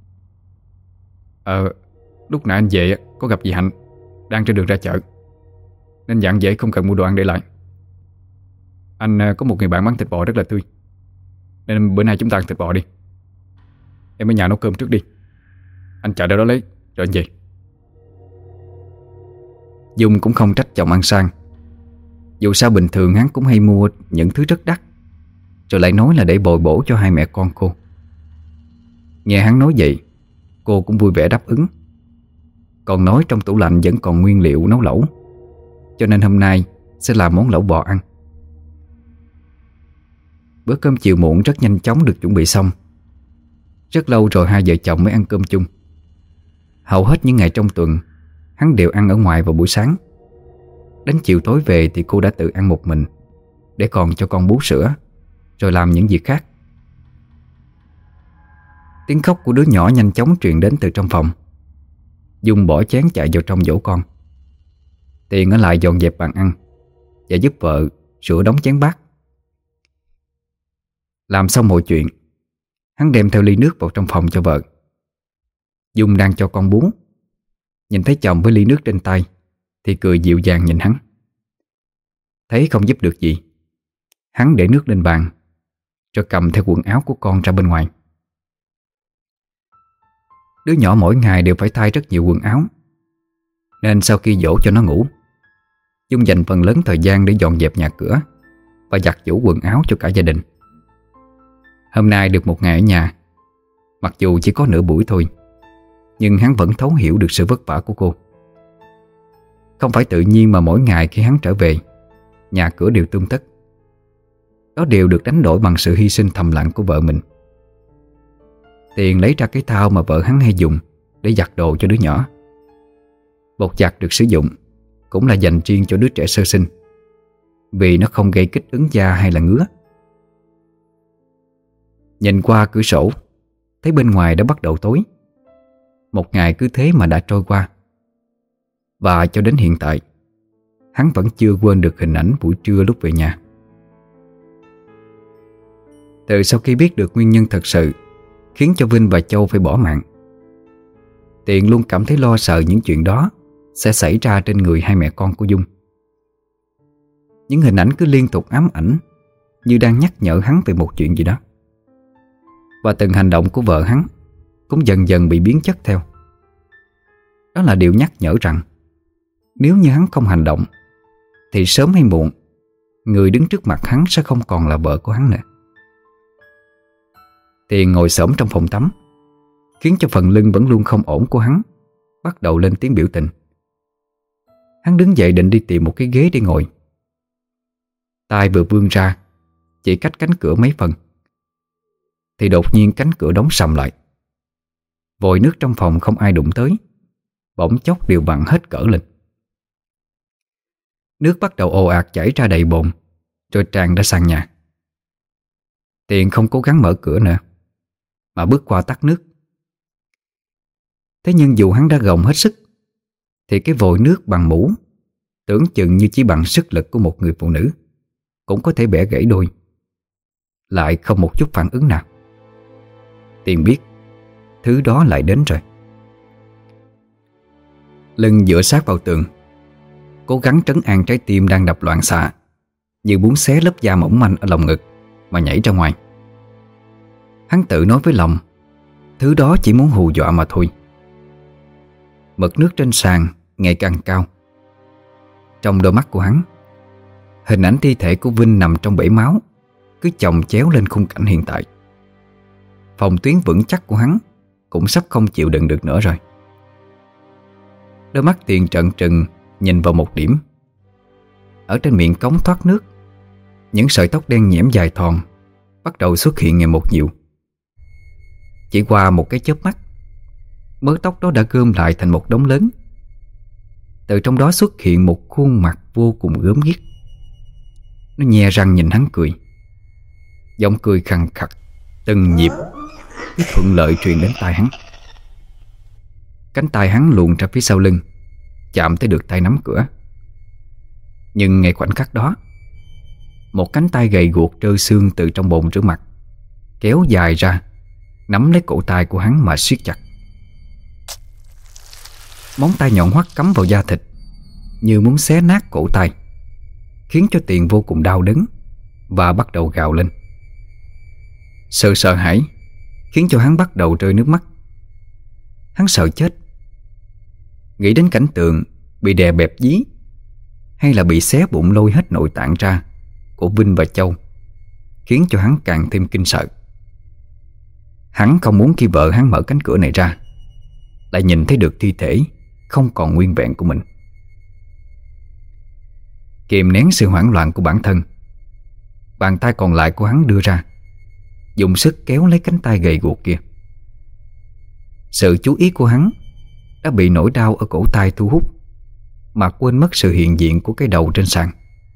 B: Ờ, lúc nãy anh về có gặp dì Hạnh đang trên đường ra chợ, nên dặn dễ không cần mua đồ ăn để lại. Anh có một người bạn bán thịt bò rất là tươi, nên bữa nay chúng ta ăn thịt bò đi. Em ở nhà nấu cơm trước đi, anh chạy ra đó lấy rồi anh về.
A: Dung cũng không trách chồng ăn sang. Dù sao bình thường hắn cũng hay mua những thứ rất đắt, rồi lại nói là để bồi bổ cho hai mẹ con cô. Nghe hắn nói vậy, cô cũng vui vẻ đáp ứng. Còn nói trong tủ lạnh vẫn còn nguyên liệu nấu lẩu, cho nên hôm nay sẽ làm món lẩu bò ăn. Bữa cơm chiều muộn rất nhanh chóng được chuẩn bị xong. Rất lâu rồi hai vợ chồng mới ăn cơm chung. Hầu hết những ngày trong tuần, hắn đều ăn ở ngoài vào buổi sáng. Đến chiều tối về thì cô đã tự ăn một mình, để còn cho con bú sữa, rồi làm những việc khác. Tiếng khóc của đứa nhỏ nhanh chóng truyền đến từ trong phòng. Dung bỏ chén chạy vào trong dỗ con. Tiền ở lại dọn dẹp bàn ăn và giúp vợ rửa đống chén bát. Làm xong mọi chuyện, hắn đem theo ly nước vào trong phòng cho vợ. Dung đang cho con bú, nhìn thấy chồng với ly nước trên tay thì cười dịu dàng nhìn hắn. Thấy không giúp được gì, hắn để nước lên bàn, rồi cầm theo quần áo của con ra bên ngoài. Đứa nhỏ mỗi ngày đều phải thay rất nhiều quần áo, nên sau khi dỗ cho nó ngủ, Dung dành phần lớn thời gian để dọn dẹp nhà cửa và giặt giũ quần áo cho cả gia đình. Hôm nay được một ngày ở nhà, Mặc dù chỉ có nửa buổi thôi, nhưng hắn vẫn thấu hiểu được sự vất vả của cô. Không phải tự nhiên mà mỗi ngày khi hắn trở về, nhà cửa đều tươm tất. Đó đều được đánh đổi bằng sự hy sinh thầm lặng của vợ mình. Tiền lấy ra cái thao mà vợ hắn hay dùng để giặt đồ cho đứa nhỏ. Bột giặt được sử dụng cũng là dành riêng cho đứa trẻ sơ sinh, vì nó không gây kích ứng da hay là ngứa. Nhìn qua cửa sổ, thấy bên ngoài đã bắt đầu tối. Một ngày cứ thế mà đã trôi qua. Và cho đến hiện tại, hắn vẫn chưa quên được hình ảnh buổi trưa lúc về nhà. Từ sau khi biết được nguyên nhân thật sự khiến cho Vinh và Châu phải bỏ mạng, Tiền luôn cảm thấy lo sợ những chuyện đó sẽ xảy ra trên người hai mẹ con của Dung. Những hình ảnh cứ liên tục ám ảnh, như đang nhắc nhở hắn về một chuyện gì đó. Và từng hành động của vợ hắn cũng dần dần bị biến chất theo. Đó là điều nhắc nhở rằng nếu như hắn không hành động thì sớm hay muộn, người đứng trước mặt hắn sẽ không còn là vợ của hắn nữa. Tiền ngồi xổm trong phòng tắm, khiến cho phần lưng vẫn luôn không ổn của hắn bắt đầu lên tiếng biểu tình. Hắn đứng dậy định đi tìm một cái ghế để ngồi. Tay vừa vươn ra chỉ cách cánh cửa mấy phần, thì đột nhiên cánh cửa đóng sầm lại. Vòi nước trong phòng không ai đụng tới bỗng chốc đều bằng hết cỡ lên. Nước bắt đầu ồ ạt chảy ra đầy bồn, rồi tràn ra sàn nhà. Tiền không cố gắng mở cửa nữa, mà bước qua tắt nước. Thế nhưng dù hắn đã gồng hết sức, thì cái vòi nước bằng mũ, tưởng chừng như chỉ bằng sức lực của một người phụ nữ, cũng có thể bẻ gãy đôi. Lại không một chút phản ứng nào. Tiền biết thứ đó lại đến rồi. Lưng dựa sát vào tường, cố gắng trấn an trái tim đang đập loạn xạ, như muốn xé lớp da mỏng manh ở lồng ngực mà nhảy ra ngoài. Hắn tự nói với lòng, thứ đó chỉ muốn hù dọa mà thôi. Mực nước trên sàn ngày càng cao. Trong đôi mắt của hắn, hình ảnh thi thể của Vinh nằm trong bể máu cứ chồng chéo lên khung cảnh hiện tại. Phòng tuyến vững chắc của hắn cũng sắp không chịu đựng được nữa rồi. Đôi mắt Tiền trợn trừng nhìn vào một điểm. Ở trên miệng cống thoát nước, những sợi tóc đen nhẽm dài thòn bắt đầu xuất hiện ngày một nhiều. Chỉ qua một cái chớp mắt, mớ tóc đó đã gom lại thành một đống lớn. Từ trong đó xuất hiện một khuôn mặt vô cùng gớm ghiếc. Nó nhe răng nhìn hắn cười, giọng cười khàn khặt, từng nhịp cứ thuận lợi truyền đến tai hắn. Cánh tay hắn luồn ra phía sau lưng, chạm tới được tay nắm cửa. Nhưng ngay khoảnh khắc đó, một cánh tay gầy guộc trơ xương từ trong bồn rửa mặt kéo dài ra, nắm lấy cổ tay của hắn mà siết chặt. Móng tay nhọn hoắt cắm vào da thịt, như muốn xé nát cổ tay, khiến cho Tiền vô cùng đau đớn và bắt đầu gào lên. Sự sợ hãi khiến cho hắn bắt đầu rơi nước mắt. Hắn sợ chết, nghĩ đến cảnh tượng bị đè bẹp dí, hay là bị xé bụng lôi hết nội tạng ra của Vinh và Châu, khiến cho hắn càng thêm kinh sợ. Hắn không muốn khi vợ hắn mở cánh cửa này ra lại nhìn thấy được thi thể không còn nguyên vẹn của mình. Kìm nén sự hoảng loạn của bản thân, bàn tay còn lại của hắn đưa ra, dùng sức kéo lấy cánh tay gầy guộc kia. Sự chú ý của hắn đã bị nỗi đau ở cổ tay thu hút, mà quên mất sự hiện diện của cái đầu trên sàn.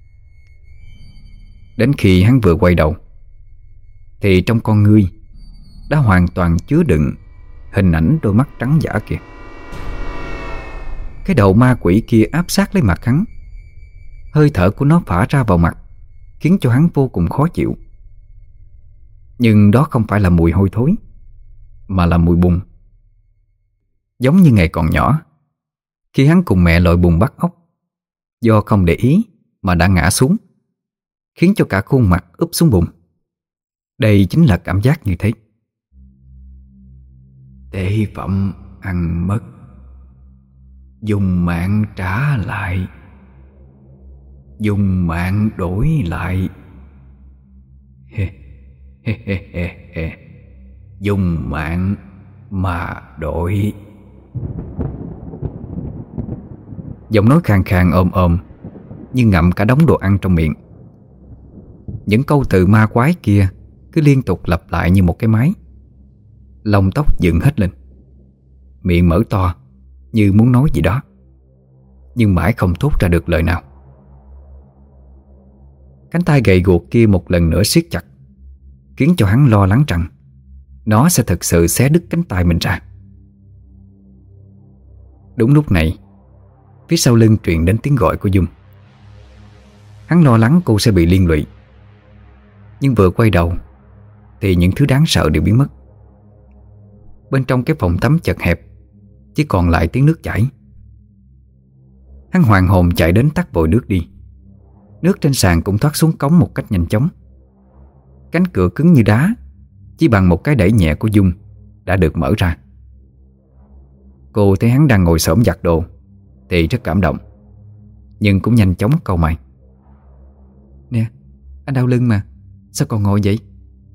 A: Đến khi hắn vừa quay đầu, thì trong con ngươi đã hoàn toàn chứa đựng hình ảnh đôi mắt trắng dã kia. Cái đầu ma quỷ kia áp sát lấy mặt hắn. Hơi thở của nó phả ra vào mặt, khiến cho hắn vô cùng khó chịu. Nhưng đó không phải là mùi hôi thối, mà là mùi bùn. Giống như ngày còn nhỏ, khi hắn cùng mẹ lội bùn bắt ốc, do không để ý mà đã ngã xuống, khiến cho cả khuôn mặt úp xuống bùn. Đây chính là cảm giác như thế. Tế phẩm ăn mất, dùng mạng trả lại, dùng mạng đổi lại. dùng mạng mà đổi. Giọng nói khàn khàn ồm ồm, như ngậm cả đống đồ ăn trong miệng. Những câu từ ma quái kia cứ liên tục lặp lại như một cái máy. Lông tóc dựng hết lên, miệng mở to như muốn nói gì đó, nhưng mãi không thốt ra được lời nào. Cánh tay gầy guộc kia một lần nữa siết chặt, khiến cho hắn lo lắng rằng nó sẽ thực sự xé đứt cánh tay mình ra. Đúng lúc này, phía sau lưng truyền đến tiếng gọi của Dung. Hắn lo lắng cô sẽ bị liên lụy, nhưng vừa quay đầu thì những thứ đáng sợ đều biến mất. Bên trong cái phòng tắm chật hẹp chỉ còn lại tiếng nước chảy. Hắn hoàng hồn chạy đến tắt vội nước đi. Nước trên sàn cũng thoát xuống cống một cách nhanh chóng. Cánh cửa cứng như đá, chỉ bằng một cái đẩy nhẹ của Dung đã được mở ra. Cô thấy hắn đang ngồi xổm giặt đồ thì rất cảm động, nhưng cũng nhanh chóng cau mày. Nè, anh đau lưng mà, sao còn ngồi vậy?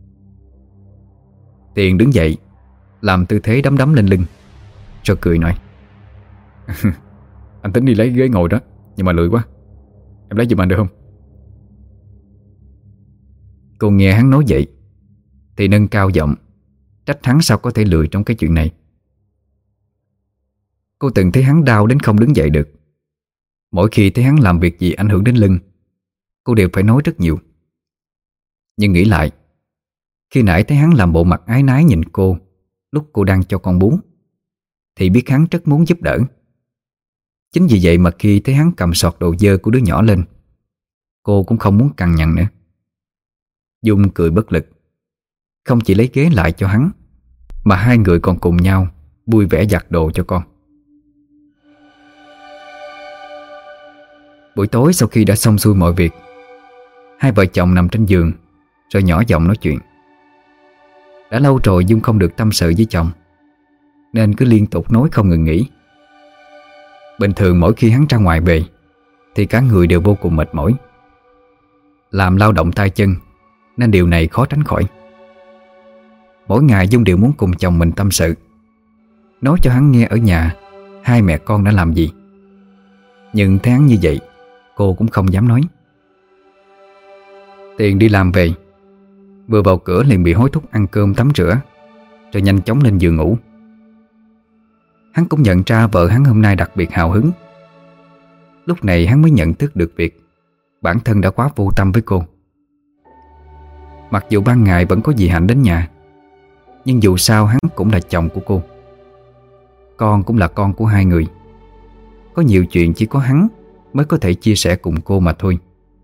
A: Tiền đứng dậy, làm tư thế đấm đấm lên lưng, rồi cười nói:
B: Anh tính đi lấy ghế ngồi đó, nhưng mà lười quá. Em lấy giùm anh được không?
A: Cô nghe hắn nói vậy thì nâng cao giọng trách hắn sao có thể lười trong cái chuyện này. Cô từng thấy hắn đau đến không đứng dậy được. Mỗi khi thấy hắn làm việc gì ảnh hưởng đến lưng, cô đều phải nói rất nhiều. Nhưng nghĩ lại, khi nãy thấy hắn làm bộ mặt ái nái nhìn cô lúc cô đang cho con bú, thì biết hắn rất muốn giúp đỡ. Chính vì vậy mà khi thấy hắn cầm sọt đồ dơ của đứa nhỏ lên, cô cũng không muốn cằn nhằn nữa. Dung cười bất lực, không chỉ lấy ghế lại cho hắn, mà hai người còn cùng nhau vui vẻ giặt đồ cho con. Buổi tối sau khi đã xong xuôi mọi việc, hai vợ chồng nằm trên giường rồi nhỏ giọng nói chuyện. Đã lâu rồi Dung không được tâm sự với chồng, nên cứ liên tục nói không ngừng nghỉ. Bình thường mỗi khi hắn ra ngoài về thì cả người đều vô cùng mệt mỏi. Làm lao động tay chân nên điều này khó tránh khỏi. Mỗi ngày Dung đều muốn cùng chồng mình tâm sự, nói cho hắn nghe ở nhà hai mẹ con đã làm gì. Nhưng thấy hắn như vậy, cô cũng không dám nói. Tiền đi làm về, vừa vào cửa liền bị hối thúc ăn cơm tắm rửa, rồi nhanh chóng lên giường ngủ. Hắn cũng nhận ra vợ hắn hôm nay đặc biệt hào hứng. Lúc này hắn mới nhận thức được việc bản thân đã quá vô tâm với cô. Mặc dù ban ngày vẫn có dì Hạnh đến nhà, nhưng dù sao hắn cũng là chồng của cô. Con cũng là con của hai người. Có nhiều chuyện chỉ có hắn mới có thể chia sẻ cùng cô mà thôi.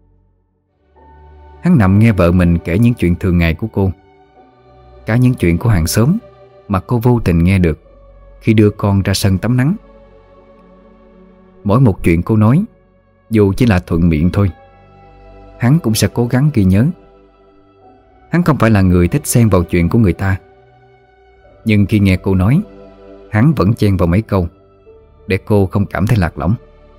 A: Hắn nằm nghe vợ mình kể những chuyện thường ngày của cô, cả những chuyện của hàng xóm mà cô vô tình nghe được khi đưa con ra sân tắm nắng. Mỗi một chuyện cô nói, dù chỉ là thuận miệng thôi, hắn cũng sẽ cố gắng ghi nhớ. Hắn không phải là người thích xen vào chuyện của người ta, nhưng khi nghe cô nói, hắn vẫn chen vào mấy câu để cô không cảm thấy lạc lõng.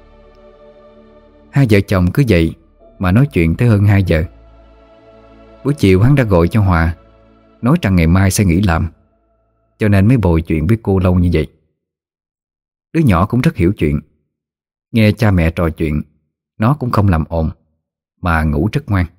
A: Hai vợ chồng cứ vậy mà nói chuyện tới hơn hai giờ. Buổi chiều hắn đã gọi cho Hòa, nói rằng ngày mai sẽ nghỉ làm, cho nên mới bồi chuyện với cô lâu như vậy. Đứa nhỏ cũng rất hiểu chuyện, nghe cha mẹ trò chuyện, nó cũng không làm ồn mà ngủ rất ngoan.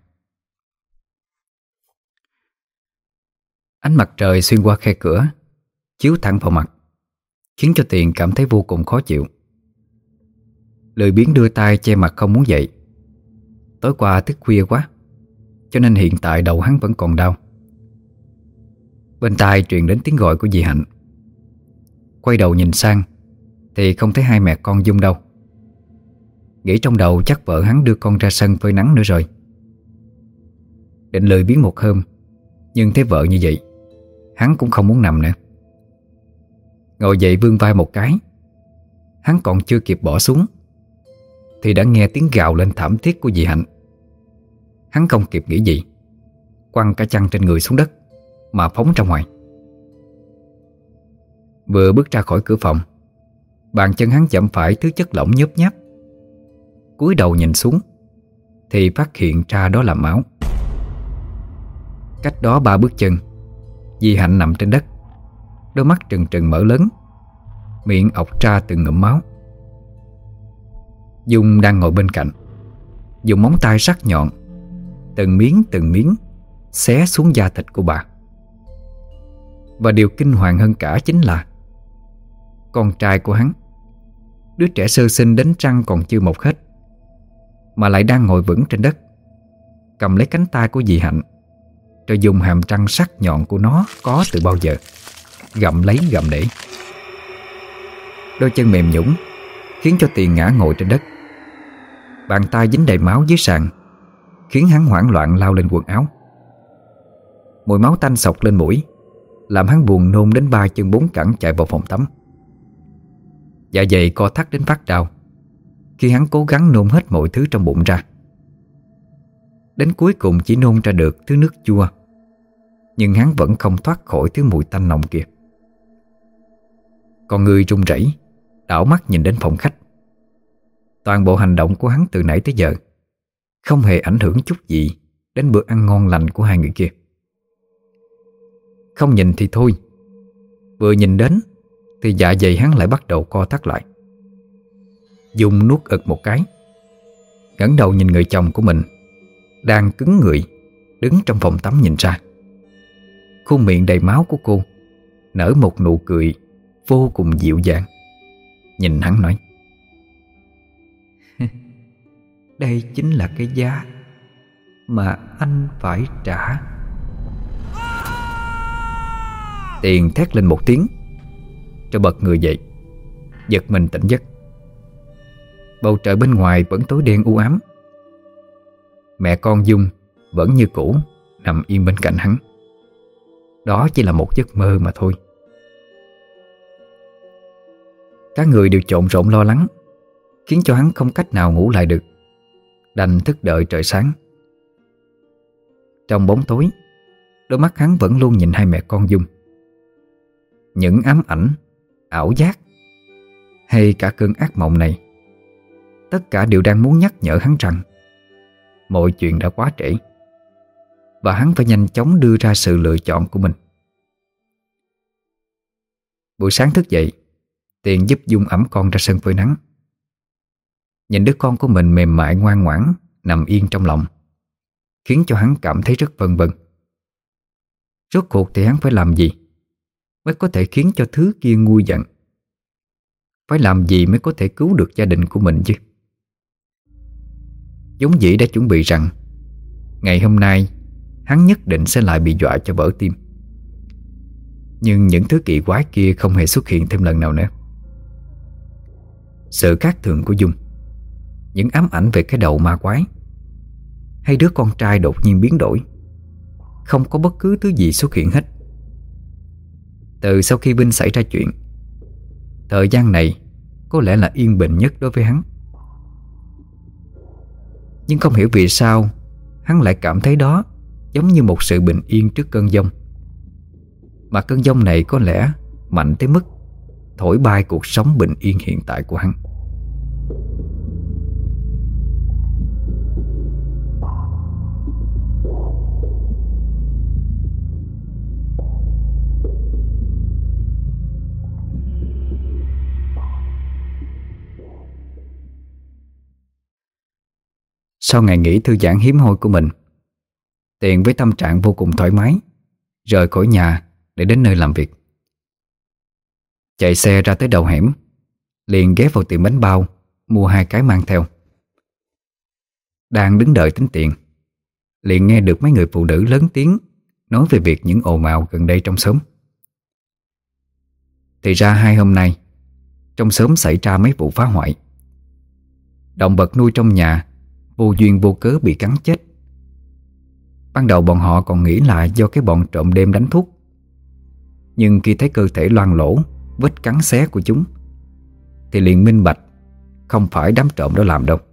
A: Ánh mặt trời xuyên qua khe cửa, chiếu thẳng vào mặt, khiến cho Tiền cảm thấy vô cùng khó chịu. Lười biếng đưa tay che mặt không muốn dậy. Tối qua thức khuya quá, cho nên hiện tại đầu hắn vẫn còn đau. Bên tai truyền đến tiếng gọi của dì Hạnh. Quay đầu nhìn sang thì không thấy hai mẹ con Dung đâu. Nghĩ trong đầu chắc vợ hắn đưa con ra sân phơi nắng nữa rồi. Định lười biếng một hôm, nhưng thấy vợ như vậy, hắn cũng không muốn nằm nữa. Ngồi dậy vươn vai một cái, hắn còn chưa kịp bỏ xuống thì đã nghe tiếng gào lên thảm thiết của dì Hạnh. Hắn không kịp nghĩ gì, quăng cả chăn trên người xuống đất mà phóng ra ngoài. Vừa bước ra khỏi cửa phòng, bàn chân hắn chạm phải thứ chất lỏng nhớp nháp. Cúi đầu nhìn xuống thì phát hiện ra đó là máu. Cách đó ba bước chân Dì Hạnh nằm trên đất, đôi mắt trừng trừng mở lớn, miệng ọc ra từng ngụm máu. Dung đang ngồi bên cạnh, dùng móng tay sắc nhọn từng miếng từng miếng xé xuống da thịt của bà. Và điều kinh hoàng hơn cả chính là con trai của hắn, đứa trẻ sơ sinh đến răng còn chưa mọc hết, mà lại đang ngồi vững trên đất, cầm lấy cánh tay của dì Hạnh, rồi dùng hàm răng sắc nhọn của nó có từ bao giờ gặm lấy gặm để. Đôi chân mềm nhũn khiến cho Tiền ngã ngồi trên đất. Bàn tay dính đầy máu dưới sàn khiến hắn hoảng loạn lao lên quần áo. Mùi máu tanh sộc lên mũi, làm hắn buồn nôn đến ba chân bốn cẳng chạy vào phòng tắm. Dạ dày co thắt đến phát đau khi hắn cố gắng nôn hết mọi thứ trong bụng ra. Đến cuối cùng chỉ nôn ra được thứ nước chua, nhưng hắn vẫn không thoát khỏi thứ mùi tanh nồng kia. Con người run rẩy đảo mắt nhìn đến phòng khách. Toàn bộ hành động của hắn từ nãy tới giờ không hề ảnh hưởng chút gì đến bữa ăn ngon lành của hai người kia. Không nhìn thì thôi, vừa nhìn đến thì dạ dày hắn lại bắt đầu co thắt lại. Dung nuốt ực một cái, ngẩng đầu nhìn người chồng của mình đang cứng người đứng trong phòng tắm nhìn ra. Khuôn miệng đầy máu của cô nở một nụ cười vô cùng dịu dàng, nhìn hắn nói: đây chính là cái giá mà anh phải trả. Tiền thét lên một tiếng rồi bật người dậy, giật mình tỉnh giấc. Bầu trời bên ngoài vẫn tối đen u ám. Mẹ con Dung vẫn như cũ nằm yên bên cạnh hắn. Đó chỉ là một giấc mơ mà thôi. Các người đều trộn rộn lo lắng, khiến cho hắn không cách nào ngủ lại được, đành thức đợi trời sáng. Trong bóng tối, đôi mắt hắn vẫn luôn nhìn hai mẹ con Dung. Những ám ảnh, ảo giác hay cả cơn ác mộng này, tất cả đều đang muốn nhắc nhở hắn rằng mọi chuyện đã quá trễ và hắn phải nhanh chóng đưa ra sự lựa chọn của mình. Buổi sáng thức dậy, Tiền giúp Dung ẵm con ra sân phơi nắng. Nhìn đứa con của mình mềm mại ngoan ngoãn nằm yên trong lòng, khiến cho hắn cảm thấy rất vân vân. Rốt cuộc thì hắn phải làm gì mới có thể khiến cho thứ kia nguôi giận? Phải làm gì mới có thể cứu được gia đình của mình chứ? Vốn dĩ đã chuẩn bị rằng ngày hôm nay hắn nhất định sẽ lại bị dọa cho vỡ tim. Nhưng những thứ kỳ quái kia không hề xuất hiện thêm lần nào nữa. Sự khác thường của Dung, những ám ảnh về cái đầu ma quái, hay đứa con trai đột nhiên biến đổi, không có bất cứ thứ gì xuất hiện hết. Từ sau khi Vinh xảy ra chuyện, thời gian này có lẽ là yên bình nhất đối với hắn. Nhưng không hiểu vì sao hắn lại cảm thấy đó giống như một sự bình yên trước cơn giông. Mà cơn giông này có lẽ mạnh tới mức thổi bay cuộc sống bình yên hiện tại của hắn. Sau ngày nghỉ thư giãn hiếm hoi của mình, Tiền với tâm trạng vô cùng thoải mái rời khỏi nhà để đến nơi làm việc. Chạy xe ra tới đầu hẻm, liền ghé vào tiệm bánh bao mua hai cái mang theo. Đang đứng đợi tính tiền, liền nghe được mấy người phụ nữ lớn tiếng nói về việc những ồn ào gần đây trong xóm. Thì ra hai hôm nay trong xóm xảy ra mấy vụ phá hoại. Động vật nuôi trong nhà vô duyên vô cớ bị cắn chết. Ban đầu bọn họ còn nghĩ là do cái bọn trộm đêm đánh thuốc, nhưng khi thấy cơ thể loang lỗ, vết cắn xé của chúng, thì liền minh bạch không phải đám trộm đó làm đâu.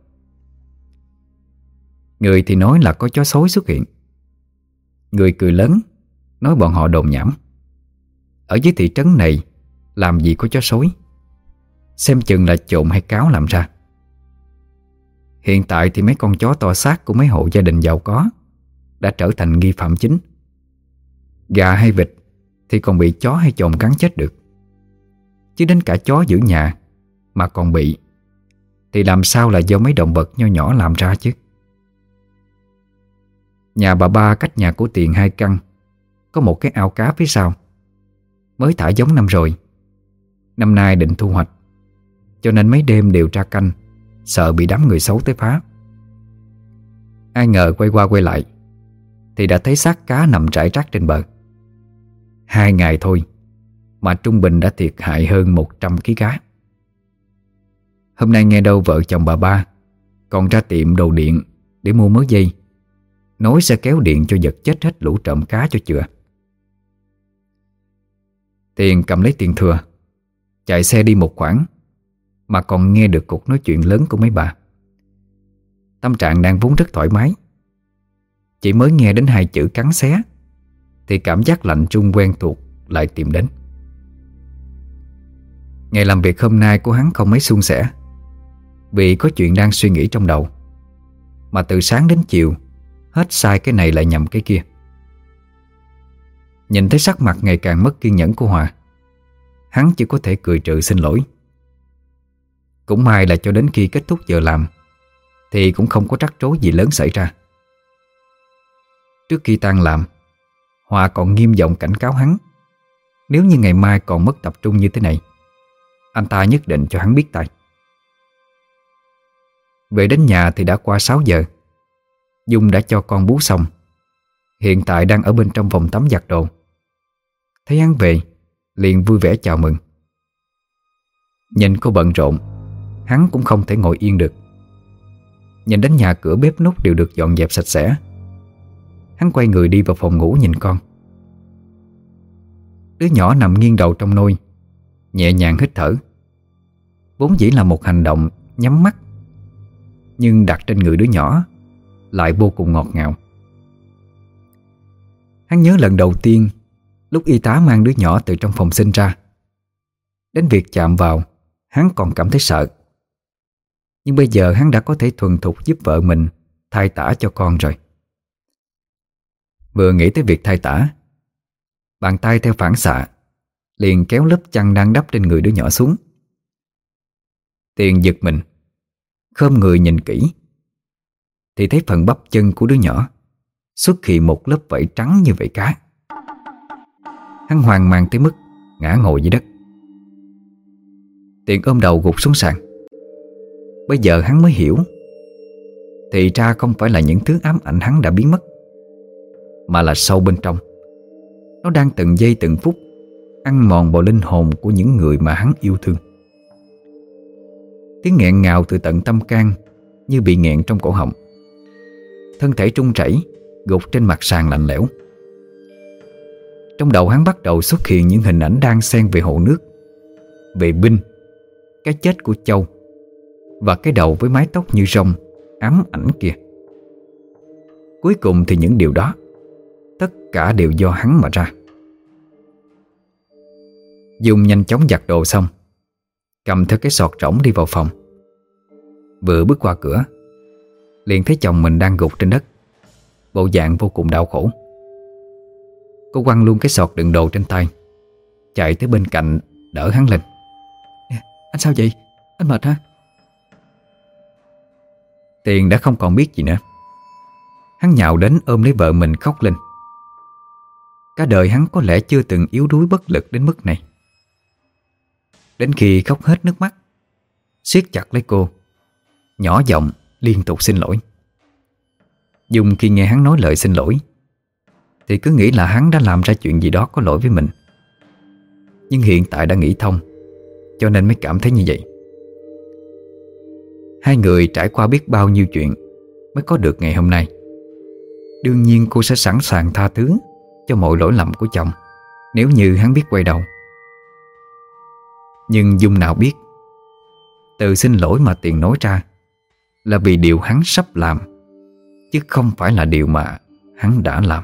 A: Người thì nói là có chó sói xuất hiện, người cười lớn nói bọn họ đồn nhảm. Ở dưới thị trấn này làm gì có chó sói, xem chừng là trộm hay cáo làm ra. Hiện tại thì mấy con chó to xác của mấy hộ gia đình giàu có đã trở thành nghi phạm chính. Gà hay vịt thì còn bị chó hay chồn cắn chết được. Chứ đến cả chó giữ nhà mà còn bị, thì làm sao là do mấy động vật nho nhỏ làm ra chứ. Nhà bà Ba cách nhà của Tiền hai căn, có một cái ao cá phía sau. Mới thả giống năm rồi. Năm nay định thu hoạch, cho nên mấy đêm đều ra canh, sợ bị đám người xấu tới phá. Ai ngờ quay qua quay lại thì đã thấy xác cá nằm rải rác trên bờ. Hai ngày thôi mà trung bình đã thiệt hại hơn một trăm ký cá. Hôm nay nghe đâu vợ chồng bà Ba còn ra tiệm đồ điện để mua mớ dây, nói sẽ kéo điện cho vật chết hết lũ trộm cá cho chừa. Tiền cầm lấy tiền thừa, chạy xe đi một quãng mà còn nghe được cuộc nói chuyện lớn của mấy bà. Tâm trạng đang vốn rất thoải mái, chỉ mới nghe đến hai chữ cắn xé thì cảm giác lạnh run quen thuộc lại tìm đến. Ngày làm việc hôm nay của hắn không mấy suôn sẻ, vì có chuyện đang suy nghĩ trong đầu, mà từ sáng đến chiều hết sai cái này lại nhầm cái kia. Nhìn thấy sắc mặt ngày càng mất kiên nhẫn của Hòa, hắn chỉ có thể cười trừ xin lỗi. Cũng may là cho đến khi kết thúc giờ làm thì cũng không có rắc rối gì lớn xảy ra. Trước khi tan làm, Hòa còn nghiêm giọng cảnh cáo hắn, nếu như ngày mai còn mất tập trung như thế này, anh ta nhất định cho hắn biết tay. Về đến nhà thì đã qua sáu giờ. Dung đã cho con bú xong, hiện tại đang ở bên trong phòng tắm giặt đồ. Thấy hắn về, liền vui vẻ chào mừng. Nhìn cô bận rộn, hắn cũng không thể ngồi yên được. Nhìn đến nhà cửa bếp núc đều được dọn dẹp sạch sẽ, hắn quay người đi vào phòng ngủ nhìn con. Đứa nhỏ nằm nghiêng đầu trong nôi, nhẹ nhàng hít thở. Vốn dĩ là một hành động nhắm mắt, nhưng đặt trên người đứa nhỏ lại vô cùng ngọt ngào. Hắn nhớ lần đầu tiên lúc y tá mang đứa nhỏ từ trong phòng sinh ra, đến việc chạm vào hắn còn cảm thấy sợ. Nhưng bây giờ hắn đã có thể thuần thục giúp vợ mình thay tã cho con rồi. Vừa nghĩ tới việc thay tã, bàn tay theo phản xạ liền kéo lớp chăn đang đắp trên người đứa nhỏ xuống. Tiền giật mình, khom người nhìn kỹ thì thấy phần bắp chân của đứa nhỏ xuất hiện một lớp vảy trắng như vảy cá. Hắn hoang mang tới mức ngã ngồi dưới đất. Tiền ôm đầu gục xuống sàn. Bây giờ hắn mới hiểu, thì ra không phải là những thứ ám ảnh hắn đã biến mất, mà là sâu bên trong nó đang từng giây từng phút ăn mòn vào linh hồn của những người mà hắn yêu thương. Tiếng nghẹn ngào từ tận tâm can như bị nghẹn trong cổ họng. Thân thể trung chảy gục trên mặt sàn lạnh lẽo. Trong đầu hắn bắt đầu xuất hiện những hình ảnh đan xen về hồ nước, về Binh, cái chết của Châu và cái đầu với mái tóc như rong ám ảnh kia. Cuối cùng thì những điều đó tất cả đều do hắn mà ra. Dung nhanh chóng giặt đồ xong, cầm theo cái sọt rỗng đi vào phòng. Vừa bước qua cửa, liền thấy chồng mình đang gục trên đất, bộ dạng vô cùng đau khổ. Cô quăng luôn cái sọt đựng đồ trên tay, chạy tới bên cạnh đỡ hắn lên. Anh sao vậy? Anh mệt hả? Tiền đã không còn biết gì nữa. Hắn nhào đến ôm lấy vợ mình khóc lên. Cả đời hắn có lẽ chưa từng yếu đuối bất lực đến mức này. Đến khi khóc hết nước mắt, siết chặt lấy cô, nhỏ giọng liên tục xin lỗi. Dung khi nghe hắn nói lời xin lỗi thì cứ nghĩ là hắn đã làm ra chuyện gì đó có lỗi với mình. Nhưng hiện tại đã nghĩ thông, cho nên mới cảm thấy như vậy. Hai người trải qua biết bao nhiêu chuyện mới có được ngày hôm nay. Đương nhiên cô sẽ sẵn sàng tha thứ cho mọi lỗi lầm của chồng nếu như hắn biết quay đầu. Nhưng Dung nào biết, từ xin lỗi mà Tiền nói ra là vì điều hắn sắp làm, chứ không phải là điều mà hắn đã làm.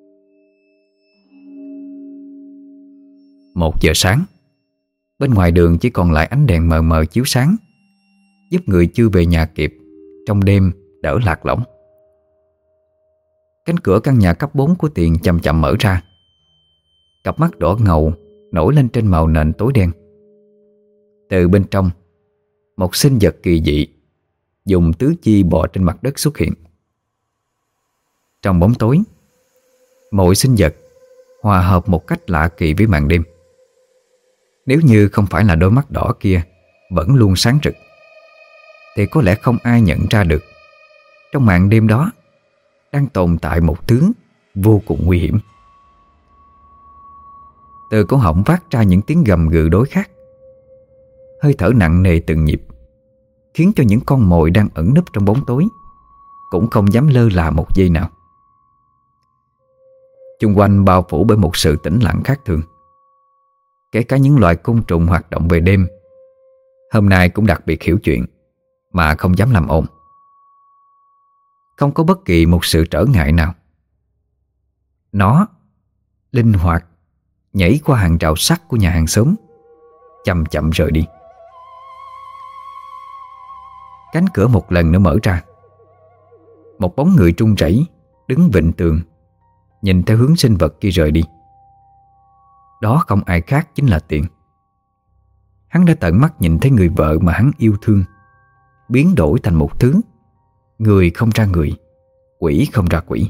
A: Một giờ sáng, bên ngoài đường chỉ còn lại ánh đèn mờ mờ chiếu sáng, giúp người chưa về nhà kịp trong đêm đỡ lạc lõng. Cánh cửa căn nhà cấp bốn của Tiền chậm chậm mở ra. Cặp mắt đỏ ngầu nổi lên trên màu nền tối đen. Từ bên trong, một sinh vật kỳ dị dùng tứ chi bò trên mặt đất xuất hiện. Trong bóng tối, mọi sinh vật hòa hợp một cách lạ kỳ với màn đêm. Nếu như không phải là đôi mắt đỏ kia vẫn luôn sáng rực, thì có lẽ không ai nhận ra được trong màn đêm đó đang tồn tại một thứ vô cùng nguy hiểm. Từ cổ họng phát ra những tiếng gầm gừ đối khác. Hơi thở nặng nề từng nhịp, khiến cho những con mồi đang ẩn núp trong bóng tối cũng không dám lơ là một giây nào. Chung quanh bao phủ bởi một sự tĩnh lặng khác thường. Kể cả những loài côn trùng hoạt động về đêm hôm nay cũng đặc biệt hiểu chuyện mà không dám làm ồn. Không có bất kỳ một sự trở ngại nào. Nó linh hoạt nhảy qua hàng rào sắt của nhà hàng xóm, chậm chậm rời đi. Cánh cửa một lần nữa mở ra. Một bóng người run rẩy đứng vịn tường, nhìn theo hướng sinh vật kia rời đi. Đó không ai khác chính là Tiền. Hắn đã tận mắt nhìn thấy người vợ mà hắn yêu thương biến đổi thành một thứ người không ra người, quỷ không ra quỷ.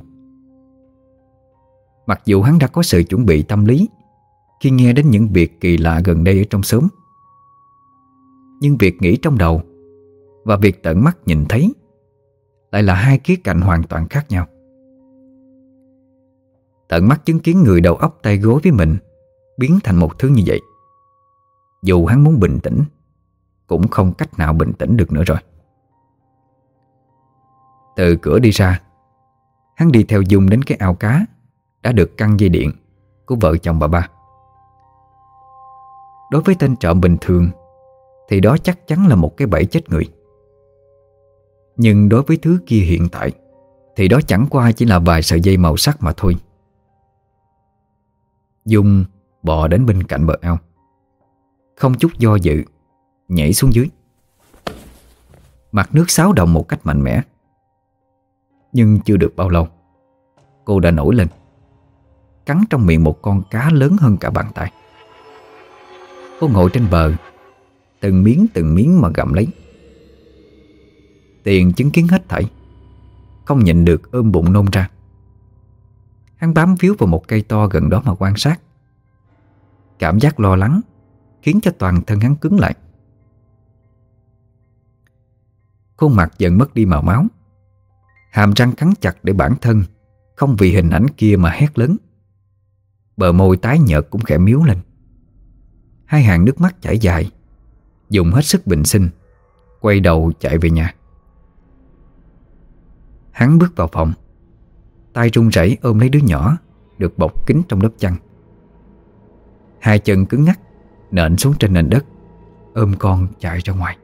A: Mặc dù hắn đã có sự chuẩn bị tâm lý khi nghe đến những việc kỳ lạ gần đây ở trong xóm, nhưng việc nghĩ trong đầu và việc tận mắt nhìn thấy lại là hai khía cạnh hoàn toàn khác nhau. Tận mắt chứng kiến người đầu óc tay gối với mình biến thành một thứ như vậy, dù hắn muốn bình tĩnh cũng không cách nào bình tĩnh được nữa rồi. Từ cửa đi ra, hắn đi theo Dung đến cái ao cá đã được căng dây điện của vợ chồng bà ba. Đối với tên trộm bình thường thì đó chắc chắn là một cái bẫy chết người. Nhưng đối với thứ kia hiện tại thì đó chẳng qua chỉ là vài sợi dây màu sắc mà thôi. Dung bò đến bên cạnh bờ ao, không chút do dự nhảy xuống dưới. Mặt nước xáo động một cách mạnh mẽ. Nhưng chưa được bao lâu, cô đã nổi lên, cắn trong miệng một con cá lớn hơn cả bàn tay. Cô ngồi trên bờ, từng miếng từng miếng mà gặm lấy. Tiền chứng kiến hết thảy, không nhịn được ôm bụng nôn ra. Hắn bám víu vào một cây to gần đó mà quan sát. Cảm giác lo lắng khiến cho toàn thân hắn cứng lại. Khuôn mặt dần mất đi màu máu, hàm răng cắn chặt để bản thân không vì hình ảnh kia mà hét lớn. Bờ môi tái nhợt cũng khẽ miếu lên. Hai hàng nước mắt chảy dài, dùng hết sức bình sinh, quay đầu chạy về nhà. Hắn bước vào phòng, tay run rẩy ôm lấy đứa nhỏ được bọc kín trong lớp chăn. Hai chân cứng ngắc nện xuống trên nền đất, ôm con chạy ra ngoài.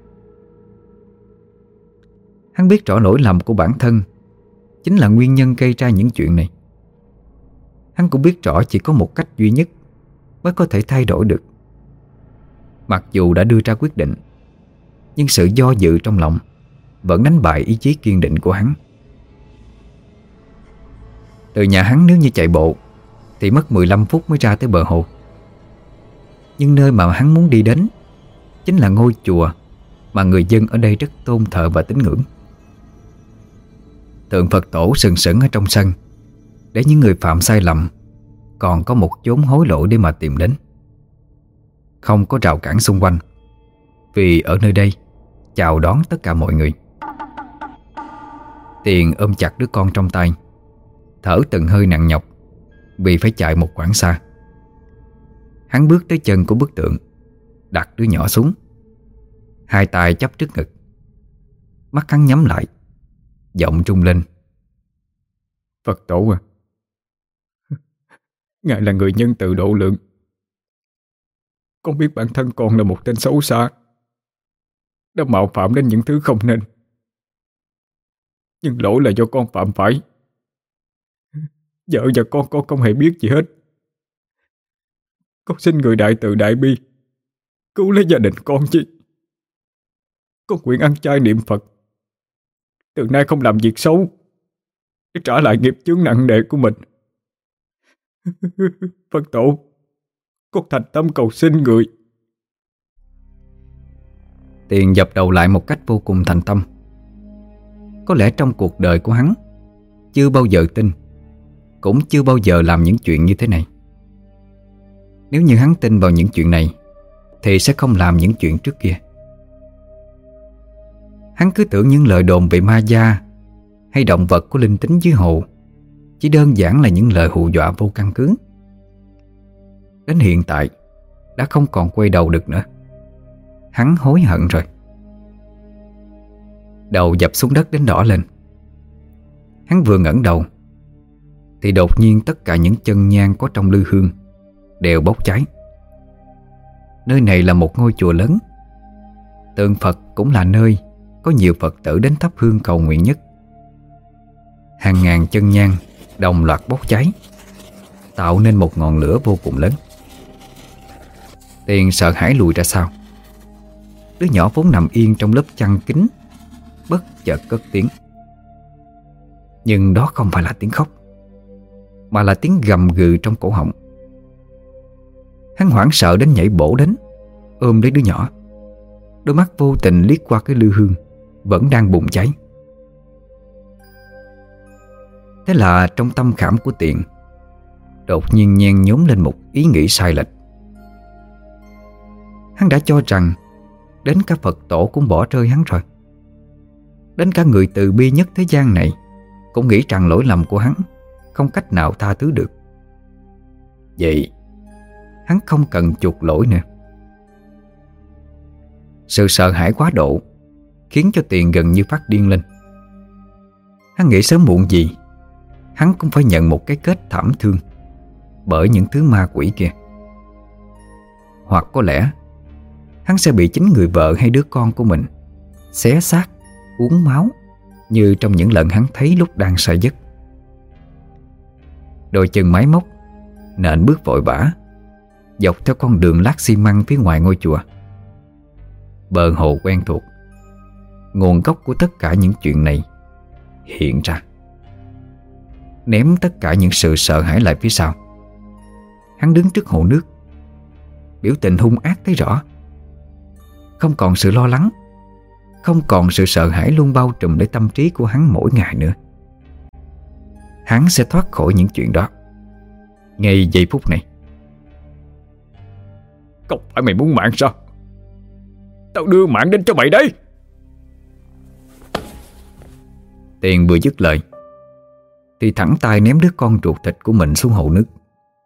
A: Hắn biết rõ lỗi lầm của bản thân chính là nguyên nhân gây ra những chuyện này. Hắn cũng biết rõ chỉ có một cách duy nhất mới có thể thay đổi được. Mặc dù đã đưa ra quyết định, nhưng sự do dự trong lòng vẫn đánh bại ý chí kiên định của hắn. Từ nhà hắn nếu như chạy bộ thì mất mười lăm phút mới ra tới bờ hồ. Nhưng nơi mà hắn muốn đi đến chính là ngôi chùa mà người dân ở đây rất tôn thờ và tín ngưỡng. Tượng Phật tổ sừng sững ở trong sân, để những người phạm sai lầm còn có một chốn hối lộ để mà tìm đến. Không có rào cản xung quanh, vì ở nơi đây chào đón tất cả mọi người. Tiền ôm chặt đứa con trong tay, thở từng hơi nặng nhọc vì phải chạy một quãng xa. Hắn bước tới chân của bức tượng, đặt đứa nhỏ xuống, hai tay chắp trước ngực. Mắt hắn nhắm lại, giọng trung lên: "Phật tổ à, Ngài là người nhân từ độ lượng. Con biết bản thân con là một tên xấu xa, đã mạo phạm đến những thứ không nên. Nhưng lỗi là do con phạm phải. Vợ và con con không hề biết gì hết. Con xin người đại từ đại bi cứu lấy gia đình con chứ. Con nguyện ăn chay niệm Phật, từ nay không làm việc xấu để trả lại nghiệp chướng nặng nề của mình. Phật tổ,
B: Con thành tâm cầu xin người.
A: Tiền dập đầu lại một cách vô cùng thành tâm. Có lẽ trong cuộc đời của hắn chưa bao giờ tin, cũng chưa bao giờ làm những chuyện như thế này. Nếu như hắn tin vào những chuyện này thì sẽ không làm những chuyện trước kia. Hắn cứ tưởng những lời đồn về ma da hay động vật của linh tính dưới hồ chỉ đơn giản là những lời hù dọa vô căn cứ. Đến hiện tại đã không còn quay đầu được nữa. Hắn hối hận rồi. Đầu dập xuống đất đến đỏ lên. Hắn vừa ngẩng đầu thì đột nhiên tất cả những chân nhang có trong lư hương đều bốc cháy. Nơi này là một ngôi chùa lớn. Tượng Phật cũng là nơi có nhiều Phật tử đến thắp hương cầu nguyện nhất. Hàng ngàn chân nhang đồng loạt bốc cháy, tạo nên một ngọn lửa vô cùng lớn. Tiền sợ hãi lùi ra sau. Đứa nhỏ vốn nằm yên trong lớp chăn kín bất chợt cất tiếng. Nhưng đó không phải là tiếng khóc, mà là tiếng gầm gừ trong cổ họng. Hắn hoảng sợ đến nhảy bổ đến, ôm lấy đứa nhỏ. Đôi mắt vô tình liếc qua cái lư hương vẫn đang bùng cháy. Thế là trong tâm khảm của Tiền đột nhiên nhen nhóm lên một ý nghĩ sai lệch. Hắn đã cho rằng đến cả Phật tổ cũng bỏ rơi hắn rồi. Đến cả người từ bi nhất thế gian này cũng nghĩ rằng lỗi lầm của hắn không cách nào tha thứ được. Vậy hắn không cần chuộc lỗi nữa. Sự sợ hãi quá độ khiến cho Tiền gần như phát điên lên. Hắn nghĩ sớm muộn gì hắn cũng phải nhận một cái kết thảm thương bởi những thứ ma quỷ kia. Hoặc có lẽ hắn sẽ bị chính người vợ hay đứa con của mình xé xác, uống máu như trong những lần hắn thấy lúc đang say giấc. Đôi chân máy móc nện bước vội vã dọc theo con đường lát xi măng phía ngoài ngôi chùa. Bờ hồ quen thuộc, nguồn gốc của tất cả những chuyện này hiện ra, ném tất cả những sự sợ hãi lại phía sau. Hắn đứng trước hồ nước, biểu tình hung ác thấy rõ. Không còn sự lo lắng, không còn sự sợ hãi luôn bao trùm lấy tâm trí của hắn mỗi ngày nữa. Hắn sẽ thoát khỏi những chuyện đó ngay giây phút này.
B: Không phải mày muốn mạng sao? Tao đưa mạng đến cho mày đây.
A: Tiền vừa dứt lời thì thẳng tay ném đứa con ruột thịt của mình xuống hồ nước.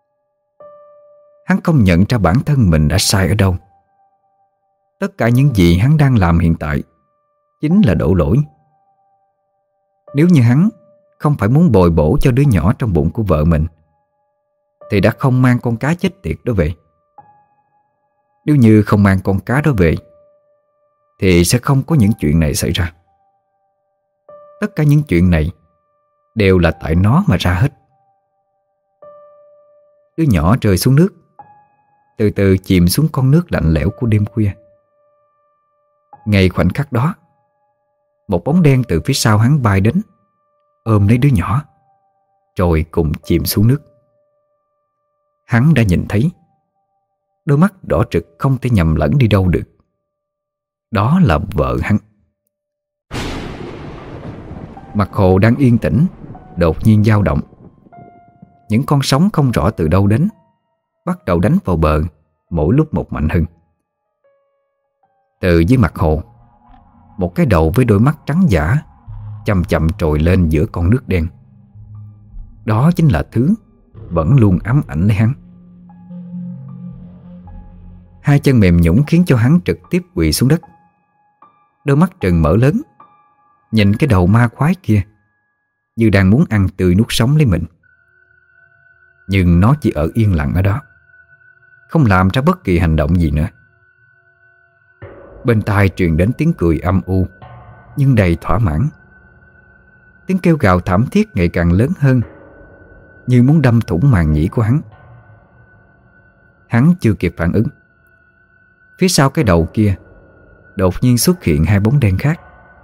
A: Hắn không nhận ra bản thân mình đã sai ở đâu. Tất cả những gì hắn đang làm hiện tại chính là đổ lỗi. Nếu như hắn không phải muốn bồi bổ cho đứa nhỏ trong bụng của vợ mình thì đã không mang con cá chết tiệt đó về. Nếu như không mang con cá đó về thì sẽ không có những chuyện này xảy ra. Tất cả những chuyện này đều là tại nó mà ra hết. Đứa nhỏ rơi xuống nước, từ từ chìm xuống con nước lạnh lẽo của đêm khuya. Ngay khoảnh khắc đó, một bóng đen từ phía sau hắn bay đến, ôm lấy đứa nhỏ, rồi cùng chìm xuống nước. Hắn đã nhìn thấy, đôi mắt đỏ rực không thể nhầm lẫn đi đâu được. Đó là vợ hắn. Mặt hồ đang yên tĩnh đột nhiên dao động. Những con sóng không rõ từ đâu đến bắt đầu đánh vào bờ mỗi lúc một mạnh hơn. Từ dưới mặt hồ, một cái đầu với đôi mắt trắng dã chậm chậm trồi lên giữa con nước đen. Đó chính là thứ vẫn luôn ám ảnh lấy hắn. Hai chân mềm nhũn khiến cho hắn trực tiếp quỳ xuống đất. Đôi mắt trừng mở lớn, nhìn cái đầu ma quái kia như đang muốn ăn tươi nuốt sống lấy mình. Nhưng nó chỉ ở yên lặng ở đó, không làm ra bất kỳ hành động gì nữa. Bên tai truyền đến tiếng cười âm u nhưng đầy thỏa mãn. Tiếng kêu gào thảm thiết ngày càng lớn hơn, như muốn đâm thủng màng nhĩ của hắn. Hắn chưa kịp phản ứng, phía sau cái đầu kia đột nhiên xuất hiện hai bóng đen khác.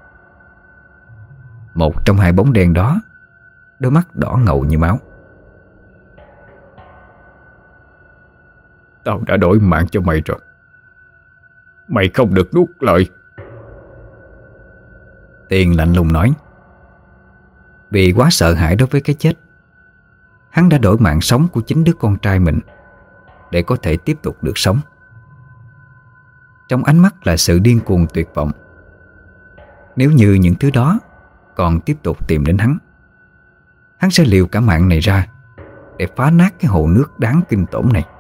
A: Một trong hai bóng đen đó, đôi mắt đỏ ngầu như máu.
B: Tao đã đổi mạng cho mày rồi. Mày không được nuốt lời.
A: Tiền lạnh lùng nói. Vì quá sợ hãi đối với cái chết, hắn đã đổi mạng sống của chính đứa con trai mình để có thể tiếp tục được sống. Trong ánh mắt là sự điên cuồng tuyệt vọng. Nếu như những thứ đó còn tiếp tục tìm đến hắn, hắn sẽ liều cả mạng này ra để phá nát cái hồ nước đáng kinh tởm này.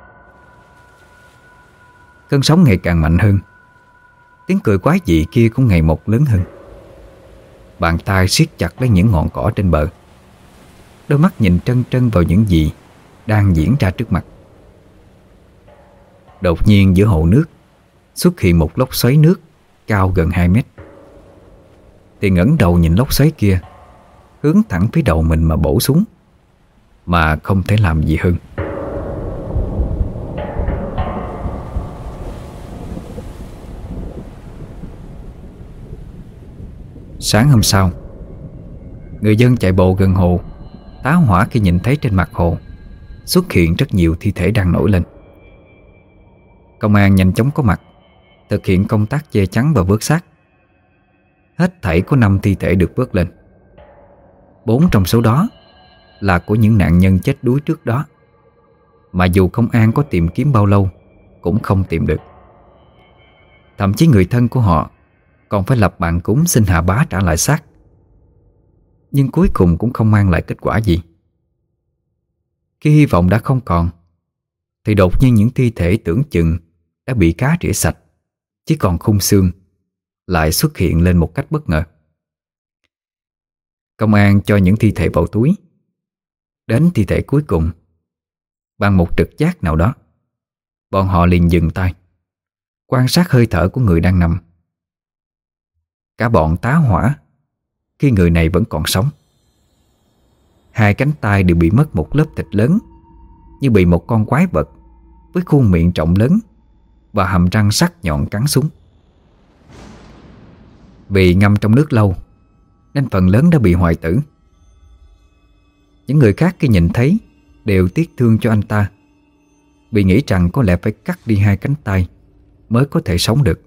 A: Cơn sóng ngày càng mạnh hơn. Tiếng cười quái dị kia cũng ngày một lớn hơn. Bàn tay siết chặt lấy những ngọn cỏ trên bờ, đôi mắt nhìn trân trân vào những gì đang diễn ra trước mặt. Đột nhiên giữa hồ nước xuất hiện một lốc xoáy nước cao gần hai mét. Tiền ngẩng đầu nhìn lốc xoáy kia hướng thẳng phía đầu mình mà bổ xuống, mà không thể làm gì hơn. Sáng hôm sau, người dân chạy bộ gần hồ tá hỏa khi nhìn thấy trên mặt hồ xuất hiện rất nhiều thi thể đang nổi lên. Công an nhanh chóng có mặt, thực hiện công tác che chắn và vớt xác. Hết thảy có năm thi thể được vớt lên. Bốn trong số đó là của những nạn nhân chết đuối trước đó, mà dù công an có tìm kiếm bao lâu cũng không tìm được. Thậm chí người thân của họ còn phải lập bàn cúng xin Hà Bá trả lại xác. Nhưng cuối cùng cũng không mang lại kết quả gì. Khi hy vọng đã không còn, thì đột nhiên những thi thể tưởng chừng đã bị cá rỉa sạch, chỉ còn khung xương, lại xuất hiện lên một cách bất ngờ. Công an cho những thi thể vào túi. Đến thi thể cuối cùng, bằng một trực giác nào đó, bọn họ liền dừng tay, quan sát hơi thở của người đang nằm. Cả bọn tá hỏa khi người này vẫn còn sống. Hai cánh tay đều bị mất một lớp thịt lớn, như bị một con quái vật với khuôn miệng rộng lớn và hàm răng sắc nhọn cắn xuống. Vì ngâm trong nước lâu nên phần lớn đã bị hoại tử. Những người khác khi nhìn thấy đều tiếc thương cho anh ta, vì nghĩ rằng có lẽ phải cắt đi hai cánh tay mới có thể sống được.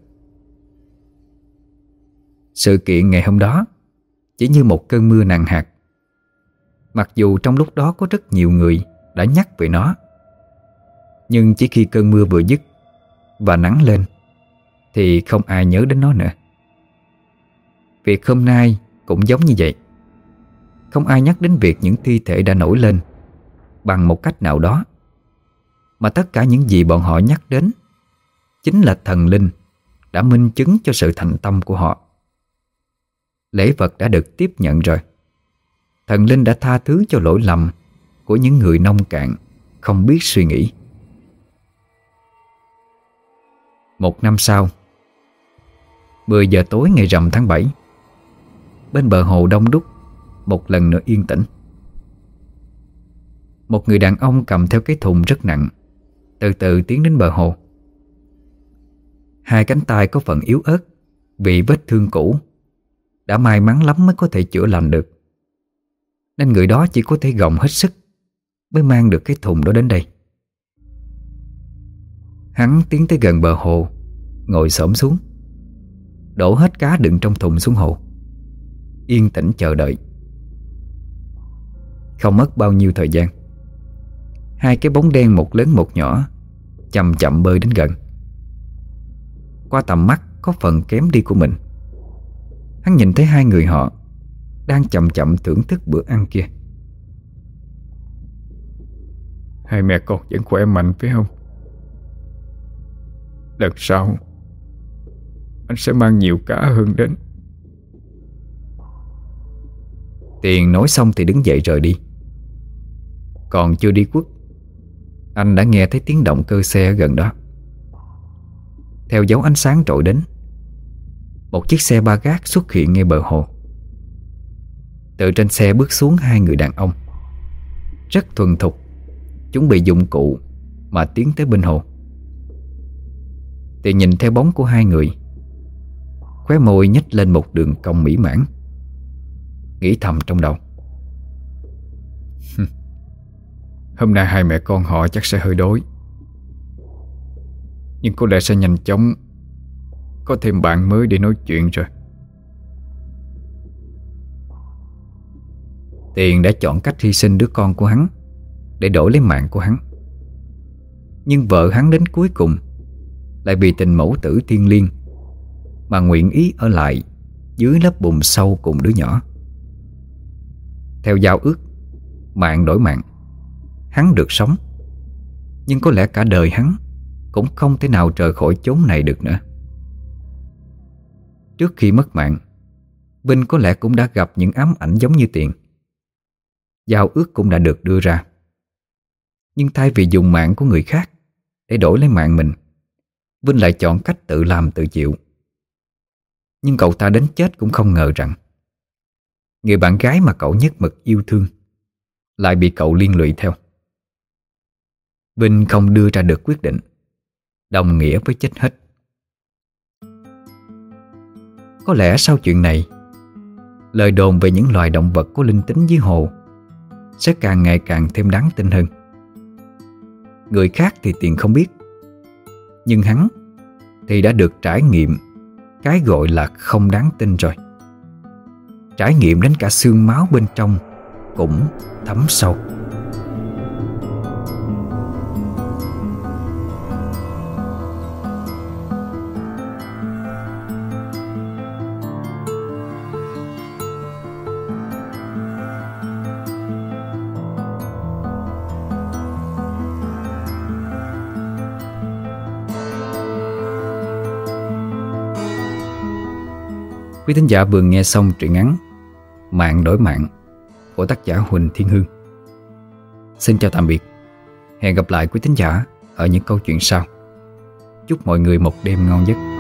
A: Sự kiện ngày hôm đó chỉ như một cơn mưa nặng hạt. Mặc dù trong lúc đó có rất nhiều người đã nhắc về nó, nhưng chỉ khi cơn mưa vừa dứt và nắng lên thì không ai nhớ đến nó nữa. Việc hôm nay cũng giống như vậy. Không ai nhắc đến việc những thi thể đã nổi lên bằng một cách nào đó, mà tất cả những gì bọn họ nhắc đến chính là thần linh đã minh chứng cho sự thành tâm của họ. Lễ vật đã được tiếp nhận rồi. Thần linh đã tha thứ cho lỗi lầm của những người nông cạn không biết suy nghĩ. Một năm sau, mười giờ tối ngày rằm tháng bảy, bên bờ hồ đông đúc một lần nữa yên tĩnh. Một người đàn ông cầm theo cái thùng rất nặng từ từ tiến đến bờ hồ. Hai cánh tay có phần yếu ớt vì vết thương cũ đã may mắn lắm mới có thể chữa lành được, nên người đó chỉ có thể gồng hết sức mới mang được cái thùng đó đến đây. Hắn tiến tới gần bờ hồ, ngồi xổm xuống, đổ hết cá đựng trong thùng xuống hồ, yên tĩnh chờ đợi. Không mất bao nhiêu thời gian, hai cái bóng đen một lớn một nhỏ chậm chậm bơi đến gần. Qua tầm mắt có phần kém đi của mình, hắn nhìn thấy hai người họ đang chậm chậm thưởng thức bữa ăn kia.
B: Hai mẹ con vẫn khỏe mạnh phải không? Lần sau anh sẽ mang nhiều cá hơn đến.
A: Tiền nói xong thì đứng dậy rời đi. Còn chưa đi khuất, anh đã nghe thấy tiếng động cơ xe ở gần đó. Theo dấu ánh sáng trội đến, một chiếc xe ba gác xuất hiện ngay bờ hồ. Từ trên xe bước xuống hai người đàn ông, rất thuần thục, chuẩn bị dụng cụ mà tiến tới bên hồ. Thì nhìn theo bóng của hai người, khóe môi nhếch lên một đường cong mỹ mãn, nghĩ thầm trong đầu:
B: hôm nay hai mẹ con họ chắc sẽ hơi đói. Nhưng có lẽ sẽ nhanh chóng có thêm bạn mới để nói chuyện rồi.
A: Tiền đã chọn cách hy sinh đứa con của hắn để đổi lấy mạng của hắn. Nhưng vợ hắn đến cuối cùng lại vì tình mẫu tử thiêng liêng mà nguyện ý ở lại dưới lớp bùn sâu cùng đứa nhỏ. Theo giao ước, mạng đổi mạng, hắn được sống. Nhưng có lẽ cả đời hắn cũng không thể nào rời khỏi chốn này được nữa. Trước khi mất mạng, Vinh có lẽ cũng đã gặp những ám ảnh giống như Tiền. Giao ước cũng đã được đưa ra. Nhưng thay vì dùng mạng của người khác để đổi lấy mạng mình, Vinh lại chọn cách tự làm tự chịu. Nhưng cậu ta đến chết cũng không ngờ rằng người bạn gái mà cậu nhất mực yêu thương lại bị cậu liên lụy theo. Vinh không đưa ra được quyết định, đồng nghĩa với chết hết. Có lẽ sau chuyện này, lời đồn về những loài động vật có linh tính dưới hồ sẽ càng ngày càng thêm đáng tin hơn. Người khác thì Tiền không biết, nhưng hắn thì đã được trải nghiệm cái gọi là không đáng tin rồi. Trải nghiệm đến cả xương máu bên trong cũng thấm sâu. Quý thính giả vừa nghe xong truyện ngắn Mạng đổi mạng của tác giả Huỳnh Thiên Hương. Xin chào tạm biệt. Hẹn gặp lại quý thính giả ở những câu chuyện sau. Chúc mọi người một đêm ngon giấc.